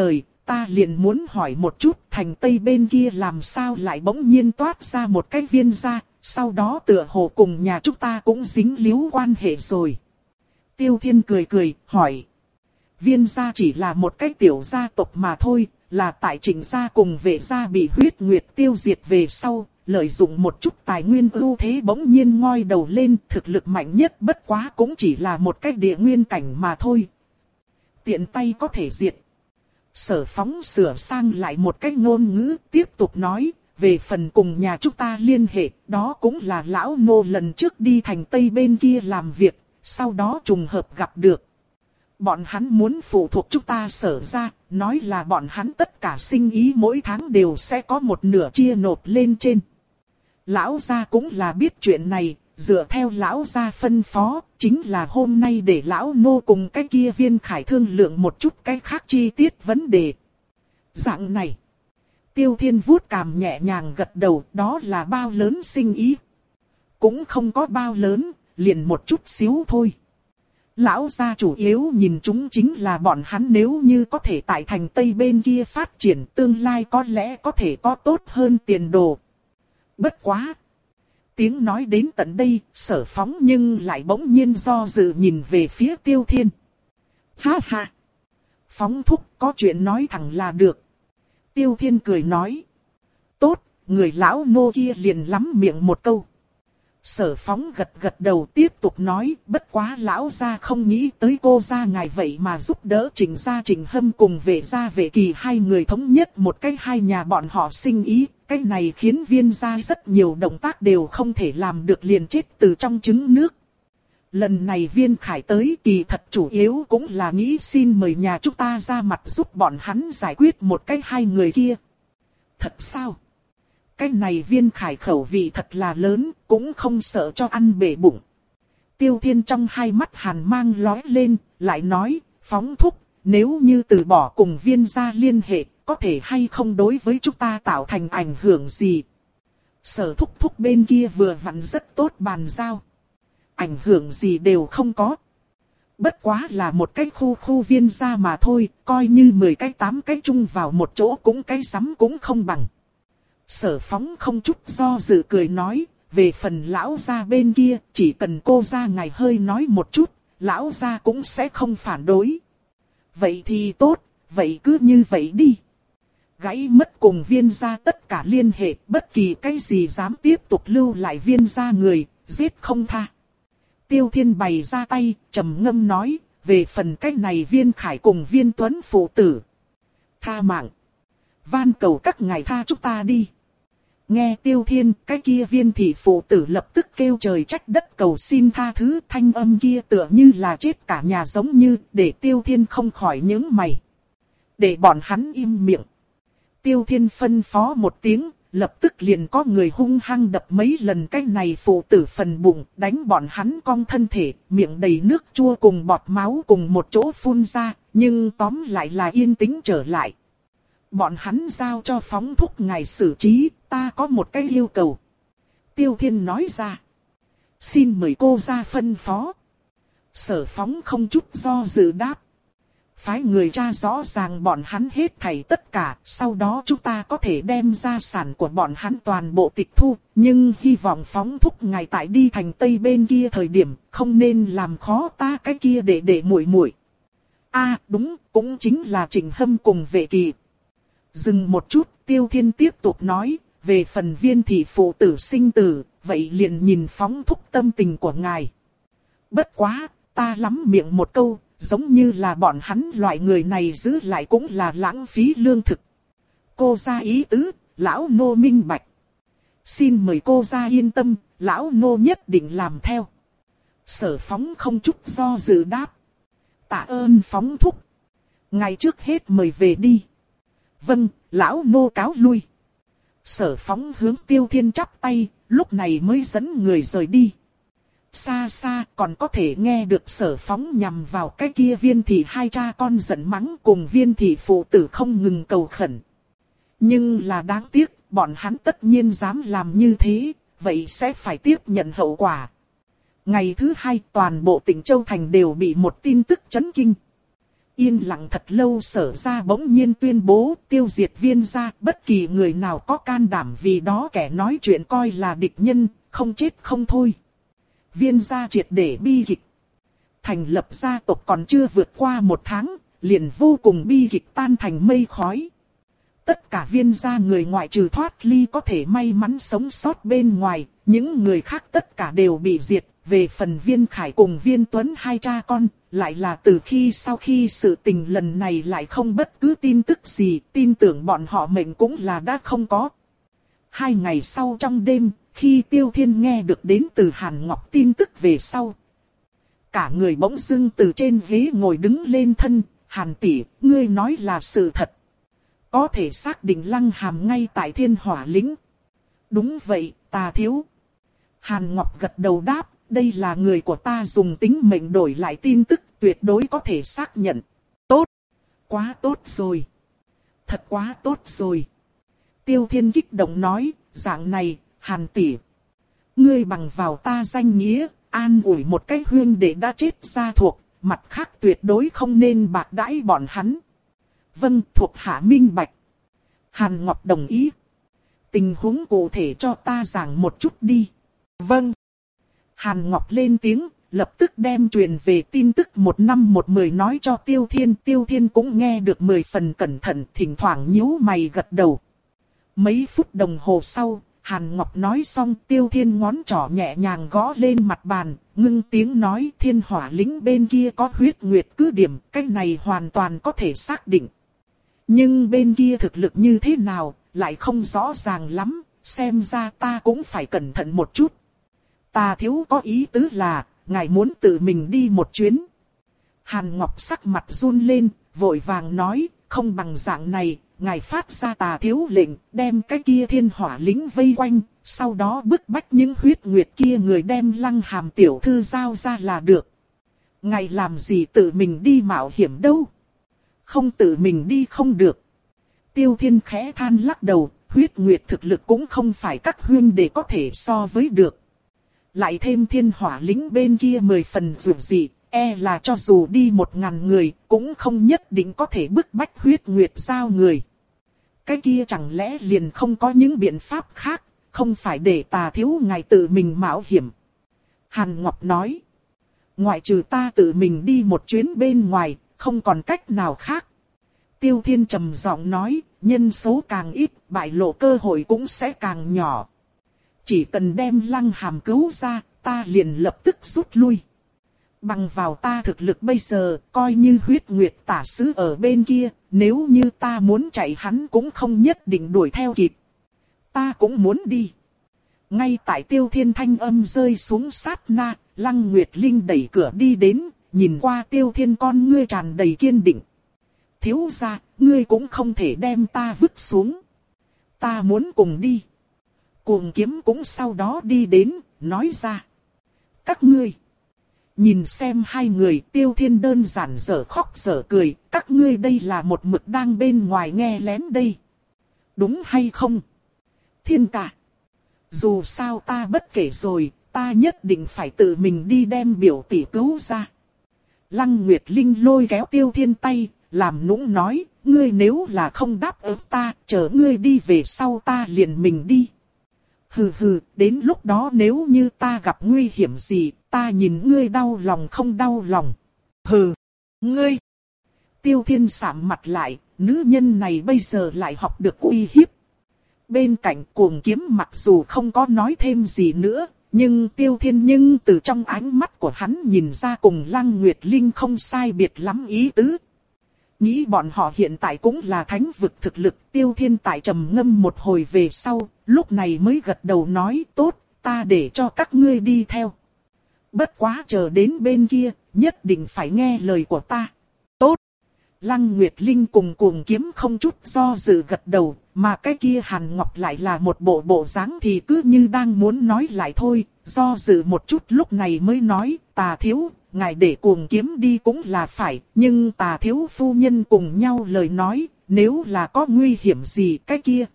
ta liền muốn hỏi một chút, thành Tây bên kia làm sao lại bỗng nhiên toát ra một cái viên gia, sau đó tựa hồ cùng nhà chúng ta cũng dính líu quan hệ rồi. Tiêu Thiên cười cười, hỏi. Viên gia chỉ là một cái tiểu gia tộc mà thôi, là tại Trịnh gia cùng Vệ gia bị huyết nguyệt tiêu diệt về sau, lợi dụng một chút tài nguyên ưu thế bỗng nhiên ngoi đầu lên, thực lực mạnh nhất bất quá cũng chỉ là một cái địa nguyên cảnh mà thôi. Tiện tay có thể diệt. Sở Phóng sửa sang lại một cái ngôn ngữ, tiếp tục nói, về phần cùng nhà chúng ta liên hệ, đó cũng là lão nô lần trước đi thành Tây bên kia làm việc, sau đó trùng hợp gặp được. Bọn hắn muốn phụ thuộc chúng ta Sở ra, nói là bọn hắn tất cả sinh ý mỗi tháng đều sẽ có một nửa chia nộp lên trên. Lão gia cũng là biết chuyện này, dựa theo lão gia phân phó, chính là hôm nay để lão nô cùng cái kia Viên Khải thương lượng một chút cái khác chi tiết vấn đề. Dạng này, Tiêu Thiên vuốt cằm nhẹ nhàng gật đầu, đó là bao lớn sinh ý. Cũng không có bao lớn, liền một chút xíu thôi. Lão gia chủ yếu nhìn chúng chính là bọn hắn nếu như có thể tại thành Tây bên kia phát triển, tương lai có lẽ có thể có tốt hơn tiền đồ. Bất quá. Tiếng nói đến tận đây, Sở Phóng nhưng lại bỗng nhiên do dự nhìn về phía Tiêu Thiên. Ha ha! Phóng thúc có chuyện nói thẳng là được. Tiêu Thiên cười nói. Tốt, người lão nô kia liền lắm miệng một câu. Sở Phóng gật gật đầu tiếp tục nói, bất quá lão gia không nghĩ tới cô gia ngài vậy mà giúp đỡ Trịnh gia Trịnh Hâm cùng Vệ gia Vệ Kỳ hai người thống nhất một cái hai nhà bọn họ sinh ý, cái này khiến Viên gia rất nhiều động tác đều không thể làm được liền chết từ trong trứng nước. Lần này Viên Khải tới kỳ thật chủ yếu cũng là nghĩ xin mời nhà chúng ta ra mặt giúp bọn hắn giải quyết một cái hai người kia. Thật sao? Cái này Viên Khải khẩu vị thật là lớn, cũng không sợ cho ăn bể bụng. Tiêu Thiên trong hai mắt hàn mang lóe lên, lại nói, Phóng thúc, nếu như từ bỏ cùng Viên gia liên hệ, có thể hay không đối với chúng ta tạo thành ảnh hưởng gì? Sở thúc thúc bên kia vừa vặn rất tốt bàn giao. Ảnh hưởng gì đều không có. Bất quá là một cái khu khu Viên gia mà thôi, coi như mười cái tám cái chung vào một chỗ cũng cái sắm cũng không bằng. Sở Phóng không chút do dự cười nói, về phần lão gia bên kia, chỉ cần cô gia ngài hơi nói một chút, lão gia cũng sẽ không phản đối. Vậy thì tốt, vậy cứ như vậy đi. Gãy mất cùng Viên gia tất cả liên hệ, bất kỳ cái gì dám tiếp tục lưu lại Viên gia người, giết không tha. Tiêu Thiên bày ra tay, trầm ngâm nói, về phần cái này Viên Khải cùng Viên Tuấn phụ tử. Tha mạng. Van cầu các ngài tha chúng ta đi. Nghe Tiêu Thiên, cái kia Viên thị phụ tử lập tức kêu trời trách đất cầu xin tha thứ, thanh âm kia tựa như là chết cả nhà giống như, để Tiêu Thiên không khỏi nhướng mày. Để bọn hắn im miệng. Tiêu Thiên phân phó một tiếng, lập tức liền có người hung hăng đập mấy lần cái này phụ tử phần bụng, đánh bọn hắn cong thân thể, miệng đầy nước chua cùng bọt máu cùng một chỗ phun ra, nhưng tóm lại là yên tĩnh trở lại. Bọn hắn giao cho Phóng thúc ngài xử trí, ta có một cái yêu cầu. Tiêu Thiên nói ra. Xin mời cô ra phân phó. Sở Phóng không chút do dự đáp. Phái người tra rõ ràng bọn hắn hết thảy tất cả, sau đó chúng ta có thể đem gia sản của bọn hắn toàn bộ tịch thu, nhưng hy vọng Phóng thúc ngài tại đi thành Tây bên kia thời điểm, không nên làm khó ta cái kia để để muội muội. A đúng, cũng chính là Trịnh Hâm cùng Vệ Kỳ. Dừng một chút, Tiêu Thiên tiếp tục nói, về phần Viên thị phụ tử sinh tử, vậy liền nhìn Phóng thúc tâm tình của ngài. Bất quá, ta lắm miệng một câu, giống như là bọn hắn loại người này giữ lại cũng là lãng phí lương thực. Cô gia ý tứ, lão nô minh bạch. Xin mời cô gia yên tâm, lão nô nhất định làm theo. Sở Phóng không chút do dự đáp. Tạ ơn Phóng thúc. Ngày trước hết mời về đi. Vâng, lão nô cáo lui. Sở Phóng hướng Tiêu Thiên chắp tay, lúc này mới dẫn người rời đi. Xa xa còn có thể nghe được Sở Phóng nhằm vào cái kia Viên thị hai cha con giận mắng cùng Viên thị phụ tử không ngừng cầu khẩn. Nhưng là đáng tiếc, bọn hắn tất nhiên dám làm như thế, vậy sẽ phải tiếp nhận hậu quả. Ngày thứ hai toàn bộ tỉnh Châu Thành đều bị một tin tức chấn kinh. Yên lặng thật lâu Sở ra bỗng nhiên tuyên bố tiêu diệt Viên gia, bất kỳ người nào có can đảm vì đó kẻ nói chuyện coi là địch nhân, không chết không thôi. Viên gia triệt để bi kịch. Thành lập gia tộc còn chưa vượt qua một tháng, liền vô cùng bi kịch tan thành mây khói. Tất cả Viên gia người ngoại trừ thoát ly có thể may mắn sống sót bên ngoài, những người khác tất cả đều bị diệt. Về phần Viên Khải cùng Viên Tuấn hai cha con, lại là từ khi sau khi sự tình lần này lại không bất cứ tin tức gì, tin tưởng bọn họ mệnh cũng là đã không có. Hai ngày sau trong đêm, khi Tiêu Thiên nghe được đến từ Hàn Ngọc tin tức về sau. Cả người bỗng dưng từ trên ghế ngồi đứng lên thân, Hàn tỷ, ngươi nói là sự thật. Có thể xác định Lăng Hàm ngay tại Thiên Hỏa Lĩnh. Đúng vậy, ta thiếu. Hàn Ngọc gật đầu đáp, đây là người của ta dùng tính mệnh đổi lại tin tức, tuyệt đối có thể xác nhận. Tốt, quá tốt rồi. Thật quá tốt rồi. Tiêu Thiên kích động nói, dạng này, Hàn tỷ. Ngươi bằng vào ta danh nghĩa, an ủi một cái huynh đệ đã chết ra thuộc, mặt khác tuyệt đối không nên bạc đãi bọn hắn. Vâng, thuộc hạ minh bạch. Hàn Ngọc đồng ý. Tình huống cụ thể cho ta giảng một chút đi. Vâng. Hàn Ngọc lên tiếng, lập tức đem truyền về tin tức một năm một mười nói cho Tiêu Thiên. Tiêu Thiên cũng nghe được mười phần cẩn thận, thỉnh thoảng nhíu mày gật đầu. Mấy phút đồng hồ sau, Hàn Ngọc nói xong, Tiêu Thiên ngón trỏ nhẹ nhàng gõ lên mặt bàn, ngưng tiếng nói Thiên Hỏa Lĩnh bên kia có huyết nguyệt cứ điểm, cái này hoàn toàn có thể xác định. Nhưng bên kia thực lực như thế nào, lại không rõ ràng lắm, xem ra ta cũng phải cẩn thận một chút. Ta thiếu có ý tứ là, ngài muốn tự mình đi một chuyến. Hàn Ngọc sắc mặt run lên, vội vàng nói, không bằng dạng này, ngài phát ra tà thiếu lệnh, đem cái kia Thiên Hỏa Lĩnh vây quanh, sau đó bức bách những huyết nguyệt kia người đem Lăng Hàm tiểu thư giao ra là được. Ngài làm gì tự mình đi mạo hiểm đâu? Không tự mình đi không được. Tiêu Thiên khẽ than lắc đầu, huyết nguyệt thực lực cũng không phải các huynh đệ có thể so với được. Lại thêm Thiên Hỏa Lĩnh bên kia mười phần dường dị, e là cho dù đi một ngàn người, cũng không nhất định có thể bức bách huyết nguyệt giao người. Cái kia chẳng lẽ liền không có những biện pháp khác, không phải để tà thiếu ngài tự mình mạo hiểm. Hàn Ngọc nói, ngoại trừ ta tự mình đi một chuyến bên ngoài, không còn cách nào khác. Tiêu Thiên trầm giọng nói, nhân số càng ít, bại lộ cơ hội cũng sẽ càng nhỏ. Chỉ cần đem Lăng Hàm cứu ra, ta liền lập tức rút lui. Bằng vào ta thực lực bây giờ, coi như huyết nguyệt tả sứ ở bên kia, nếu như ta muốn chạy hắn cũng không nhất định đuổi theo kịp. Ta cũng muốn đi. Ngay tại Tiêu Thiên thanh âm rơi xuống sát na, Lăng Nguyệt Linh đẩy cửa đi đến, nhìn qua Tiêu Thiên con ngươi tràn đầy kiên định. Thiếu gia, ngươi cũng không thể đem ta vứt xuống. Ta muốn cùng đi. Cuồng Kiếm cũng sau đó đi đến, nói ra. Các ngươi. Nhìn xem hai người, Tiêu Thiên đơn giản dở khóc dở cười, các ngươi đây là một mực đang bên ngoài nghe lén đây. Đúng hay không? Thiên ca. Dù sao ta bất kể rồi, ta nhất định phải tự mình đi đem biểu tỷ cứu ra. Lăng Nguyệt Linh lôi kéo Tiêu Thiên tay, làm nũng nói, ngươi nếu là không đáp ứng ta, chờ ngươi đi về sau ta liền mình đi. Hừ hừ, đến lúc đó nếu như ta gặp nguy hiểm gì, ta nhìn ngươi đau lòng không đau lòng. Hừ, ngươi. Tiêu Thiên sạm mặt lại, nữ nhân này bây giờ lại học được uy hiếp. Bên cạnh Cuồng Kiếm mặc dù không có nói thêm gì nữa, nhưng Tiêu Thiên nhưng từ trong ánh mắt của hắn nhìn ra cùng Lăng Nguyệt Linh không sai biệt lắm ý tứ. Nghĩ bọn họ hiện tại cũng là thánh vực thực lực. Tiêu Thiên tại trầm ngâm một hồi về sau, lúc này mới gật đầu nói tốt, ta để cho các ngươi đi theo. Bất quá chờ đến bên kia, nhất định phải nghe lời của ta. Tốt. Lăng Nguyệt Linh cùng Cuồng Kiếm không chút do dự gật đầu, mà cái kia Hàn Ngọc lại là một bộ bộ dáng thì cứ như đang muốn nói lại thôi, do dự một chút lúc này mới nói, tà thiếu, ngài để Cuồng Kiếm đi cũng là phải, nhưng tà thiếu phu nhân cùng nhau lời nói, nếu là có nguy hiểm gì cái kia.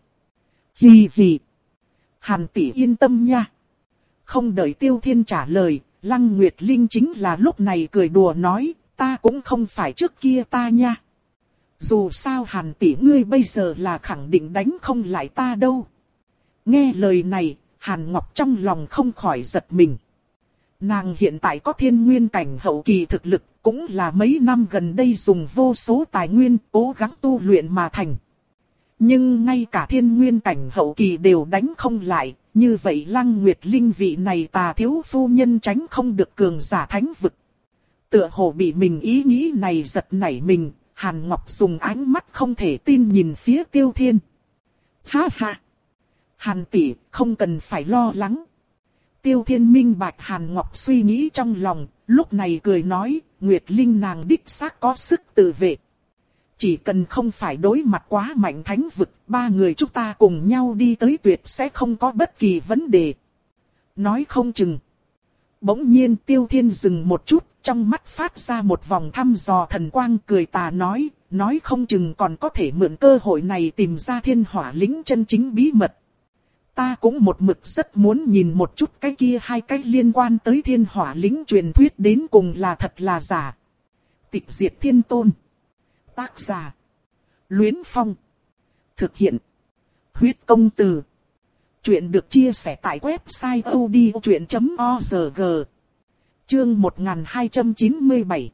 Hì hì. Hàn tỷ yên tâm nha. Không đợi Tiêu Thiên trả lời, Lăng Nguyệt Linh chính là lúc này cười đùa nói, ta cũng không phải trước kia ta nha. Dù sao Hàn tỷ ngươi bây giờ là khẳng định đánh không lại ta đâu. Nghe lời này, Hàn Ngọc trong lòng không khỏi giật mình. Nàng hiện tại có thiên nguyên cảnh hậu kỳ thực lực, cũng là mấy năm gần đây dùng vô số tài nguyên cố gắng tu luyện mà thành. Nhưng ngay cả thiên nguyên cảnh hậu kỳ đều đánh không lại, như vậy Lăng Nguyệt Linh vị này tà thiếu phu nhân tránh không được cường giả thánh vực. Tựa hồ bị mình ý nghĩ này giật nảy mình, Hàn Ngọc dùng ánh mắt không thể tin nhìn phía Tiêu Thiên. Ha ha! Hàn tỷ, không cần phải lo lắng. Tiêu Thiên minh bạch Hàn Ngọc suy nghĩ trong lòng, lúc này cười nói, Nguyệt Linh nàng đích xác có sức tự vệ. Chỉ cần không phải đối mặt quá mạnh thánh vực, ba người chúng ta cùng nhau đi tới tuyệt sẽ không có bất kỳ vấn đề. Nói không chừng. Bỗng nhiên Tiêu Thiên dừng một chút, trong mắt phát ra một vòng thăm dò thần quang, cười tà nói, nói không chừng còn có thể mượn cơ hội này tìm ra thiên hỏa lĩnh chân chính bí mật. Ta cũng một mực rất muốn nhìn một chút cái kia hai cái liên quan tới thiên hỏa lĩnh truyền thuyết đến cùng là thật là giả. Tịch diệt thiên tôn. Tác giả. Luyến Phong. Thực hiện. Huyết công từ. Chuyện được chia sẻ tại website odchuyện chấm org. Chương một nghìn hai trăm chín mươi bảy.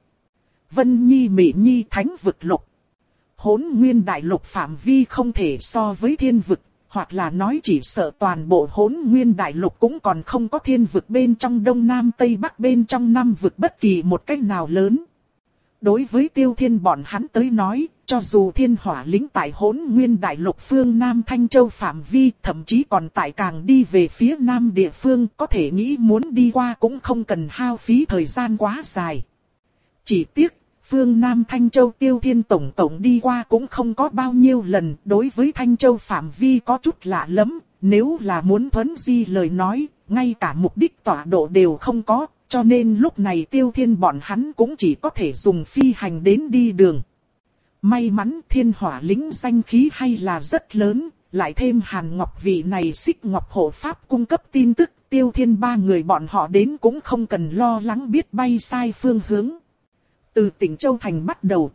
Vân Nhi Mỹ Nhi Thánh vực lục. Hỗn Nguyên đại lục phạm vi không thể so với thiên vực, hoặc là nói chỉ sợ toàn bộ Hỗn Nguyên đại lục cũng còn không có thiên vực bên trong đông nam tây bắc bên trong năm vực bất kỳ một cách nào lớn. Đối với Tiêu Thiên bọn hắn tới nói, cho dù thiên hỏa lĩnh tại Hỗn Nguyên đại lục phương Nam Thanh Châu phạm vi, thậm chí còn tại càng đi về phía Nam địa phương, có thể nghĩ muốn đi qua cũng không cần hao phí thời gian quá dài. Chỉ tiếc, phương Nam Thanh Châu Tiêu Thiên tổng tổng đi qua cũng không có bao nhiêu lần, đối với Thanh Châu phạm vi có chút lạ lắm, nếu là muốn thuấn di lời nói, ngay cả mục đích tọa độ đều không có. Cho nên lúc này Tiêu Thiên bọn hắn cũng chỉ có thể dùng phi hành đến đi đường. May mắn thiên hỏa lĩnh danh khí hay là rất lớn, lại thêm Hàn Ngọc vị này xích ngọc hộ pháp cung cấp tin tức, Tiêu Thiên ba người bọn họ đến cũng không cần lo lắng biết bay sai phương hướng. Từ tỉnh Châu Thành bắt đầu.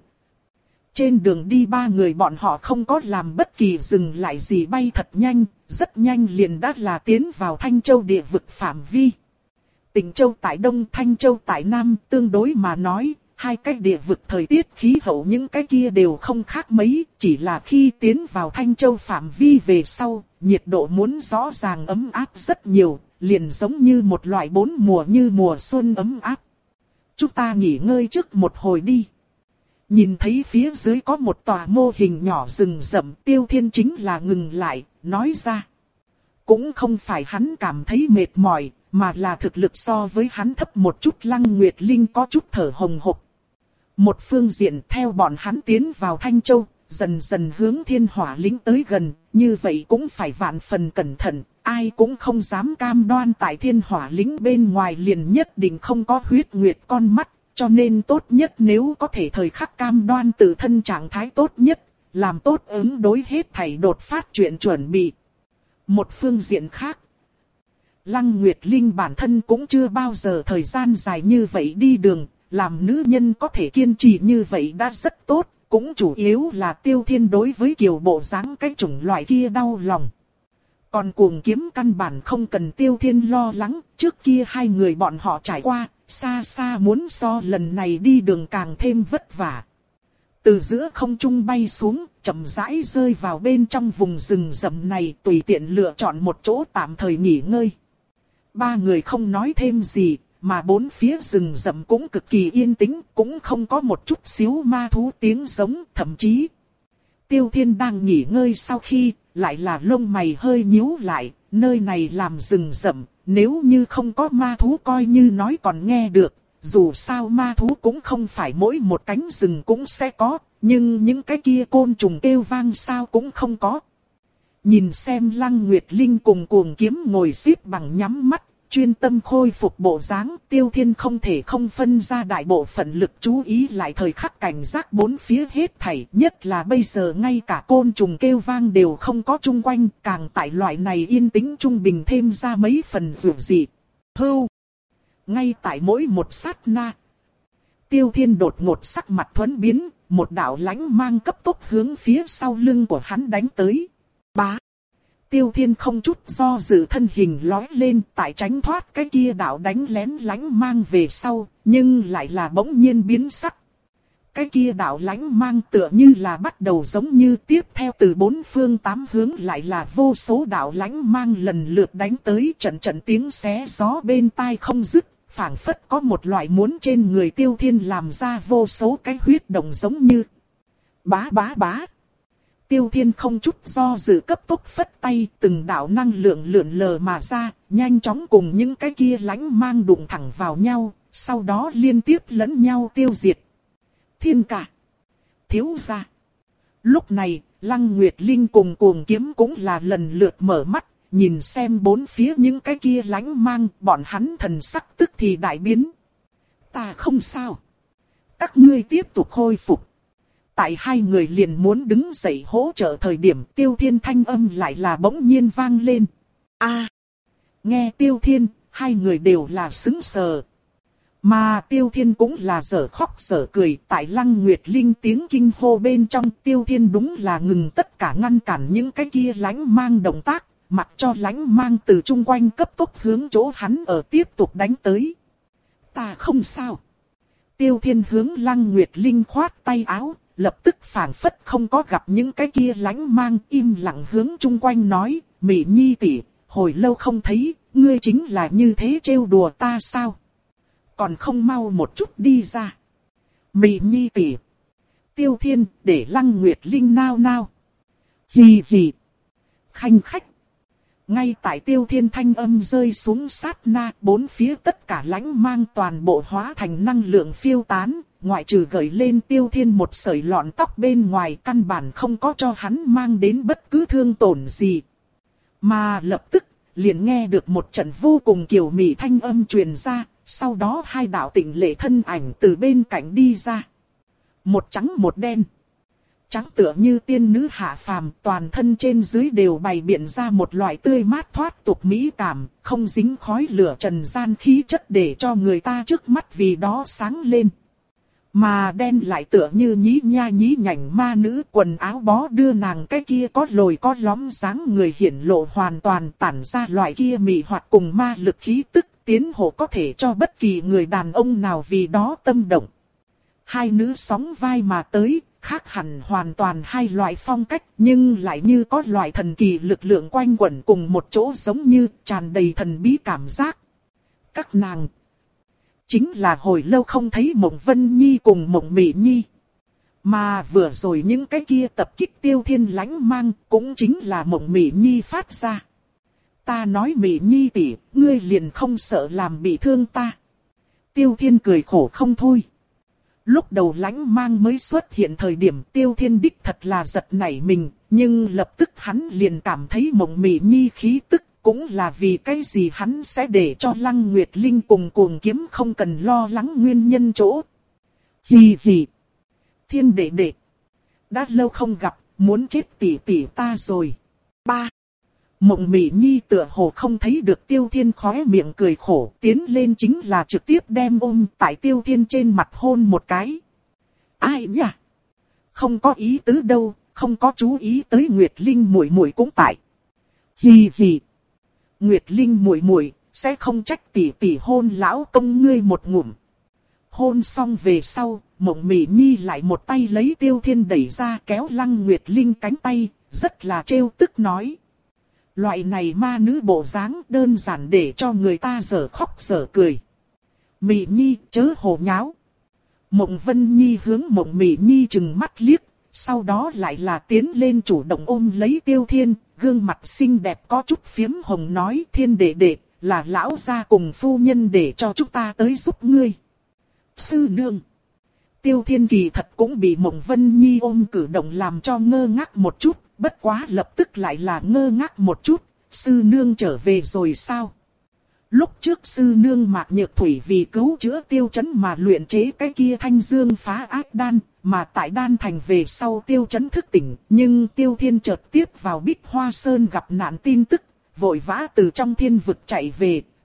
Trên đường đi ba người bọn họ không có làm bất kỳ dừng lại gì, bay thật nhanh, rất nhanh liền đã là tiến vào Thanh Châu địa vực phạm vi. Tỉnh Châu tại Đông, Thanh Châu tại Nam, tương đối mà nói, hai cái địa vực thời tiết khí hậu những cái kia đều không khác mấy, chỉ là khi tiến vào Thanh Châu phạm vi về sau, nhiệt độ muốn rõ ràng ấm áp rất nhiều, liền giống như một loại bốn mùa như mùa xuân ấm áp. Chúng ta nghỉ ngơi trước một hồi đi. Nhìn thấy phía dưới có một tòa mô hình nhỏ rừng rậm, Tiêu Thiên chính là ngừng lại, nói ra. Cũng không phải hắn cảm thấy mệt mỏi, mà là thực lực so với hắn thấp một chút. Lăng Nguyệt Linh có chút thở hồng hộc. Một phương diện theo bọn hắn tiến vào Thanh Châu, dần dần hướng thiên hỏa lĩnh tới gần, như vậy cũng phải vạn phần cẩn thận, ai cũng không dám cam đoan tại thiên hỏa lĩnh bên ngoài liền nhất định không có huyết nguyệt con mắt, cho nên tốt nhất nếu có thể thời khắc cam đoan tự thân trạng thái tốt nhất, làm tốt ứng đối hết thảy đột phát chuyện chuẩn bị. Một phương diện khác, Lăng Nguyệt Linh bản thân cũng chưa bao giờ thời gian dài như vậy đi đường, làm nữ nhân có thể kiên trì như vậy đã rất tốt, cũng chủ yếu là Tiêu Thiên đối với kiểu bộ dáng cái chủng loại kia đau lòng. Còn cuồng kiếm căn bản không cần Tiêu Thiên lo lắng, trước kia hai người bọn họ trải qua, xa xa muốn so lần này đi đường càng thêm vất vả. Từ giữa không trung bay xuống, chậm rãi rơi vào bên trong vùng rừng rậm này, tùy tiện lựa chọn một chỗ tạm thời nghỉ ngơi. Ba người không nói thêm gì, mà bốn phía rừng rậm cũng cực kỳ yên tĩnh, cũng không có một chút xíu ma thú tiếng giống, thậm chí. Tiêu Thiên đang nghỉ ngơi sau khi, lại là lông mày hơi nhíu lại, nơi này làm rừng rậm, nếu như không có ma thú coi như nói còn nghe được, dù sao ma thú cũng không phải mỗi một cánh rừng cũng sẽ có, nhưng những cái kia côn trùng kêu vang sao cũng không có. Nhìn xem Lăng Nguyệt Linh cùng cuồng kiếm ngồi xếp bằng nhắm mắt, chuyên tâm khôi phục bộ dáng, Tiêu Thiên không thể không phân ra đại bộ phận lực chú ý lại thời khắc cảnh giác bốn phía hết thảy, nhất là bây giờ ngay cả côn trùng kêu vang đều không có chung quanh, càng tại loại này yên tĩnh trung bình thêm ra mấy phần rủi dị. Hưu! Ngay tại mỗi một sát na, Tiêu Thiên đột ngột sắc mặt thuẫn biến, một đạo lãnh mang cấp tốc hướng phía sau lưng của hắn đánh tới. Bá! Tiêu Thiên không chút do dự thân hình lói lên tại tránh thoát cái kia đạo đánh lén lãnh mang về sau, nhưng lại là bỗng nhiên biến sắc. Cái kia đạo lãnh mang tựa như là bắt đầu giống như tiếp theo từ bốn phương tám hướng lại là vô số đạo lãnh mang lần lượt đánh tới, trận trận tiếng xé gió bên tai không dứt, phảng phất có một loại muốn trên người Tiêu Thiên làm ra vô số cái huyết động giống như. Bá bá bá. Tiêu Thiên không chút do dự cấp tốc phất tay, từng đạo năng lượng lượn lờ mà ra, nhanh chóng cùng những cái kia lãnh mang đụng thẳng vào nhau, sau đó liên tiếp lẫn nhau tiêu diệt. Thiên cả. Thiếu gia. Lúc này, Lăng Nguyệt Linh cùng Cuồng Kiếm cũng là lần lượt mở mắt, nhìn xem bốn phía những cái kia lãnh mang, bọn hắn thần sắc tức thì đại biến. Ta không sao. Các ngươi tiếp tục khôi phục. Tại hai người liền muốn đứng dậy hỗ trợ thời điểm Tiêu Thiên thanh âm lại là bỗng nhiên vang lên. A, nghe Tiêu Thiên, hai người đều là sững sờ. Mà Tiêu Thiên cũng là dở khóc dở cười, tại Lăng Nguyệt Linh tiếng kinh hô bên trong Tiêu Thiên đúng là ngừng tất cả ngăn cản những cái kia lãnh mang động tác, mặc cho lãnh mang từ chung quanh cấp tốc hướng chỗ hắn ở tiếp tục đánh tới. Ta không sao. Tiêu Thiên hướng Lăng Nguyệt Linh khoát tay áo, lập tức phảng phất không có gặp những cái kia lãnh mang, im lặng hướng chung quanh nói, Mỹ Nhi tỷ, hồi lâu không thấy, ngươi chính là như thế trêu đùa ta sao? Còn không mau một chút đi ra. Mỹ Nhi tỷ. Tiêu Thiên để Lăng Nguyệt Linh nao nao. Hì hì. Khanh khách. Ngay tại Tiêu Thiên thanh âm rơi xuống sát na, bốn phía tất cả lãnh mang toàn bộ hóa thành năng lượng phiêu tán, ngoại trừ gợi lên Tiêu Thiên một sợi lọn tóc bên ngoài, căn bản không có cho hắn mang đến bất cứ thương tổn gì. Mà lập tức, liền nghe được một trận vô cùng kiều mị thanh âm truyền ra, sau đó hai đạo tịnh lệ thân ảnh từ bên cạnh đi ra. Một trắng một đen. Trắng tựa như tiên nữ hạ phàm, toàn thân trên dưới đều bày biện ra một loại tươi mát thoát tục mỹ cảm, không dính khói lửa trần gian khí chất để cho người ta trước mắt vì đó sáng lên. Mà đen lại tựa như nhí nha nhí nhảnh ma nữ, quần áo bó đưa nàng cái kia có lồi có lõm dáng người hiển lộ hoàn toàn tản ra loại kia mị hoặc cùng ma lực khí tức, tiến hộ có thể cho bất kỳ người đàn ông nào vì đó tâm động. Hai nữ sóng vai mà tới, khác hẳn hoàn toàn hai loại phong cách, nhưng lại như có loại thần kỳ lực lượng quanh quẩn cùng một chỗ, giống như tràn đầy thần bí cảm giác. Các nàng chính là hồi lâu không thấy Mộng Vân Nhi cùng Mộng Mị Nhi. Mà vừa rồi những cái kia tập kích Tiêu Thiên lãnh mang cũng chính là Mộng Mị Nhi phát ra. Ta nói Mị Nhi tỷ, ngươi liền không sợ làm bị thương ta. Tiêu Thiên cười khổ không thôi. Lúc đầu lãnh mang mới xuất hiện thời điểm Tiêu Thiên đích thật là giật nảy mình, nhưng lập tức hắn liền cảm thấy Mộng Mị Nhi khí tức, cũng là vì cái gì hắn sẽ để cho Lăng Nguyệt Linh cùng Cuồng Kiếm không cần lo lắng nguyên nhân chỗ. Hì hì. Thiên đệ đệ. Đã lâu không gặp, muốn chết tỷ tỷ ta rồi. Ba. Mộng Mị Nhi tựa hồ không thấy được Tiêu Thiên khóe miệng cười khổ, tiến lên chính là trực tiếp đem ôm tại Tiêu Thiên trên mặt hôn một cái. Ai nhỉ? Không có ý tứ đâu, không có chú ý tới Nguyệt Linh muội muội cũng tại. Hì hì. Nguyệt Linh muội muội sẽ không trách tỷ tỷ hôn lão công ngươi một ngụm. Hôn xong về sau, Mộng Mị Nhi lại một tay lấy Tiêu Thiên đẩy ra, kéo Lăng Nguyệt Linh cánh tay, rất là trêu tức nói. Loại này ma nữ bộ dáng đơn giản để cho người ta dở khóc dở cười. Mị Nhi chớ hồ nháo. Mộng Vân Nhi hướng Mộng Mị Nhi trừng mắt liếc, sau đó lại là tiến lên chủ động ôm lấy Tiêu Thiên, gương mặt xinh đẹp có chút phiếm hồng nói, Thiên đệ đệ, là lão gia cùng phu nhân để cho chúng ta tới giúp ngươi. Sư nương. Tiêu Thiên kỳ thật cũng bị Mộng Vân Nhi ôm cử động làm cho ngơ ngác một chút, bất quá lập tức lại là ngơ ngác một chút, sư nương trở về rồi sao? Lúc trước sư nương Mạc Nhược Thủy vì cứu chữa Tiêu Chấn mà luyện chế cái kia thanh dương phá ác đan, mà tại đan thành về sau Tiêu Chấn thức tỉnh, nhưng Tiêu Thiên chợt tiếp vào Bích Hoa Sơn gặp nạn tin tức, vội vã từ trong thiên vực chạy về,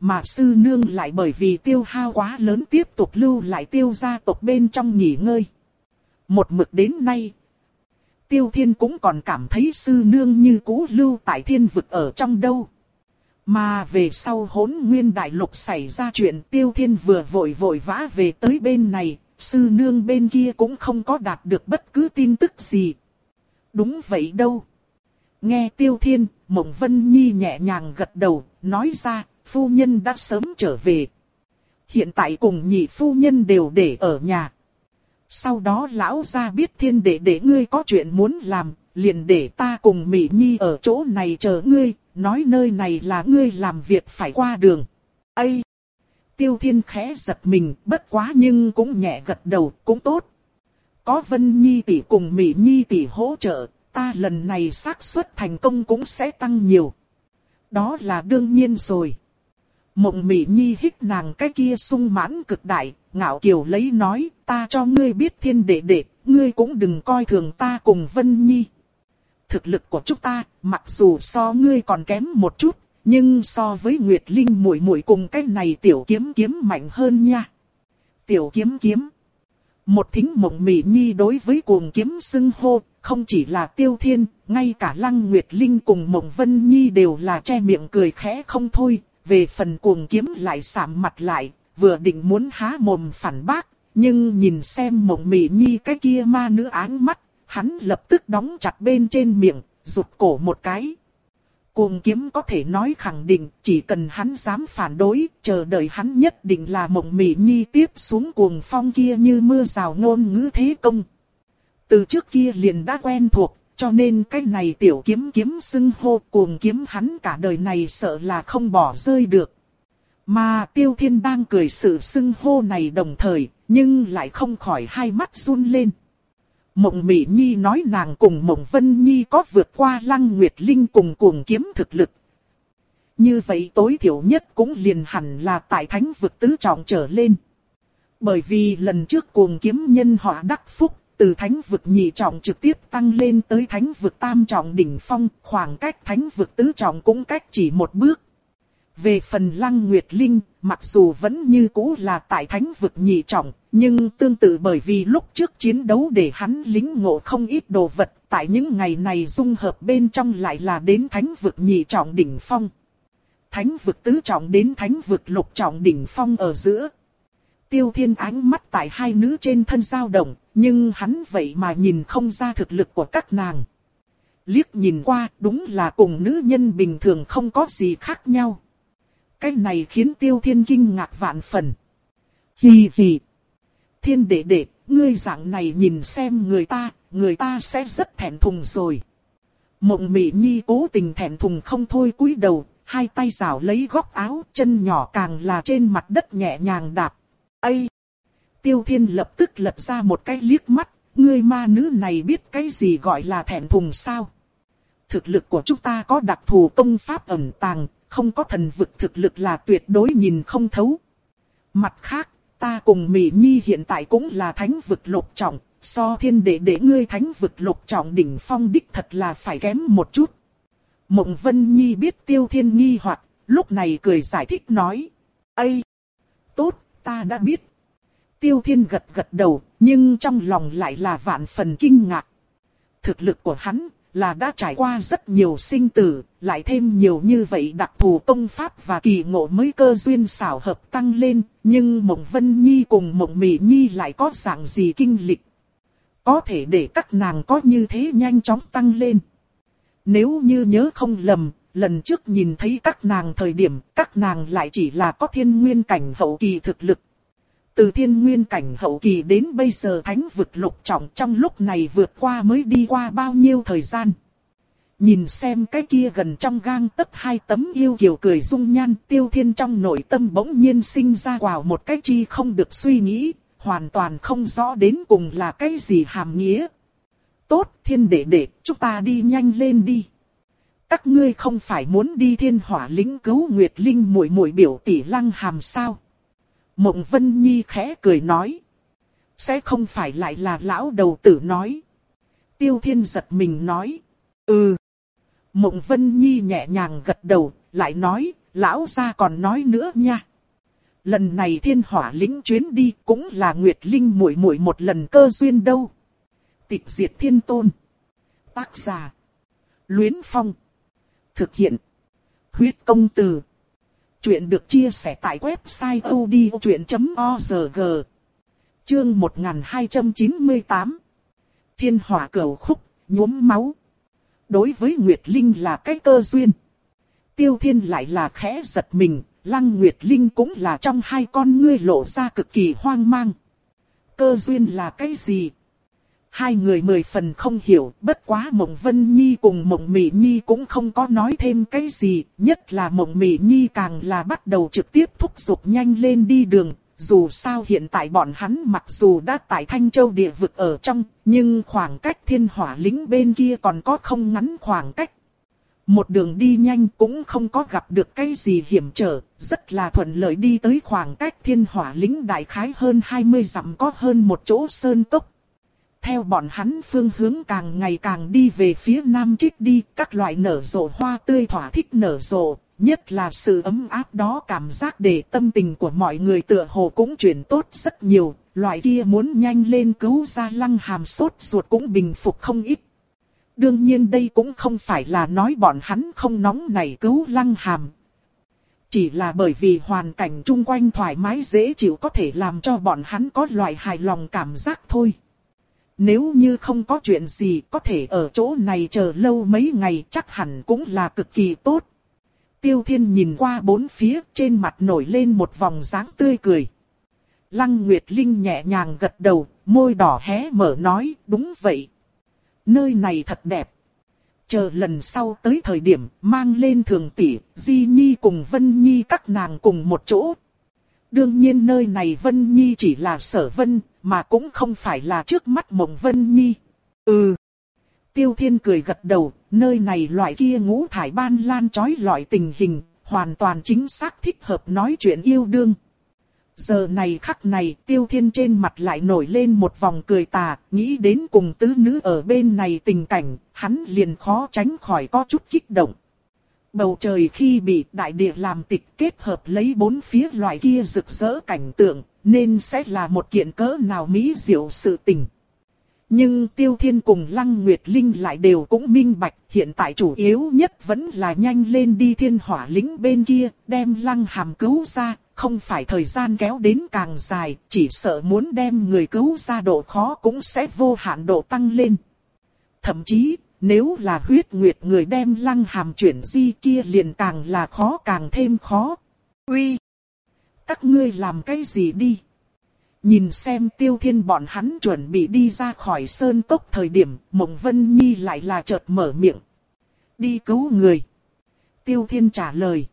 mà sư nương lại bởi vì tiêu hao quá lớn tiếp tục lưu lại Tiêu gia tộc bên trong nghỉ ngơi. Một mực đến nay, Tiêu Thiên cũng còn cảm thấy sư nương như cũ lưu tại thiên vực ở trong đâu. Mà về sau Hỗn Nguyên Đại Lục xảy ra chuyện, Tiêu Thiên vừa vội vội vã về tới bên này, sư nương bên kia cũng không có đạt được bất cứ tin tức gì. Đúng vậy đâu. Nghe Tiêu Thiên, Mộng Vân Nhi nhẹ nhàng gật đầu, nói ra, phu nhân đã sớm trở về. Hiện tại cùng nhị phu nhân đều để ở nhà. Sau đó lão gia biết Thiên đệ đệ ngươi có chuyện muốn làm, liền để ta cùng Mỹ Nhi ở chỗ này chờ ngươi, nói nơi này là ngươi làm việc phải qua đường. Ây! Tiêu Thiên khẽ giật mình, bất quá nhưng cũng nhẹ gật đầu, cũng tốt. Có Vân Nhi tỷ cùng Mỹ Nhi tỷ hỗ trợ, ta lần này xác suất thành công cũng sẽ tăng nhiều. Đó là đương nhiên rồi. Mộng Mỹ Nhi hít nàng cái kia sung mãn cực đại, ngạo kiều lấy nói, ta cho ngươi biết Thiên đệ đệ, ngươi cũng đừng coi thường ta cùng Vân Nhi. Thực lực của chúng ta, mặc dù so ngươi còn kém một chút, nhưng so với Nguyệt Linh muội muội cùng cái này tiểu kiếm kiếm mạnh hơn nha. Tiểu kiếm kiếm. Một thính Mộng Mỹ Nhi đối với cuồng kiếm xưng hô, không chỉ là Tiêu Thiên, ngay cả Lăng Nguyệt Linh cùng Mộng Vân Nhi đều là che miệng cười khẽ không thôi. Về phần cuồng kiếm lại sạm mặt lại, vừa định muốn há mồm phản bác, nhưng nhìn xem Mộng Mỹ Nhi cái kia ma nữ áng mắt, hắn lập tức đóng chặt bên trên miệng, rụt cổ một cái. Cuồng kiếm có thể nói khẳng định, chỉ cần hắn dám phản đối, chờ đợi hắn nhất định là Mộng Mỹ Nhi tiếp xuống cuồng phong kia như mưa rào ngôn ngữ thế công. Từ trước kia liền đã quen thuộc, cho nên cái này tiểu kiếm kiếm xưng hô cuồng kiếm hắn cả đời này sợ là không bỏ rơi được. Mà Tiêu Thiên đang cười sự xưng hô này đồng thời, nhưng lại không khỏi hai mắt run lên. Mộng Mỹ Nhi nói nàng cùng Mộng Vân Nhi có vượt qua Lăng Nguyệt Linh cùng cuồng kiếm thực lực. Như vậy tối thiểu nhất cũng liền hẳn là tại thánh vực tứ trọng trở lên. Bởi vì lần trước cuồng kiếm nhân họ đắc phúc, từ thánh vực nhị trọng trực tiếp tăng lên tới thánh vực tam trọng đỉnh phong, khoảng cách thánh vực tứ trọng cũng cách chỉ một bước. Về phần Lăng Nguyệt Linh, mặc dù vẫn như cũ là tại thánh vực nhị trọng, nhưng tương tự bởi vì lúc trước chiến đấu để hắn lính ngộ không ít đồ vật, tại những ngày này dung hợp bên trong lại là đến thánh vực nhị trọng đỉnh phong. Thánh vực tứ trọng đến thánh vực lục trọng đỉnh phong ở giữa. Tiêu Thiên ánh mắt tại hai nữ trên thân dao động, nhưng hắn vậy mà nhìn không ra thực lực của các nàng. Liếc nhìn qua, đúng là cùng nữ nhân bình thường không có gì khác nhau. Cái này khiến Tiêu Thiên kinh ngạc vạn phần. Hì hì. Thiên đệ đệ, ngươi dạng này nhìn xem người ta, người ta sẽ rất thẹn thùng rồi. Mộng Mỹ Nhi cố tình thẹn thùng không thôi cúi đầu, hai tay rảo lấy góc áo, chân nhỏ càng là trên mặt đất nhẹ nhàng đạp. Ây! Tiêu Thiên lập tức lật ra một cái liếc mắt, ngươi ma nữ này biết cái gì gọi là thẹn thùng sao? Thực lực của chúng ta có đặc thù công pháp ẩn tàng, không có thần vực thực lực là tuyệt đối nhìn không thấu. Mặt khác, ta cùng Mỹ Nhi hiện tại cũng là thánh vực lục trọng, so Thiên đệ đệ ngươi thánh vực lục trọng đỉnh phong đích thật là phải kém một chút. Mộng Vân Nhi biết Tiêu Thiên nghi hoặc, lúc này cười giải thích nói. Ây! Tốt, ta đã biết. Tiêu Thiên gật gật đầu, nhưng trong lòng lại là vạn phần kinh ngạc. Thực lực của hắn là đã trải qua rất nhiều sinh tử, lại thêm nhiều như vậy đặc thù công pháp và kỳ ngộ mới cơ duyên xảo hợp tăng lên, nhưng Mộng Vân Nhi cùng Mộng Mỹ Nhi lại có dạng gì kinh lịch. Có thể để các nàng có như thế nhanh chóng tăng lên. Nếu như nhớ không lầm, lần trước nhìn thấy các nàng thời điểm, các nàng lại chỉ là có thiên nguyên cảnh hậu kỳ thực lực. Từ thiên nguyên cảnh hậu kỳ đến bây giờ thánh vực lục trọng trong lúc này vượt qua mới đi qua bao nhiêu thời gian. Nhìn xem cái kia gần trong gang tấc hai tấm yêu kiều cười dung nhan, Tiêu Thiên trong nội tâm bỗng nhiên sinh ra vào một cái chi không được suy nghĩ, hoàn toàn không rõ đến cùng là cái gì hàm nghĩa. Tốt, Thiên đệ đệ, chúng ta đi nhanh lên đi. Các ngươi không phải muốn đi Thiên Hỏa lĩnh cứu Nguyệt Linh muội muội biểu tỷ Lăng Hàm sao? Mộng Vân Nhi khẽ cười nói. Sẽ không phải lại là lão đầu tử nói. Tiêu Thiên giật mình nói. Ừ. Mộng Vân Nhi nhẹ nhàng gật đầu, lại nói, Lão gia còn nói nữa nha. Lần này thiên hỏa lĩnh chuyến đi cũng là Nguyệt Linh muội muội một lần cơ duyên đâu. Tịch diệt thiên tôn. Tác giả. Luyến Phong. Thực hiện. Huyết công từ. Chuyện được chia sẻ tại website odchuyện chấm org. Chương một nghìn hai trăm chín mươi tám. Thiên hỏa cửu khúc, nhuốm máu. Đối với Nguyệt Linh là cái cơ duyên. Tiêu Thiên lại là khẽ giật mình, Lăng Nguyệt Linh cũng là trong hai con ngươi lộ ra cực kỳ hoang mang. Cơ duyên là cái gì? Hai người mười phần không hiểu, bất quá Mộng Vân Nhi cùng Mộng Mị Nhi cũng không có nói thêm cái gì, nhất là Mộng Mị Nhi càng là bắt đầu trực tiếp thúc giục nhanh lên đi đường. Dù sao hiện tại bọn hắn mặc dù đã tại Thanh Châu địa vực ở trong, nhưng khoảng cách thiên hỏa lĩnh bên kia còn có không ngắn khoảng cách. Một đường đi nhanh cũng không có gặp được cái gì hiểm trở, rất là thuận lợi đi tới khoảng cách thiên hỏa lĩnh đại khái hơn hai mươi dặm có hơn một chỗ sơn cốc. Theo bọn hắn phương hướng càng ngày càng đi về phía nam trích đi, các loại nở rộ hoa tươi thỏa thích nở rộ, nhất là sự ấm áp đó cảm giác để tâm tình của mọi người tựa hồ cũng chuyển tốt rất nhiều, loại kia muốn nhanh lên cứu ra Lăng Hàm sốt ruột cũng bình phục không ít. Đương nhiên đây cũng không phải là nói bọn hắn không nóng nảy cứu Lăng Hàm. Chỉ là bởi vì hoàn cảnh chung quanh thoải mái dễ chịu có thể làm cho bọn hắn có loại hài lòng cảm giác thôi. Nếu như không có chuyện gì có thể ở chỗ này chờ lâu mấy ngày chắc hẳn cũng là cực kỳ tốt. Tiêu Thiên nhìn qua bốn phía trên mặt nổi lên một vòng dáng tươi cười. Lăng Nguyệt Linh nhẹ nhàng gật đầu, môi đỏ hé mở nói đúng vậy. Nơi này thật đẹp. Chờ lần sau tới thời điểm mang lên Thường tỷ, Di Nhi cùng Vân Nhi các nàng cùng một chỗ. Đương nhiên nơi này Vân Nhi chỉ là Sở Vân, mà cũng không phải là trước mắt Mộng Vân Nhi. Ừ. Tiêu Thiên cười gật đầu, nơi này loại kia ngũ thải ban lan chói lọi tình hình, hoàn toàn chính xác thích hợp nói chuyện yêu đương. Giờ này khắc này Tiêu Thiên trên mặt lại nổi lên một vòng cười tà, nghĩ đến cùng tứ nữ ở bên này tình cảnh, hắn liền khó tránh khỏi có chút kích động. Bầu trời khi bị đại địa làm tịch kết hợp lấy bốn phía loại kia rực rỡ cảnh tượng, nên sẽ là một kiện cỡ nào mỹ diệu sự tình. Nhưng Tiêu Thiên cùng Lăng Nguyệt Linh lại đều cũng minh bạch, hiện tại chủ yếu nhất vẫn là nhanh lên đi thiên hỏa lĩnh bên kia, đem Lăng Hàm cứu ra, không phải thời gian kéo đến càng dài, chỉ sợ muốn đem người cứu ra độ khó cũng sẽ vô hạn độ tăng lên. Thậm chí, nếu là huyết nguyệt người đem Lăng Hàm chuyển di kia liền càng là khó càng thêm khó. Uy! Các ngươi làm cái gì đi? Nhìn xem Tiêu Thiên bọn hắn chuẩn bị đi ra khỏi sơn cốc thời điểm, Mộng Vân Nhi lại là chợt mở miệng. Đi cứu người. Tiêu Thiên trả lời.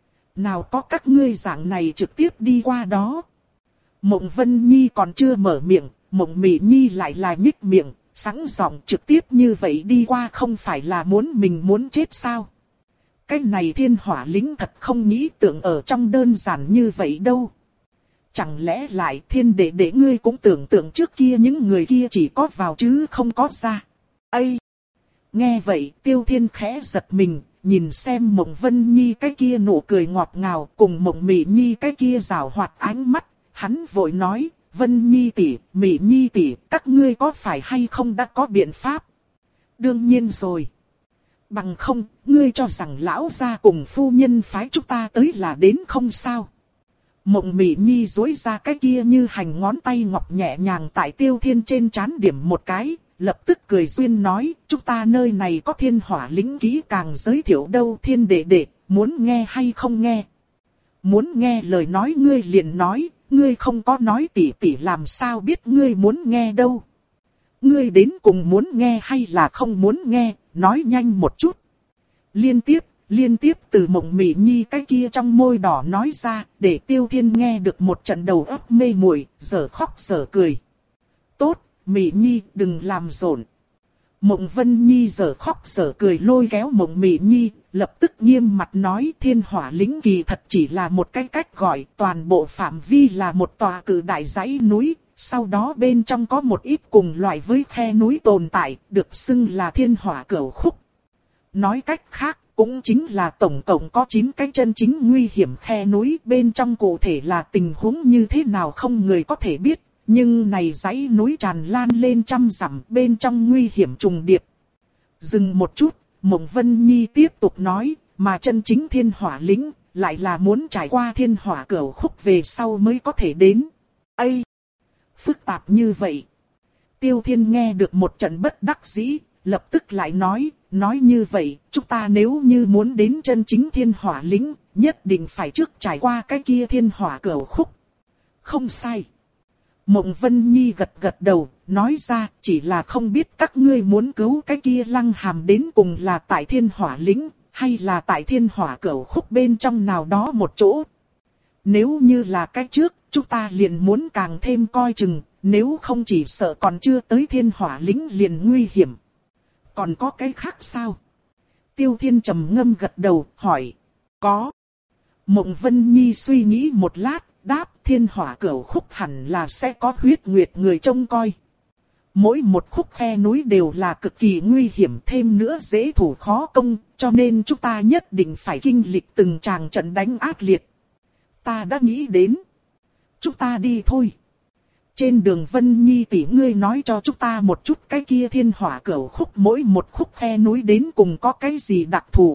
Nào có các ngươi dạng này trực tiếp đi qua đó. Mộng Vân Nhi còn chưa mở miệng, Mộng Mị Nhi lại là nhích miệng, sẵn giọng trực tiếp như vậy đi qua không phải là muốn mình muốn chết sao? Cái này thiên hỏa lĩnh thật không nghĩ tưởng ở trong đơn giản như vậy đâu. Chẳng lẽ lại thiên đệ đệ ngươi cũng tưởng tượng trước kia những người kia chỉ có vào chứ không có ra. Ây! Nghe vậy Tiêu Thiên khẽ giật mình, nhìn xem Mộng Vân Nhi cái kia nụ cười ngọt ngào cùng Mộng Mị Nhi cái kia rào hoạt ánh mắt, hắn vội nói, Vân Nhi tỷ, Mị Nhi tỷ, các ngươi có phải hay không đã có biện pháp? Đương nhiên rồi. Bằng không, ngươi cho rằng lão gia cùng phu nhân phái chúng ta tới là đến không sao? Mộng Mị Nhi duỗi ra cái kia như hành ngón tay ngọc nhẹ nhàng tại Tiêu Thiên trên trán điểm một cái, lập tức cười duyên nói, chúng ta nơi này có thiên hỏa lĩnh kỹ càng giới thiệu đâu Thiên đệ đệ, muốn nghe hay không nghe? Muốn nghe lời nói ngươi liền nói, ngươi không có nói tỉ tỉ làm sao biết ngươi muốn nghe đâu. Ngươi đến cùng muốn nghe hay là không muốn nghe, nói nhanh một chút. Liên tiếp. Liên tiếp từ Mộng Mị Nhi cái kia trong môi đỏ nói ra, để Tiêu Thiên nghe được một trận đầu óc mê muội, dở khóc dở cười. Tốt, Mị Nhi đừng làm rộn. Mộng Vân Nhi dở khóc dở cười lôi kéo Mộng Mị Nhi, lập tức nghiêm mặt nói thiên hỏa lĩnh kỳ thật chỉ là một cái cách gọi, toàn bộ phạm vi là một tòa cự đại dãy núi, sau đó bên trong có một ít cùng loại với khe núi tồn tại, được xưng là thiên hỏa cửu khúc. Nói cách khác, cũng chính là tổng cộng có chín cái chân chính nguy hiểm khe núi, bên trong cụ thể là tình huống như thế nào không người có thể biết, nhưng này dãy núi tràn lan lên trăm dặm, bên trong nguy hiểm trùng điệp. Dừng một chút, Mộng Vân Nhi tiếp tục nói, mà chân chính thiên hỏa lĩnh, lại là muốn trải qua thiên hỏa cửu khúc về sau mới có thể đến. Ây! Phức tạp như vậy. Tiêu Thiên nghe được một trận bất đắc dĩ, lập tức lại nói, nói như vậy, chúng ta nếu như muốn đến chân chính thiên hỏa lĩnh, nhất định phải trước trải qua cái kia thiên hỏa cửu khúc. Không sai. Mộng Vân Nhi gật gật đầu, nói ra, chỉ là không biết các ngươi muốn cứu cái kia Lăng Hàm đến cùng là tại thiên hỏa lĩnh, hay là tại thiên hỏa cửu khúc bên trong nào đó một chỗ. Nếu như là cái trước, chúng ta liền muốn càng thêm coi chừng, nếu không chỉ sợ còn chưa tới thiên hỏa lĩnh liền nguy hiểm. Còn có cái khác sao? Tiêu Thiên trầm ngâm gật đầu, hỏi. Có. Mộng Vân Nhi suy nghĩ một lát, đáp thiên hỏa cửu khúc hẳn là sẽ có huyết nguyệt người trông coi. Mỗi một khúc khe núi đều là cực kỳ nguy hiểm, thêm nữa dễ thủ khó công, cho nên chúng ta nhất định phải kinh lịch từng tràng trận đánh ác liệt. Ta đã nghĩ đến. Chúng ta đi thôi. Trên đường Vân Nhi tỷ ngươi nói cho chúng ta một chút cái kia thiên hỏa cửu khúc mỗi một khúc khe núi đến cùng có cái gì đặc thù.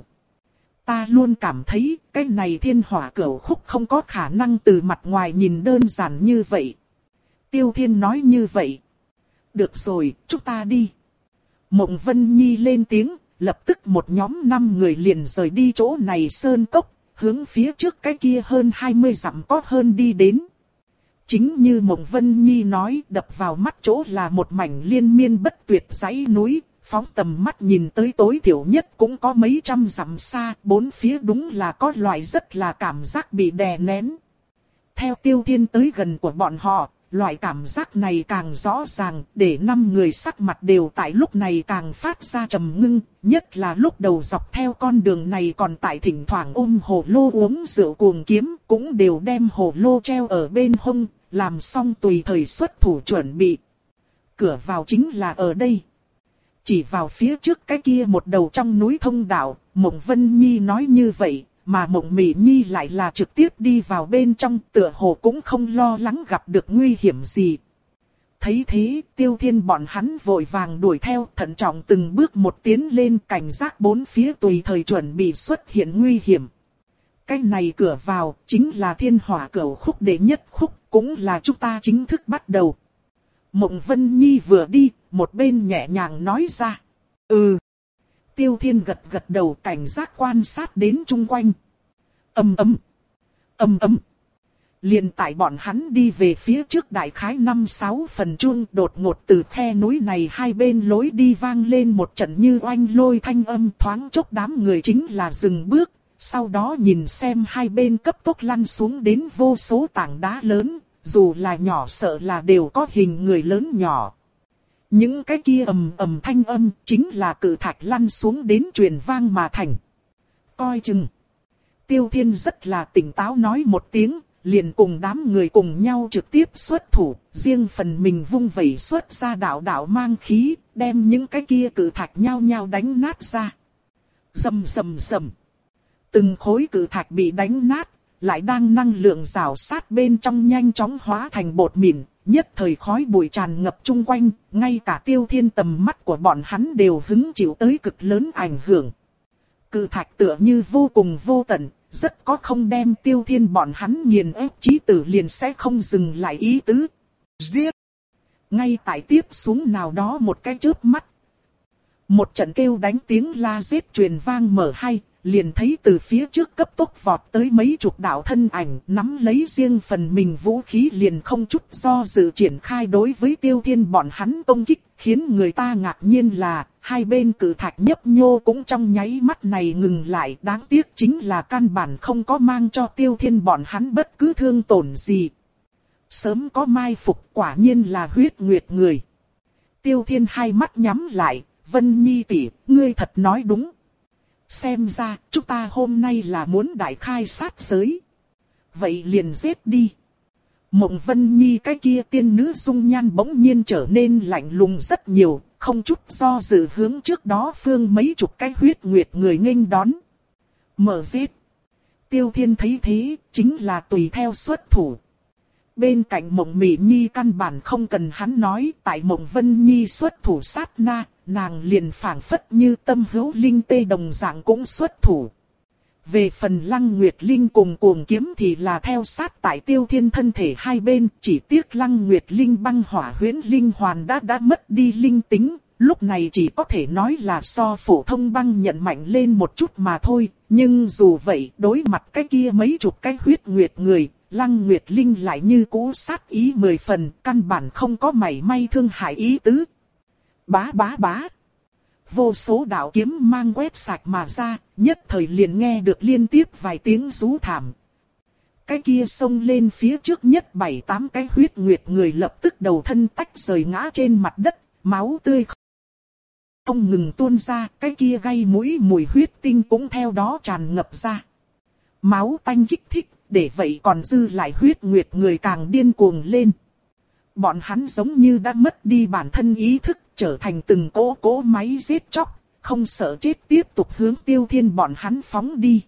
Ta luôn cảm thấy cái này thiên hỏa cửu khúc không có khả năng từ mặt ngoài nhìn đơn giản như vậy. Tiêu Thiên nói như vậy. Được rồi, chúng ta đi. Mộng Vân Nhi lên tiếng, lập tức một nhóm năm người liền rời đi chỗ này sơn cốc, hướng phía trước cái kia hơn hai mươi dặm có hơn đi đến. Chính như Mộng Vân Nhi nói, đập vào mắt chỗ là một mảnh liên miên bất tuyệt dãy núi, phóng tầm mắt nhìn tới tối thiểu nhất cũng có mấy trăm dặm xa, bốn phía đúng là có loại rất là cảm giác bị đè nén. Theo Tiêu Thiên tới gần của bọn họ, loại cảm giác này càng rõ ràng, để năm người sắc mặt đều tại lúc này càng phát ra trầm ngưng, nhất là lúc đầu dọc theo con đường này còn tại thỉnh thoảng ôm hồ lô uống rượu cuồng kiếm, cũng đều đem hồ lô treo ở bên hông, làm xong tùy thời xuất thủ chuẩn bị. Cửa vào chính là ở đây. Chỉ vào phía trước cái kia một đầu trong núi thông đạo, Mộng Vân Nhi nói như vậy, mà Mộng Mị Nhi lại là trực tiếp đi vào bên trong, tựa hồ cũng không lo lắng gặp được nguy hiểm gì. Thấy thế, Tiêu Thiên bọn hắn vội vàng đuổi theo, thận trọng từng bước một tiến lên, cảnh giác bốn phía tùy thời chuẩn bị xuất hiện nguy hiểm. Cái này cửa vào, chính là thiên hỏa cửu khúc đệ nhất khúc, cũng là chúng ta chính thức bắt đầu. Mộng Vân Nhi vừa đi, một bên nhẹ nhàng nói ra. Ừ. Tiêu Thiên gật gật đầu, cảnh giác quan sát đến chung quanh. Ầm ầm, ầm ầm. Liền tại bọn hắn đi về phía trước đại khái năm sáu phần chuông, đột ngột từ khe núi này hai bên lối đi vang lên một trận như oanh lôi thanh âm, thoáng chốc đám người chính là dừng bước, sau đó nhìn xem hai bên cấp tốc lăn xuống đến vô số tảng đá lớn, dù là nhỏ sợ là đều có hình người lớn nhỏ. Những cái kia ầm ầm thanh âm chính là cự thạch lăn xuống đến truyền vang mà thành. Coi chừng. Tiêu Thiên rất là tỉnh táo nói một tiếng, liền cùng đám người cùng nhau trực tiếp xuất thủ, riêng phần mình vung vẩy xuất ra đạo đạo mang khí, đem những cái kia cự thạch nhao nhao đánh nát ra. Rầm rầm rầm. Từng khối cự thạch bị đánh nát, lại đang năng lượng rào sát bên trong nhanh chóng hóa thành bột mịn, nhất thời khói bụi tràn ngập chung quanh, ngay cả Tiêu Thiên tầm mắt của bọn hắn đều hứng chịu tới cực lớn ảnh hưởng. Cự thạch tựa như vô cùng vô tận, rất có không đem Tiêu Thiên bọn hắn nghiền ép chí tử liền sẽ không dừng lại ý tứ. Giết! Ngay tại tiếp xuống nào đó một cái chớp mắt. Một trận kêu đánh tiếng la giết truyền vang mở hay, liền thấy từ phía trước cấp tốc vọt tới mấy chục đạo thân ảnh, nắm lấy riêng phần mình vũ khí liền không chút do dự triển khai đối với Tiêu Thiên bọn hắn công kích, khiến người ta ngạc nhiên là, hai bên cự thạch nhấp nhô cũng trong nháy mắt này ngừng lại, đáng tiếc chính là căn bản không có mang cho Tiêu Thiên bọn hắn bất cứ thương tổn gì. Sớm có mai phục, quả nhiên là huyết nguyệt người. Tiêu Thiên hai mắt nhắm lại, Vân Nhi tỷ, ngươi thật nói đúng. Xem ra, chúng ta hôm nay là muốn đại khai sát giới. Vậy liền giết đi. Mộng Vân Nhi cái kia tiên nữ dung nhan bỗng nhiên trở nên lạnh lùng rất nhiều, không chút do dự hướng trước đó phương mấy chục cái huyết nguyệt người nghênh đón. Mở giết. Tiêu Thiên thấy thế, chính là tùy theo xuất thủ. Bên cạnh Mộng Mị Nhi căn bản không cần hắn nói, tại Mộng Vân Nhi xuất thủ sát na, nàng liền phảng phất như tâm hữu linh tê đồng dạng cũng xuất thủ. Về phần Lăng Nguyệt Linh cùng Cuồng Kiếm thì là theo sát tại Tiêu Thiên thân thể hai bên, chỉ tiếc Lăng Nguyệt Linh băng hỏa huyễn linh hoàn đã đã mất đi linh tính, lúc này chỉ có thể nói là so phổ thông băng nhận mạnh lên một chút mà thôi, nhưng dù vậy đối mặt cái kia mấy chục cái huyết nguyệt người, Lăng Nguyệt Linh lại như cũ sát ý mười phần, căn bản không có mảy may thương hại ý tứ. Bá bá bá. Vô số đạo kiếm mang quét sạch mà ra, nhất thời liền nghe được liên tiếp vài tiếng rú thảm. Cái kia xông lên phía trước nhất bảy tám cái huyết nguyệt người lập tức đầu thân tách rời ngã trên mặt đất, máu tươi không ngừng tuôn ra, cái kia gây mũi mùi huyết tinh cũng theo đó tràn ngập ra. Máu tanh kích thích, để vậy còn dư lại huyết nguyệt người càng điên cuồng lên. Bọn hắn giống như đã mất đi bản thân ý thức, trở thành từng cỗ cỗ máy giết chóc, không sợ chết tiếp tục hướng Tiêu Thiên bọn hắn phóng đi.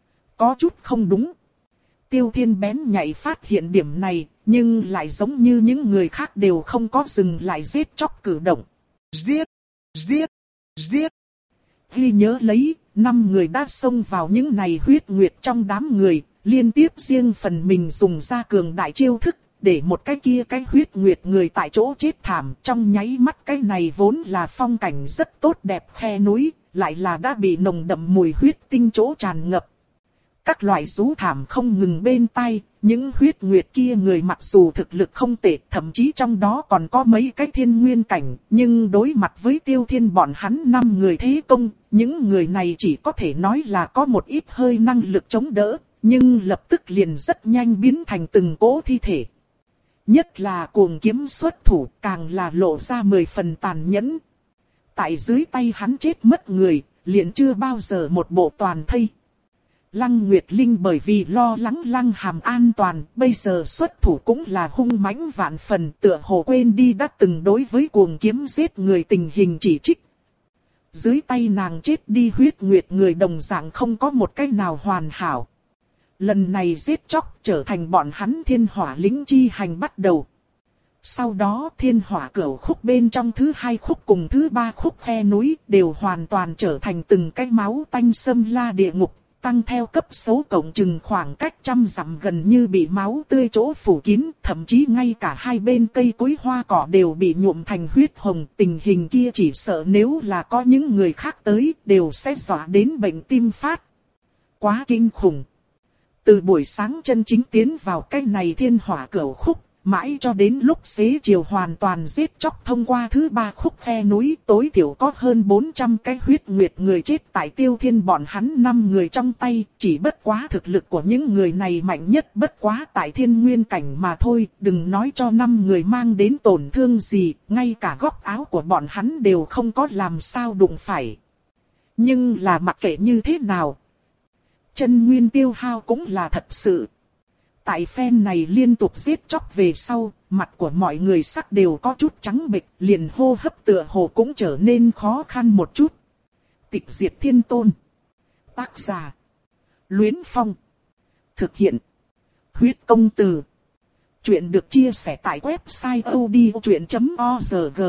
Có chút không đúng. Tiêu Thiên bén nhạy phát hiện điểm này, nhưng lại giống như những người khác đều không có dừng lại giết chóc cử động. Giết! Giết! Giết! Ghi nhớ lấy, năm người đã xông vào những này huyết nguyệt trong đám người, liên tiếp riêng phần mình dùng ra cường đại chiêu thức, để một cái kia cái huyết nguyệt người tại chỗ chết thảm. Trong nháy mắt cái này vốn là phong cảnh rất tốt đẹp khe núi, lại là đã bị nồng đậm mùi huyết tinh chỗ tràn ngập. Các loại rú thảm không ngừng bên tai, những huyết nguyệt kia người mặc dù thực lực không tệ, thậm chí trong đó còn có mấy cái thiên nguyên cảnh, nhưng đối mặt với Tiêu Thiên bọn hắn năm người thế công, những người này chỉ có thể nói là có một ít hơi năng lực chống đỡ, nhưng lập tức liền rất nhanh biến thành từng cỗ thi thể. Nhất là Cuồng Kiếm xuất thủ càng là lộ ra mười phần tàn nhẫn. Tại dưới tay hắn chết mất người, liền chưa bao giờ một bộ toàn thây. Lăng Nguyệt Linh bởi vì lo lắng Lăng Hàm an toàn, bây giờ xuất thủ cũng là hung mãnh vạn phần, tựa hồ quên đi đã từng đối với Cuồng Kiếm giết người tình hình chỉ trích. Dưới tay nàng chết đi huyết nguyệt người đồng dạng không có một cái nào hoàn hảo. Lần này giết chóc trở thành bọn hắn thiên hỏa lĩnh chi hành bắt đầu. Sau đó thiên hỏa cửu khúc bên trong thứ hai khúc cùng thứ ba khúc khe núi đều hoàn toàn trở thành từng cái máu tanh xâm la địa ngục, tăng theo cấp số cộng chừng khoảng cách trăm dặm gần như bị máu tươi chỗ phủ kín, thậm chí ngay cả hai bên cây cối hoa cỏ đều bị nhuộm thành huyết hồng. Tình hình kia chỉ sợ nếu là có những người khác tới đều sẽ dọa đến bệnh tim phát. Quá kinh khủng. Từ buổi sáng chân chính tiến vào cái này thiên hỏa cửu khúc, mãi cho đến lúc xế chiều hoàn toàn giết chóc thông qua thứ ba khúc khe núi, tối thiểu có hơn bốn trăm cái huyết nguyệt người chết tại Tiêu Thiên bọn hắn năm người trong tay, chỉ bất quá thực lực của những người này mạnh nhất bất quá tại thiên nguyên cảnh mà thôi, đừng nói cho năm người mang đến tổn thương gì, ngay cả góc áo của bọn hắn đều không có làm sao đụng phải. Nhưng là mặc kệ như thế nào, chân nguyên tiêu hao cũng là thật sự. Tại phen này liên tục giết chóc về sau, mặt của mọi người sắc đều có chút trắng bệch, liền hô hấp tựa hồ cũng trở nên khó khăn một chút. Tịch diệt thiên tôn. Tác giả: Luyến Phong. Thực hiện: Huyết Công Từ. Chuyện được chia sẻ tại website odchuyện chấm org.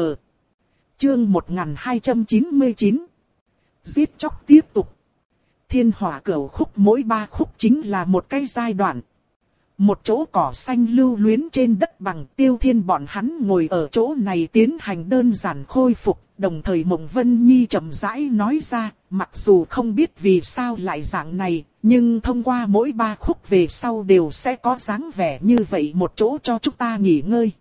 Chương một nghìn hai trăm chín mươi chín. Giết chóc tiếp tục. Thiên hỏa cửu khúc mỗi ba khúc chính là một cái giai đoạn. Một chỗ cỏ xanh lưu luyến trên đất bằng, Tiêu Thiên bọn hắn ngồi ở chỗ này tiến hành đơn giản khôi phục, đồng thời Mộng Vân Nhi chậm rãi nói ra, mặc dù không biết vì sao lại dạng này, nhưng thông qua mỗi ba khúc về sau đều sẽ có dáng vẻ như vậy một chỗ cho chúng ta nghỉ ngơi.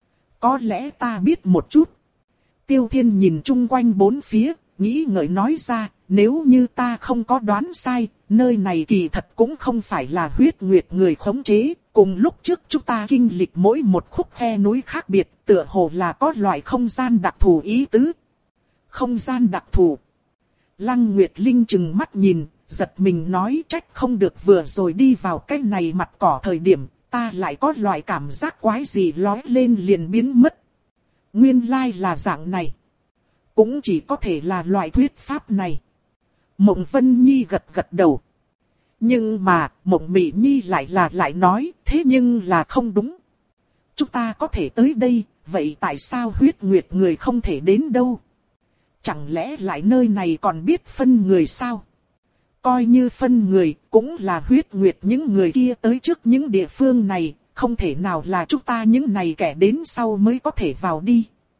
Có lẽ ta biết một chút. Tiêu Thiên nhìn chung quanh bốn phía, nghĩ ngợi nói ra, nếu như ta không có đoán sai, nơi này kỳ thật cũng không phải là huyết nguyệt người khống chế, cùng lúc trước chúng ta kinh lịch mỗi một khúc khe núi khác biệt, tựa hồ là có loại không gian đặc thù ý tứ. Không gian đặc thù. Lăng Nguyệt Linh chừng mắt nhìn, giật mình nói trách không được vừa rồi đi vào cái này mặt cỏ thời điểm, ta lại có loại cảm giác quái gì lói lên liền biến mất. Nguyên lai là dạng này. Cũng chỉ có thể là loại thuyết pháp này. Mộng Vân Nhi gật gật đầu. Nhưng mà, Mộng Mị Nhi lại là lại nói, thế nhưng là không đúng. Chúng ta có thể tới đây, vậy tại sao huyết nguyệt người không thể đến đâu? Chẳng lẽ lại nơi này còn biết phân người sao? Coi như phân người, cũng là huyết nguyệt những người kia tới trước những địa phương này, không thể nào là chúng ta những này kẻ đến sau mới có thể vào đi.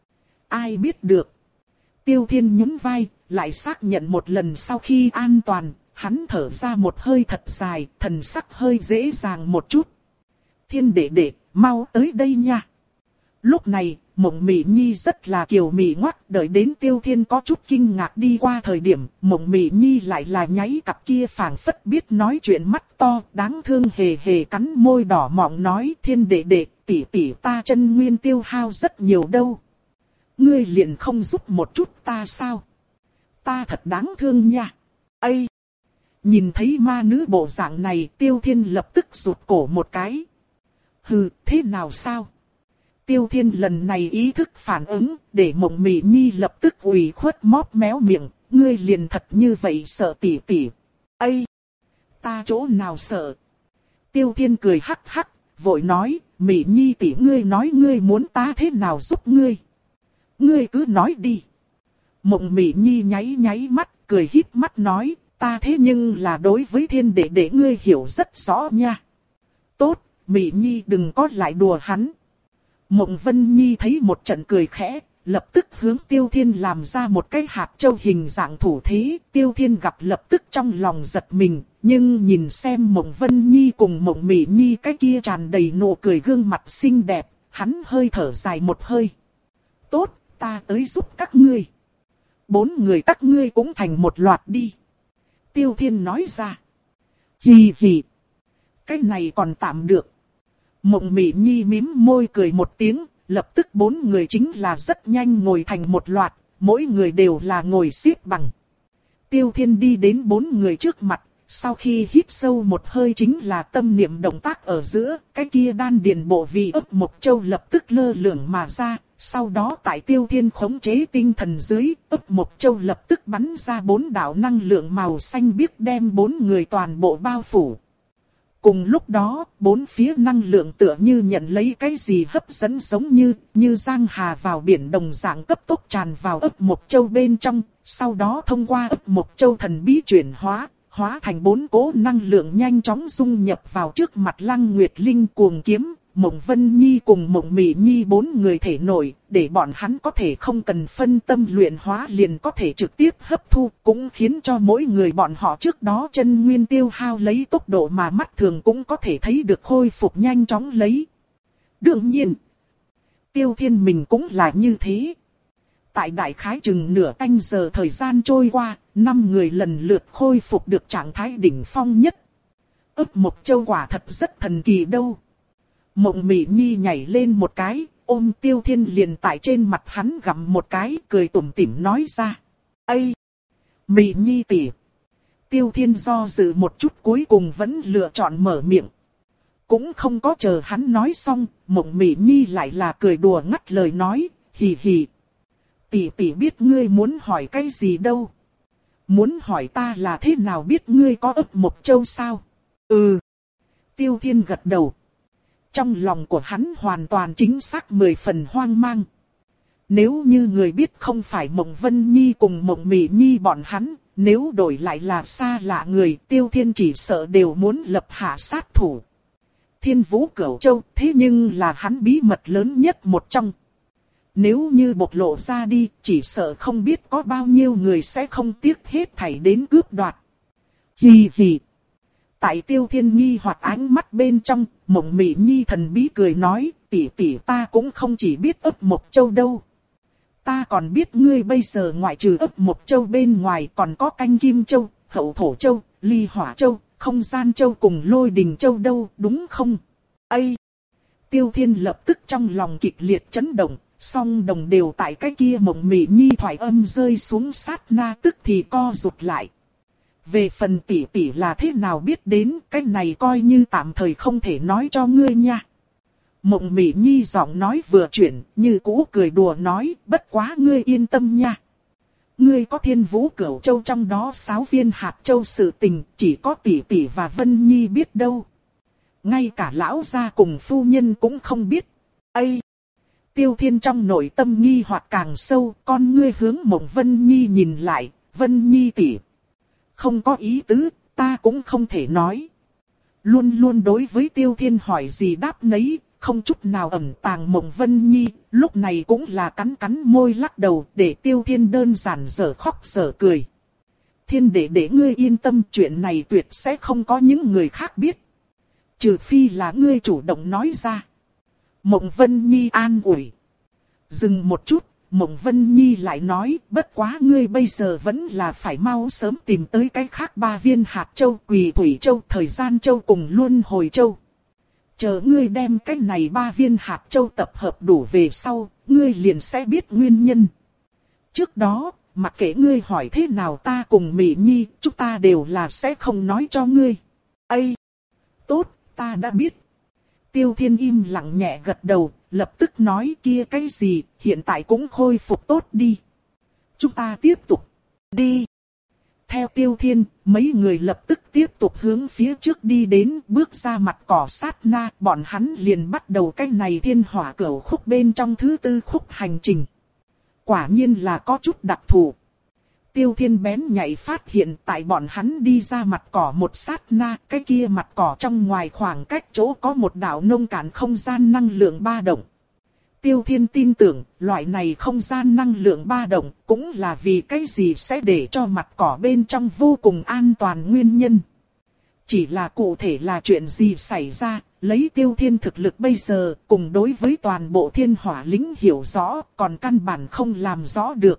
Ai biết được? Tiêu Thiên nhún vai, lại xác nhận một lần sau khi an toàn, hắn thở ra một hơi thật dài, thần sắc hơi dễ dàng một chút. Thiên đệ đệ, mau tới đây nha. Lúc này, Mộng Mị Nhi rất là kiều mị ngoắt, đợi đến Tiêu Thiên có chút kinh ngạc đi qua thời điểm, Mộng Mị Nhi lại là nháy cặp kia phảng phất biết nói chuyện mắt to, đáng thương hề hề cắn môi đỏ mọng nói, Thiên đệ đệ, tỷ tỷ ta chân nguyên tiêu hao rất nhiều đâu. Ngươi liền không giúp một chút ta sao? Ta thật đáng thương nha. Ây! Nhìn thấy ma nữ bộ dạng này, Tiêu Thiên lập tức rụt cổ một cái. Hừ, thế nào sao? Tiêu Thiên lần này ý thức phản ứng, để Mộng Mị Nhi lập tức ủy khuất móp méo miệng, ngươi liền thật như vậy sợ tỷ tỷ. Ây! Ta chỗ nào sợ? Tiêu Thiên cười hắc hắc, vội nói, Mị Nhi tỷ ngươi nói ngươi muốn ta thế nào giúp ngươi? Ngươi cứ nói đi. Mộng Mị Nhi nháy nháy mắt, cười híp mắt nói, ta thế nhưng là đối với Thiên đệ đệ ngươi hiểu rất rõ nha. Tốt, Mị Nhi đừng có lại đùa hắn. Mộng Vân Nhi thấy một trận cười khẽ, lập tức hướng Tiêu Thiên làm ra một cái hạt châu hình dạng thủ thế. Tiêu Thiên gặp lập tức trong lòng giật mình, nhưng nhìn xem Mộng Vân Nhi cùng Mộng Mị Nhi cái kia tràn đầy nụ cười gương mặt xinh đẹp, hắn hơi thở dài một hơi. Tốt, ta tới giúp các ngươi. Bốn người các ngươi cũng thành một loạt đi. Tiêu Thiên nói ra. Hì hì. Cái này còn tạm được. Mộng Mị Nhi mím môi cười một tiếng, lập tức bốn người chính là rất nhanh ngồi thành một loạt, mỗi người đều là ngồi xếp bằng. Tiêu Thiên đi đến bốn người trước mặt, sau khi hít sâu một hơi chính là tâm niệm động tác ở giữa, cái kia đan điền bộ vị ấp mộc châu lập tức lơ lửng mà ra, sau đó tại Tiêu Thiên khống chế tinh thần dưới, ấp mộc châu lập tức bắn ra bốn đạo năng lượng màu xanh biếc đem bốn người toàn bộ bao phủ. Cùng lúc đó, bốn phía năng lượng tựa như nhận lấy cái gì hấp dẫn giống như, như giang hà vào biển đồng dạng cấp tốc tràn vào ấp mộc châu bên trong, sau đó thông qua ấp mộc châu thần bí chuyển hóa, hóa thành bốn cỗ năng lượng nhanh chóng dung nhập vào trước mặt Lăng Nguyệt Linh cuồng kiếm, Mộng Vân Nhi cùng Mộng Mị Nhi bốn người thể nổi, để bọn hắn có thể không cần phân tâm luyện hóa liền có thể trực tiếp hấp thu, cũng khiến cho mỗi người bọn họ trước đó chân nguyên tiêu hao lấy tốc độ mà mắt thường cũng có thể thấy được khôi phục nhanh chóng lấy. Đương nhiên, Tiêu Thiên mình cũng là như thế. Tại đại khái chừng nửa canh giờ thời gian trôi qua, năm người lần lượt khôi phục được trạng thái đỉnh phong nhất. Ấp Mộc Châu quả thật rất thần kỳ đâu. Mộng Mị Nhi nhảy lên một cái, ôm Tiêu Thiên liền tại trên mặt hắn gặm một cái, cười tủm tỉm nói ra. Ây! Mị Nhi tỷ! Tiêu Thiên do dự một chút cuối cùng vẫn lựa chọn mở miệng. Cũng không có chờ hắn nói xong, Mộng Mị Nhi lại là cười đùa ngắt lời nói, hì hì. Tỷ tỷ biết ngươi muốn hỏi cái gì đâu. Muốn hỏi ta là thế nào biết ngươi có ấp Mộc Châu sao? Ừ. Tiêu Thiên gật đầu. Trong lòng của hắn hoàn toàn chính xác mười phần hoang mang. Nếu như người biết không phải Mộng Vân Nhi cùng Mộng Mị Nhi bọn hắn, nếu đổi lại là xa lạ người, Tiêu Thiên chỉ sợ đều muốn lập hạ sát thủ. Thiên Vũ Cửu Châu thế nhưng là hắn bí mật lớn nhất một trong. Nếu như bộc lộ ra đi, chỉ sợ không biết có bao nhiêu người sẽ không tiếc hết thảy đến cướp đoạt. Hì hì. Tại Tiêu Thiên nghi hoặc ánh mắt bên trong, Mộng Mị Nhi thần bí cười nói, tỷ tỷ ta cũng không chỉ biết ấp Mộc Châu đâu. Ta còn biết ngươi bây giờ ngoại trừ ấp Mộc Châu bên ngoài còn có Canh Kim Châu, Hậu Thổ Châu, Ly Hỏa Châu, Không Gian Châu cùng Lôi Đình Châu đâu, đúng không? Ây! Tiêu Thiên lập tức trong lòng kịch liệt chấn động, song đồng đều tại cái kia Mộng Mị Nhi thoại âm rơi xuống sát na tức thì co rụt lại. Về phần tỷ tỷ là thế nào biết đến, cái này coi như tạm thời không thể nói cho ngươi nha. Mộng Mị Nhi giọng nói vừa chuyển, như cũ cười đùa nói, bất quá ngươi yên tâm nha. Ngươi có Thiên Vũ Cửu Châu trong đó sáu viên hạt châu sự tình, chỉ có tỷ tỷ và Vân Nhi biết đâu. Ngay cả lão gia cùng phu nhân cũng không biết. Ây! Tiêu Thiên trong nội tâm nghi hoặc càng sâu, con ngươi hướng Mộng Vân Nhi nhìn lại, Vân Nhi tỷ. Không có ý tứ, ta cũng không thể nói. Luôn luôn đối với Tiêu Thiên hỏi gì đáp nấy, không chút nào ẩn tàng. Mộng Vân Nhi, lúc này cũng là cắn cắn môi lắc đầu để Tiêu Thiên đơn giản dở khóc dở cười. Thiên đệ để ngươi yên tâm, chuyện này tuyệt sẽ không có những người khác biết. Trừ phi là ngươi chủ động nói ra. Mộng Vân Nhi an ủi. Dừng một chút, Mộng Vân Nhi lại nói, bất quá ngươi bây giờ vẫn là phải mau sớm tìm tới cái khác ba viên hạt châu, Quỳ Thủy Châu, Thời Gian Châu cùng Luân Hồi Châu. Chờ ngươi đem cái này ba viên hạt châu tập hợp đủ về sau, ngươi liền sẽ biết nguyên nhân. Trước đó, mặc kệ ngươi hỏi thế nào ta cùng Mỹ Nhi, chúng ta đều là sẽ không nói cho ngươi. Ây! Tốt, ta đã biết. Tiêu Thiên im lặng nhẹ gật đầu, lập tức nói kia cái gì, hiện tại cũng khôi phục tốt đi. Chúng ta tiếp tục. Đi. Theo Tiêu Thiên, mấy người lập tức tiếp tục hướng phía trước đi đến, bước ra mặt cỏ sát na, bọn hắn liền bắt đầu cái này thiên hỏa cửu khúc bên trong thứ tư khúc hành trình. Quả nhiên là có chút đặc thù. Tiêu Thiên bén nhạy phát hiện tại bọn hắn đi ra mặt cỏ một sát na, cái kia mặt cỏ trong ngoài khoảng cách chỗ có một đạo nông cạn không gian năng lượng ba động. Tiêu Thiên tin tưởng, loại này không gian năng lượng ba động cũng là vì cái gì sẽ để cho mặt cỏ bên trong vô cùng an toàn nguyên nhân. Chỉ là cụ thể là chuyện gì xảy ra, lấy Tiêu Thiên thực lực bây giờ, cùng đối với toàn bộ thiên hỏa lĩnh hiểu rõ, còn căn bản không làm rõ được.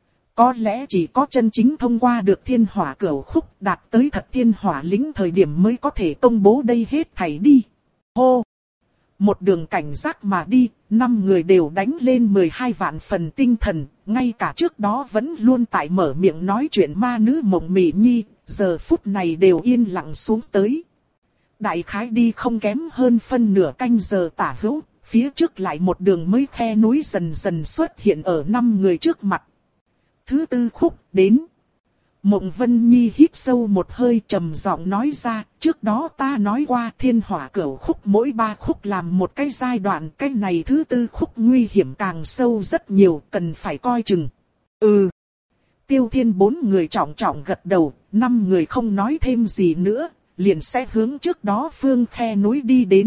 Có lẽ chỉ có chân chính thông qua được thiên hỏa cửu khúc đạt tới thật thiên hỏa lĩnh thời điểm mới có thể công bố đây hết thảy đi. Hô! Một đường cảnh giác mà đi, năm người đều đánh lên mười hai vạn phần tinh thần, ngay cả trước đó vẫn luôn tại mở miệng nói chuyện ma nữ Mộng Mỹ Nhi, giờ phút này đều yên lặng xuống tới. Đại khái đi không kém hơn phân nửa canh giờ tả hữu, phía trước lại một đường mới khe núi dần dần xuất hiện ở năm người trước mặt. Thứ tư khúc đến. Mộng Vân Nhi hít sâu một hơi trầm giọng nói ra, trước đó ta nói qua thiên hỏa cửu khúc mỗi ba khúc làm một cái giai đoạn, cái này thứ tư khúc nguy hiểm càng sâu rất nhiều, cần phải coi chừng. Ừ. Tiêu Thiên bốn người trọng trọng gật đầu, năm người không nói thêm gì nữa, liền sẽ hướng trước đó phương khe núi đi đến.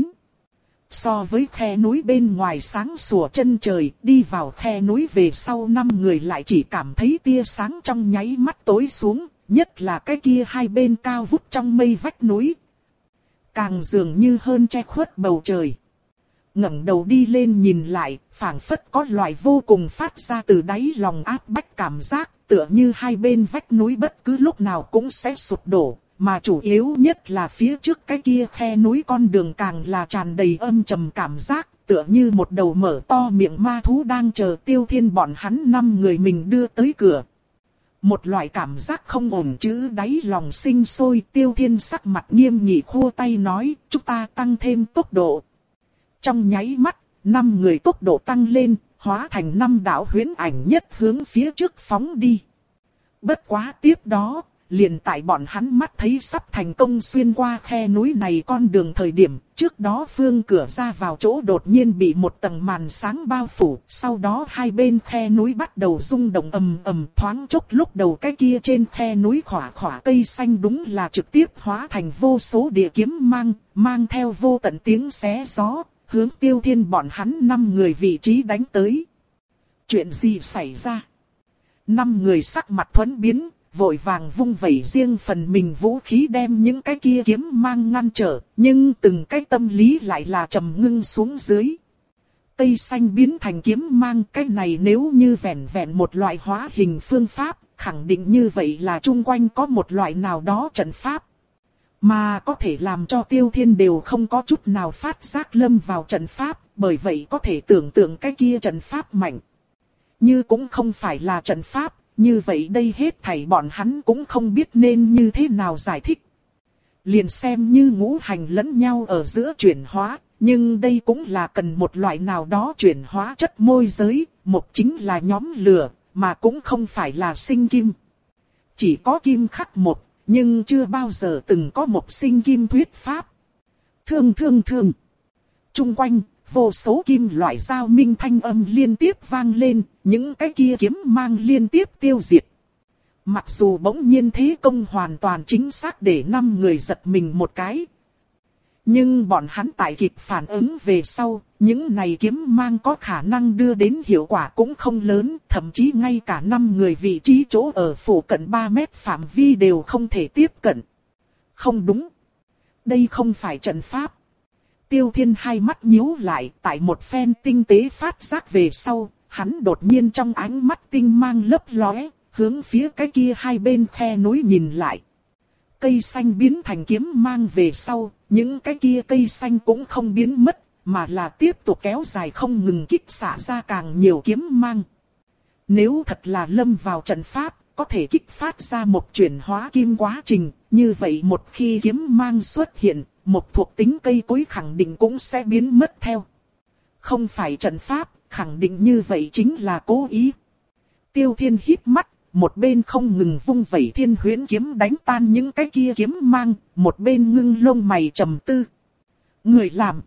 So với khe núi bên ngoài sáng sủa chân trời, đi vào khe núi về sau năm người lại chỉ cảm thấy tia sáng trong nháy mắt tối xuống, nhất là cái kia hai bên cao vút trong mây vách núi. Càng dường như hơn che khuất bầu trời. Ngẩng đầu đi lên nhìn lại, phảng phất có loại vô cùng phát ra từ đáy lòng áp bách cảm giác, tựa như hai bên vách núi bất cứ lúc nào cũng sẽ sụp đổ. Mà chủ yếu nhất là phía trước cái kia khe núi con đường càng là tràn đầy âm trầm cảm giác, tựa như một đầu mở to miệng ma thú đang chờ Tiêu Thiên bọn hắn năm người mình đưa tới cửa. Một loại cảm giác không ổn chữ đáy lòng sinh sôi, Tiêu Thiên sắc mặt nghiêm nghị khua tay nói, chúng ta tăng thêm tốc độ. Trong nháy mắt, năm người tốc độ tăng lên, hóa thành năm đạo huyễn ảnh nhất hướng phía trước phóng đi. Bất quá tiếp đó, liền tại bọn hắn mắt thấy sắp thành công xuyên qua khe núi này con đường thời điểm, trước đó phương cửa ra vào chỗ đột nhiên bị một tầng màn sáng bao phủ, sau đó hai bên khe núi bắt đầu rung động ầm ầm, thoáng chốc lúc đầu cái kia trên khe núi khỏa khỏa cây xanh đúng là trực tiếp hóa thành vô số địa kiếm mang, mang theo vô tận tiếng xé gió, hướng Tiêu Thiên bọn hắn năm người vị trí đánh tới. Chuyện gì xảy ra? Năm người sắc mặt thuẫn biến, vội vàng vung vẩy riêng phần mình vũ khí đem những cái kia kiếm mang ngăn trở, nhưng từng cái tâm lý lại là trầm ngưng xuống dưới. Tây xanh biến thành kiếm mang, cái này nếu như vẹn vẹn một loại hóa hình phương pháp, khẳng định như vậy là chung quanh có một loại nào đó trận pháp. Mà có thể làm cho Tiêu Thiên đều không có chút nào phát giác lâm vào trận pháp, bởi vậy có thể tưởng tượng cái kia trận pháp mạnh. Như cũng không phải là trận pháp. Như vậy đây hết thảy bọn hắn cũng không biết nên như thế nào giải thích. Liền xem như ngũ hành lẫn nhau ở giữa chuyển hóa, nhưng đây cũng là cần một loại nào đó chuyển hóa chất môi giới, một chính là nhóm lửa, mà cũng không phải là sinh kim. Chỉ có kim khắc một, nhưng chưa bao giờ từng có một sinh kim thuyết pháp. Thương thương thương. Trung quanh, vô số kim loại giao minh thanh âm liên tiếp vang lên, những cái kia kiếm mang liên tiếp tiêu diệt. Mặc dù bỗng nhiên thế công hoàn toàn chính xác để năm người giật mình một cái. Nhưng bọn hắn tại kịp phản ứng về sau, những này kiếm mang có khả năng đưa đến hiệu quả cũng không lớn, thậm chí ngay cả năm người vị trí chỗ ở phủ cận ba mét phạm vi đều không thể tiếp cận. Không đúng. Đây không phải trận pháp. Tiêu Thiên hai mắt nhíu lại, tại một phen tinh tế phát giác về sau, hắn đột nhiên trong ánh mắt tinh mang lấp lóe, hướng phía cái kia hai bên khe núi nhìn lại. Cây xanh biến thành kiếm mang về sau, những cái kia cây xanh cũng không biến mất, mà là tiếp tục kéo dài không ngừng kích xả ra càng nhiều kiếm mang. Nếu thật là lâm vào trận pháp, có thể kích phát ra một chuyển hóa kim quá trình, như vậy một khi kiếm mang xuất hiện, một thuộc tính cây cối khẳng định cũng sẽ biến mất theo. Không phải trận pháp, khẳng định như vậy chính là cố ý. Tiêu Thiên híp mắt, một bên không ngừng vung vẩy thiên huyễn kiếm đánh tan những cái kia kiếm mang, một bên ngưng lông mày trầm tư. Người làm.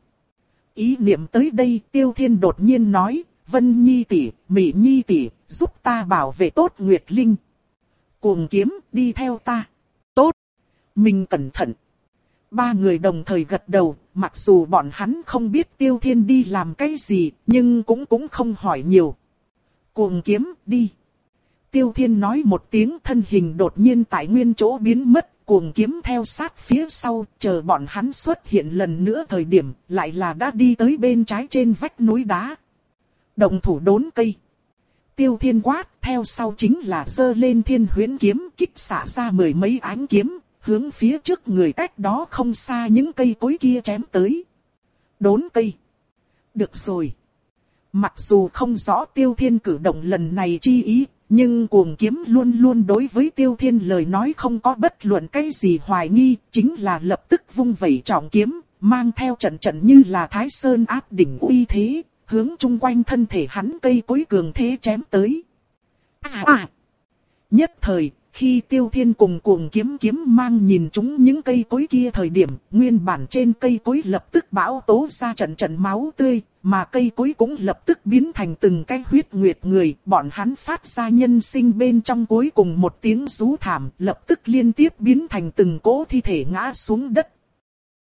Ý niệm tới đây, Tiêu Thiên đột nhiên nói, Vân Nhi tỷ, Mỹ Nhi tỷ, giúp ta bảo vệ tốt Nguyệt Linh. Cuồng kiếm, đi theo ta. Tốt. Mình cẩn thận. Ba người đồng thời gật đầu, mặc dù bọn hắn không biết Tiêu Thiên đi làm cái gì, nhưng cũng cũng không hỏi nhiều. Cuồng kiếm, đi. Tiêu Thiên nói một tiếng, thân hình đột nhiên tại nguyên chỗ biến mất, cuồng kiếm theo sát phía sau, chờ bọn hắn xuất hiện lần nữa thời điểm, lại là đã đi tới bên trái trên vách núi đá. Động thủ đốn cây. Tiêu Thiên quát, theo sau chính là giơ lên thiên huyễn kiếm, kích xả ra mười mấy ánh kiếm, hướng phía trước người cách đó không xa những cây cối kia chém tới. Đốn cây. Được rồi. Mặc dù không rõ Tiêu Thiên cử động lần này chi ý, nhưng cuồng kiếm luôn luôn đối với Tiêu Thiên lời nói không có bất luận cái gì hoài nghi, chính là lập tức vung vẩy trọng kiếm, mang theo trận trận như là Thái Sơn áp đỉnh uy thế, hướng chung quanh thân thể hắn cây cối cường thế chém tới. À à! Nhất thời, khi Tiêu Thiên cùng cuồng kiếm kiếm mang nhìn chúng những cây cối kia thời điểm, nguyên bản trên cây cối lập tức bão tố ra trận trận máu tươi, mà cây cối cũng lập tức biến thành từng cái huyết nguyệt người, bọn hắn phát ra nhân sinh bên trong cuối cùng một tiếng rú thảm, lập tức liên tiếp biến thành từng cỗ thi thể ngã xuống đất.